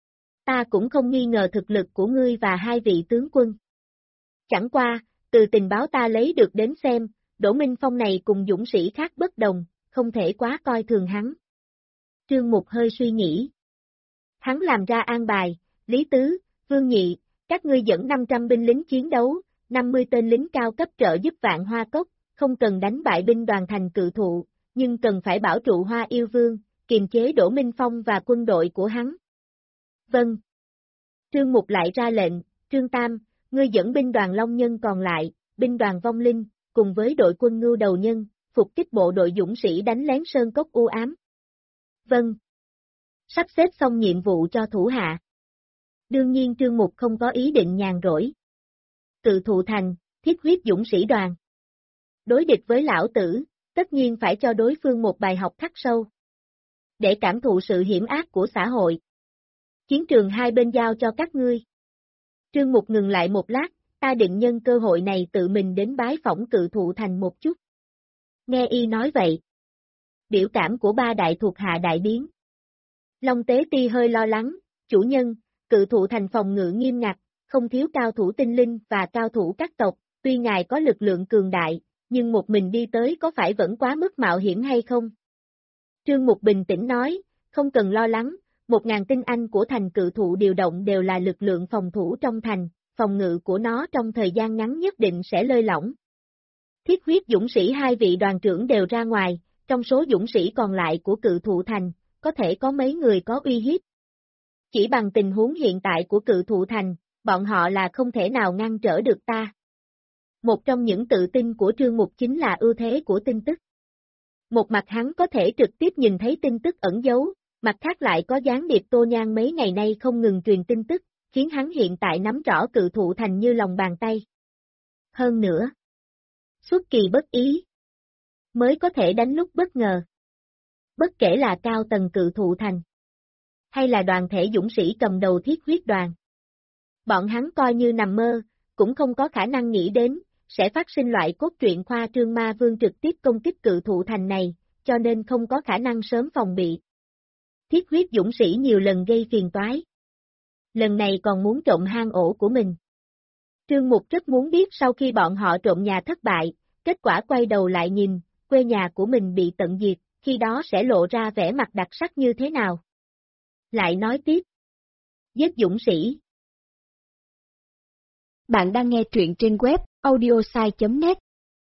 Ta cũng không nghi ngờ thực lực của ngươi và hai vị tướng quân. Chẳng qua, từ tình báo ta lấy được đến xem, Đỗ Minh Phong này cùng dũng sĩ khác bất đồng, không thể quá coi thường hắn. Trương Mục hơi suy nghĩ. Hắn làm ra an bài, Lý Tứ, Vương Nhị, các ngươi dẫn 500 binh lính chiến đấu, 50 tên lính cao cấp trợ giúp Vạn Hoa Cốc, không cần đánh bại binh đoàn thành cự thụ, nhưng cần phải bảo trụ Hoa Yêu Vương, kiềm chế Đỗ Minh Phong và quân đội của hắn. Vâng. Trương Mục lại ra lệnh, Trương Tam, ngươi dẫn binh đoàn Long Nhân còn lại, binh đoàn Vong Linh, cùng với đội quân Ngưu Đầu Nhân, phục kích bộ đội dũng sĩ đánh lén Sơn Cốc U Ám. Vâng. Sắp xếp xong nhiệm vụ cho thủ hạ. Đương nhiên Trương Mục không có ý định nhàn rỗi. Cự thụ thành, Thiết Huyết Dũng Sĩ Đoàn. Đối địch với lão tử, tất nhiên phải cho đối phương một bài học khắc sâu. Để cảm thụ sự hiểm ác của xã hội. Chiến trường hai bên giao cho các ngươi. Trương Mục ngừng lại một lát, ta định nhân cơ hội này tự mình đến bái phỏng cự thụ thành một chút. Nghe y nói vậy. Biểu cảm của ba đại thuộc hạ đại biến. Long Tế Ti hơi lo lắng, chủ nhân, cự thụ thành phòng ngự nghiêm ngặt, không thiếu cao thủ tinh linh và cao thủ các tộc, tuy ngài có lực lượng cường đại, nhưng một mình đi tới có phải vẫn quá mức mạo hiểm hay không? Trương Mục bình tĩnh nói, không cần lo lắng, 1.000 tinh anh của thành cự thụ điều động đều là lực lượng phòng thủ trong thành, phòng ngự của nó trong thời gian ngắn nhất định sẽ lơi lỏng. Thiết Huyết Dũng Sĩ hai vị đoàn trưởng đều ra ngoài, trong số dũng sĩ còn lại của cự thụ thành, có thể có mấy người có uy hiếp. Chỉ bằng tình huống hiện tại của cự thụ thành, bọn họ là không thể nào ngăn trở được ta. Một trong những tự tin của Trương Mục chính là ưu thế của tin tức. Một mặt hắn có thể trực tiếp nhìn thấy tin tức ẩn giấu, mặt khác lại có gián điệp Tô Nhan mấy ngày nay không ngừng truyền tin tức, khiến hắn hiện tại nắm rõ cự thụ thành như lòng bàn tay. Hơn nữa, xuất kỳ bất ý, mới có thể đánh lúc bất ngờ. Bất kể là cao tầng cự thụ thành, hay là đoàn thể dũng sĩ cầm đầu Thiết Huyết đoàn. Bọn hắn coi như nằm mơ, cũng không có khả năng nghĩ đến, sẽ phát sinh loại cốt truyện khoa trương ma vương trực tiếp công kích cự thụ thành này, cho nên không có khả năng sớm phòng bị. Thiết Huyết dũng sĩ nhiều lần gây phiền toái. Lần này còn muốn trộm hang ổ của mình. Trương Mục rất muốn biết sau khi bọn họ trộm nhà thất bại, kết quả quay đầu lại nhìn, quê nhà của mình bị tận diệt, khi đó sẽ lộ ra vẻ mặt đặc sắc như thế nào. Lại nói tiếp. Giết dũng sĩ. Bạn đang nghe truyện trên web audiosai.net.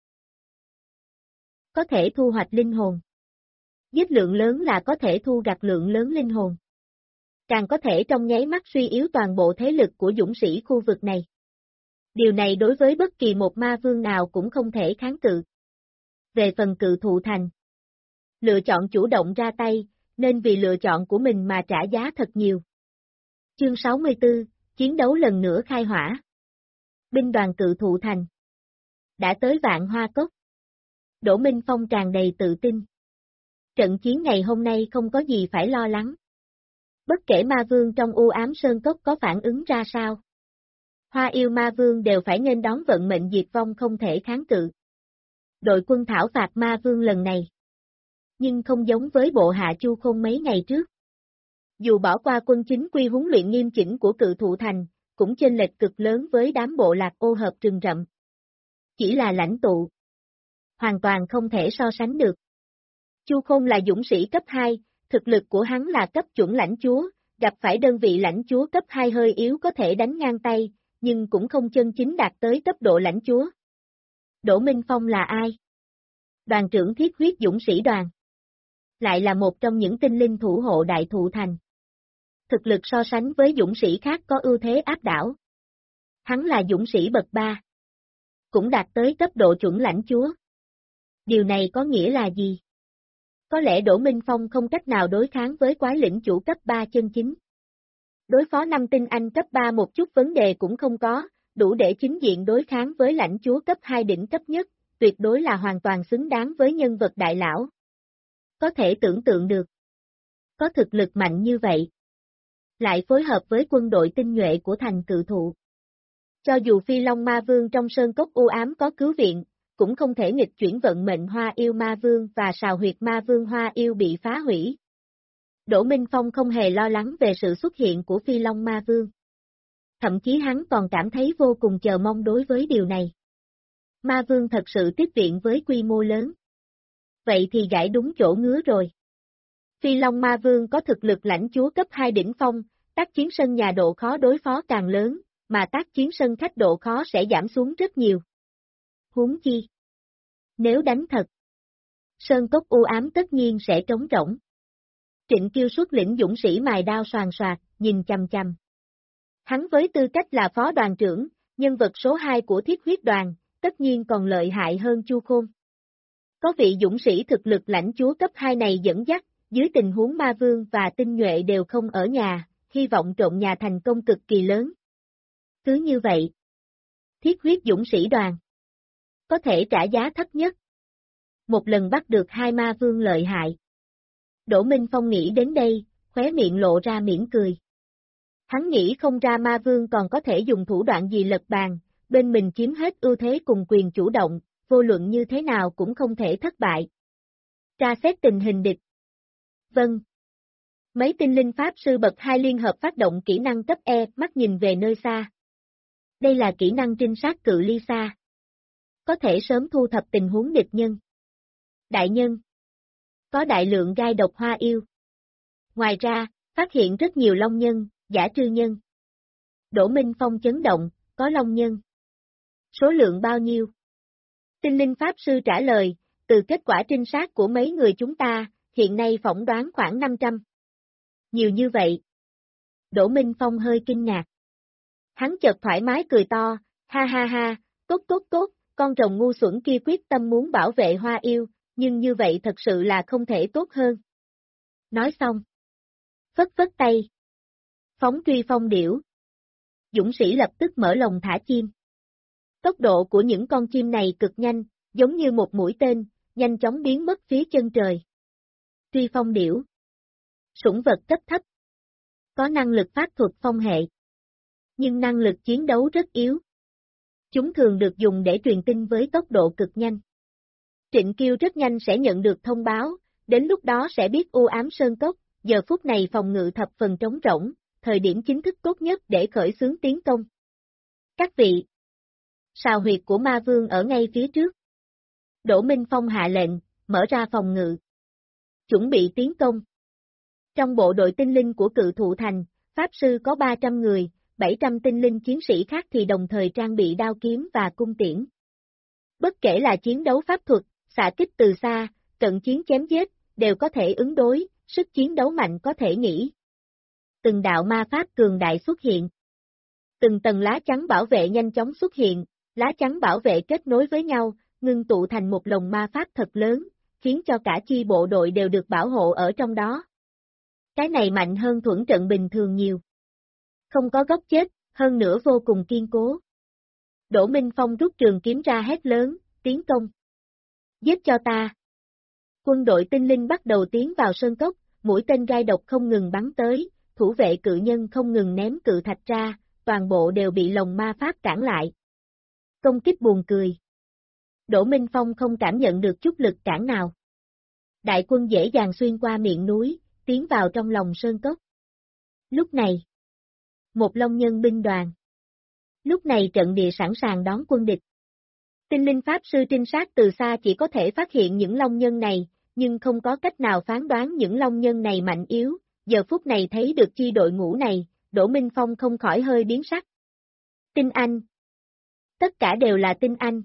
Có thể thu hoạch linh hồn. Giết lượng lớn là có thể thu gặt lượng lớn linh hồn. Càng có thể trong nháy mắt suy yếu toàn bộ thế lực của dũng sĩ khu vực này. Điều này đối với bất kỳ một ma vương nào cũng không thể kháng cự. Về phần cự thụ thành, lựa chọn chủ động ra tay, nên vì lựa chọn của mình mà trả giá thật nhiều. Chương 64, chiến đấu lần nữa khai hỏa. Binh đoàn cự thụ thành. Đã tới Vạn Hoa Cốc. Đỗ Minh Phong tràn đầy tự tin. Trận chiến ngày hôm nay không có gì phải lo lắng. Bất kể ma vương trong U Ám Sơn Cốc có phản ứng ra sao. Hoa Yêu ma vương đều phải nên đón vận mệnh diệt vong không thể kháng cự. Đội quân thảo phạt ma vương lần này. Nhưng không giống với bộ hạ Chu Khôn mấy ngày trước. Dù bỏ qua quân chính quy huấn luyện nghiêm chỉnh của cự thụ thành, cũng chênh lệch cực lớn với đám bộ lạc ô hợp rừng rậm. Chỉ là lãnh tụ. Hoàn toàn không thể so sánh được. Chu Khôn là dũng sĩ cấp 2, thực lực của hắn là cấp chuẩn lãnh chúa, gặp phải đơn vị lãnh chúa cấp 2 hơi yếu có thể đánh ngang tay, nhưng cũng không chân chính đạt tới cấp độ lãnh chúa. Đỗ Minh Phong là ai? Đoàn trưởng Thiết Huyết Dũng Sĩ Đoàn. Lại là một trong những tinh linh thủ hộ đại thụ thành. Thực lực so sánh với dũng sĩ khác có ưu thế áp đảo. Hắn là dũng sĩ bậc 3. Cũng đạt tới cấp độ chuẩn lãnh chúa. Điều này có nghĩa là gì? Có lẽ Đỗ Minh Phong không cách nào đối kháng với quái lĩnh chủ cấp 3 chân chính. Đối phó 5 tinh anh cấp 3 một chút vấn đề cũng không có, đủ để chính diện đối kháng với lãnh chúa cấp 2 đỉnh cấp nhất, tuyệt đối là hoàn toàn xứng đáng với nhân vật đại lão. Có thể tưởng tượng được. Có thực lực mạnh như vậy. lại phối hợp với quân đội tinh nhuệ của thành Cự Thụ. Cho dù Phi Long Ma Vương trong sơn cốc u ám có cứu viện, cũng không thể nghịch chuyển vận mệnh Hoa Yêu Ma Vương và Sào Huyệt Ma Vương Hoa Yêu bị phá hủy. Đỗ Minh Phong không hề lo lắng về sự xuất hiện của Phi Long Ma Vương. Thậm chí hắn còn cảm thấy vô cùng chờ mong đối với điều này. Ma Vương thật sự tiếp viện với quy mô lớn. Vậy thì gãi đúng chỗ ngứa rồi. Phi Long Ma Vương có thực lực lãnh chúa cấp 2 đỉnh phong, tác chiến sân nhà độ khó đối phó càng lớn, mà tác chiến sân khách độ khó sẽ giảm xuống rất nhiều. Huống chi. Nếu đánh thật, sơn cốc u ám tất nhiên sẽ trống rỗng. Trịnh Kiêu xuất lĩnh dũng sĩ mài đao soàn soạt, nhìn chằm chằm. Hắn với tư cách là phó đoàn trưởng, nhân vật số 2 của Thiết Huyết đoàn, tất nhiên còn lợi hại hơn Chu Khôn. Có vị dũng sĩ thực lực lãnh chúa cấp 2 này dẫn dắt, dưới tình huống Ma Vương và tinh nhuệ đều không ở nhà, hy vọng trộn nhà thành công cực kỳ lớn. Cứ như vậy, Thiết Huyết dũng sĩ đoàn có thể trả giá thấp nhất. Một lần bắt được 2 Ma Vương lợi hại. Đỗ Minh Phong nghĩ đến đây, khóe miệng lộ ra mỉm cười. Hắn nghĩ không ra Ma Vương còn có thể dùng thủ đoạn gì lật bàn, bên mình chiếm hết ưu thế cùng quyền chủ động, vô luận như thế nào cũng không thể thất bại. Tra xét tình hình địch. Vâng. Mấy tinh linh pháp sư bậc 2 liên hợp phát động kỹ năng cấp E, mắt nhìn về nơi xa. Đây là kỹ năng trinh sát cự ly xa. Có thể sớm thu thập tình huống địch nhân. Đại nhân. Có đại lượng gai độc hoa yêu. Ngoài ra, phát hiện rất nhiều long nhân, giả trư nhân. Đỗ Minh Phong chấn động, có long nhân. Số lượng bao nhiêu? Tinh linh pháp sư trả lời, từ kết quả trinh sát của mấy người chúng ta, hiện nay phỏng đoán khoảng 500. Nhiều như vậy. Đỗ Minh Phong hơi kinh ngạc. Hắn chợt thoải mái cười to, ha ha ha, tốt tốt tốt, con rồng ngu xuẩn kia quyết tâm muốn bảo vệ hoa yêu, nhưng như vậy thật sự là không thể tốt hơn. Nói xong. Phất phất tay. Phóng truy phong điểu. Dũng sĩ lập tức mở lồng thả chim. Tốc độ của những con chim này cực nhanh, giống như một mũi tên, nhanh chóng biến mất phía chân trời. Truy phong điểu. Sủng vật cấp thấp. Có năng lực pháp thuật phong hệ. Nhưng năng lực chiến đấu rất yếu. Chúng thường được dùng để truyền tin với tốc độ cực nhanh. Trịnh Kiêu rất nhanh sẽ nhận được thông báo, đến lúc đó sẽ biết u ám sơn cốc, giờ phút này phòng ngự thập phần trống rỗng, thời điểm chính thức tốt nhất để khởi xướng tiến công. Các vị. Sào huyệt của Ma Vương ở ngay phía trước. Đỗ Minh Phong hạ lệnh, mở ra phòng ngự. Chuẩn bị tiến công. Trong bộ đội tinh linh của Cự Thụ Thành, Pháp Sư có 300 người, 700 tinh linh chiến sĩ khác thì đồng thời trang bị đao kiếm và cung tiễn. Bất kể là chiến đấu pháp thuật, xạ kích từ xa, cận chiến chém giết, đều có thể ứng đối, sức chiến đấu mạnh có thể nghĩ. Từng đạo ma pháp cường đại xuất hiện. Từng tầng lá chắn bảo vệ nhanh chóng xuất hiện, lá chắn bảo vệ kết nối với nhau, ngưng tụ thành một lồng ma pháp thật lớn, khiến cho cả chi bộ đội đều được bảo hộ ở trong đó. Cái này mạnh hơn thuẫn trận bình thường nhiều. Không có góc chết, hơn nữa vô cùng kiên cố. Đỗ Minh Phong rút trường kiếm ra hét lớn, tiến công. Giết cho ta. Quân đội tinh linh bắt đầu tiến vào sơn cốc, mũi tên gai độc không ngừng bắn tới, thủ vệ cự nhân không ngừng ném cự thạch ra, toàn bộ đều bị lồng ma pháp cản lại. Công kích buồn cười. Đỗ Minh Phong không cảm nhận được chút lực cản nào. Đại quân dễ dàng xuyên qua miệng núi, tiến vào trong lòng sơn cốc. Lúc này, một long nhân binh đoàn. Lúc này trận địa sẵn sàng đón quân địch. Tinh linh pháp sư trinh sát từ xa chỉ có thể phát hiện những long nhân này, nhưng không có cách nào phán đoán những long nhân này mạnh yếu, giờ phút này thấy được chi đội ngũ này, Đỗ Minh Phong không khỏi hơi biến sắc. Tinh Anh. Tất cả đều là tinh Anh.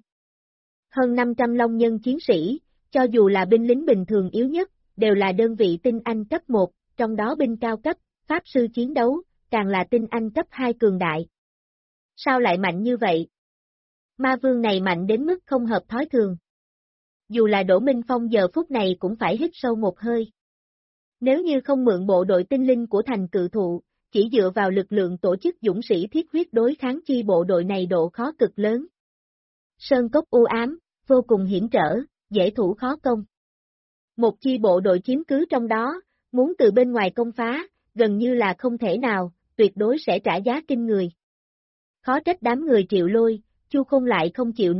Hơn 500 long nhân chiến sĩ, cho dù là binh lính bình thường yếu nhất, đều là đơn vị tinh Anh cấp 1, trong đó binh cao cấp, pháp sư chiến đấu, càng là tinh Anh cấp 2 cường đại. Sao lại mạnh như vậy? Ma Vương này mạnh đến mức không hợp thói thường. Dù là Đỗ Minh Phong giờ phút này cũng phải hít sâu một hơi. Nếu như không mượn bộ đội tinh linh của thành Cự Thụ, chỉ dựa vào lực lượng tổ chức dũng sĩ thiết huyết đối kháng chi bộ đội này độ khó cực lớn. Sơn cốc u ám, vô cùng hiểm trở, dễ thủ khó công. Một chi bộ đội chiếm cứ trong đó, muốn từ bên ngoài công phá, gần như là không thể nào, tuyệt đối sẽ trả giá kinh người. Khó trách đám người Triệu Lôi, Chu Không lại không chịu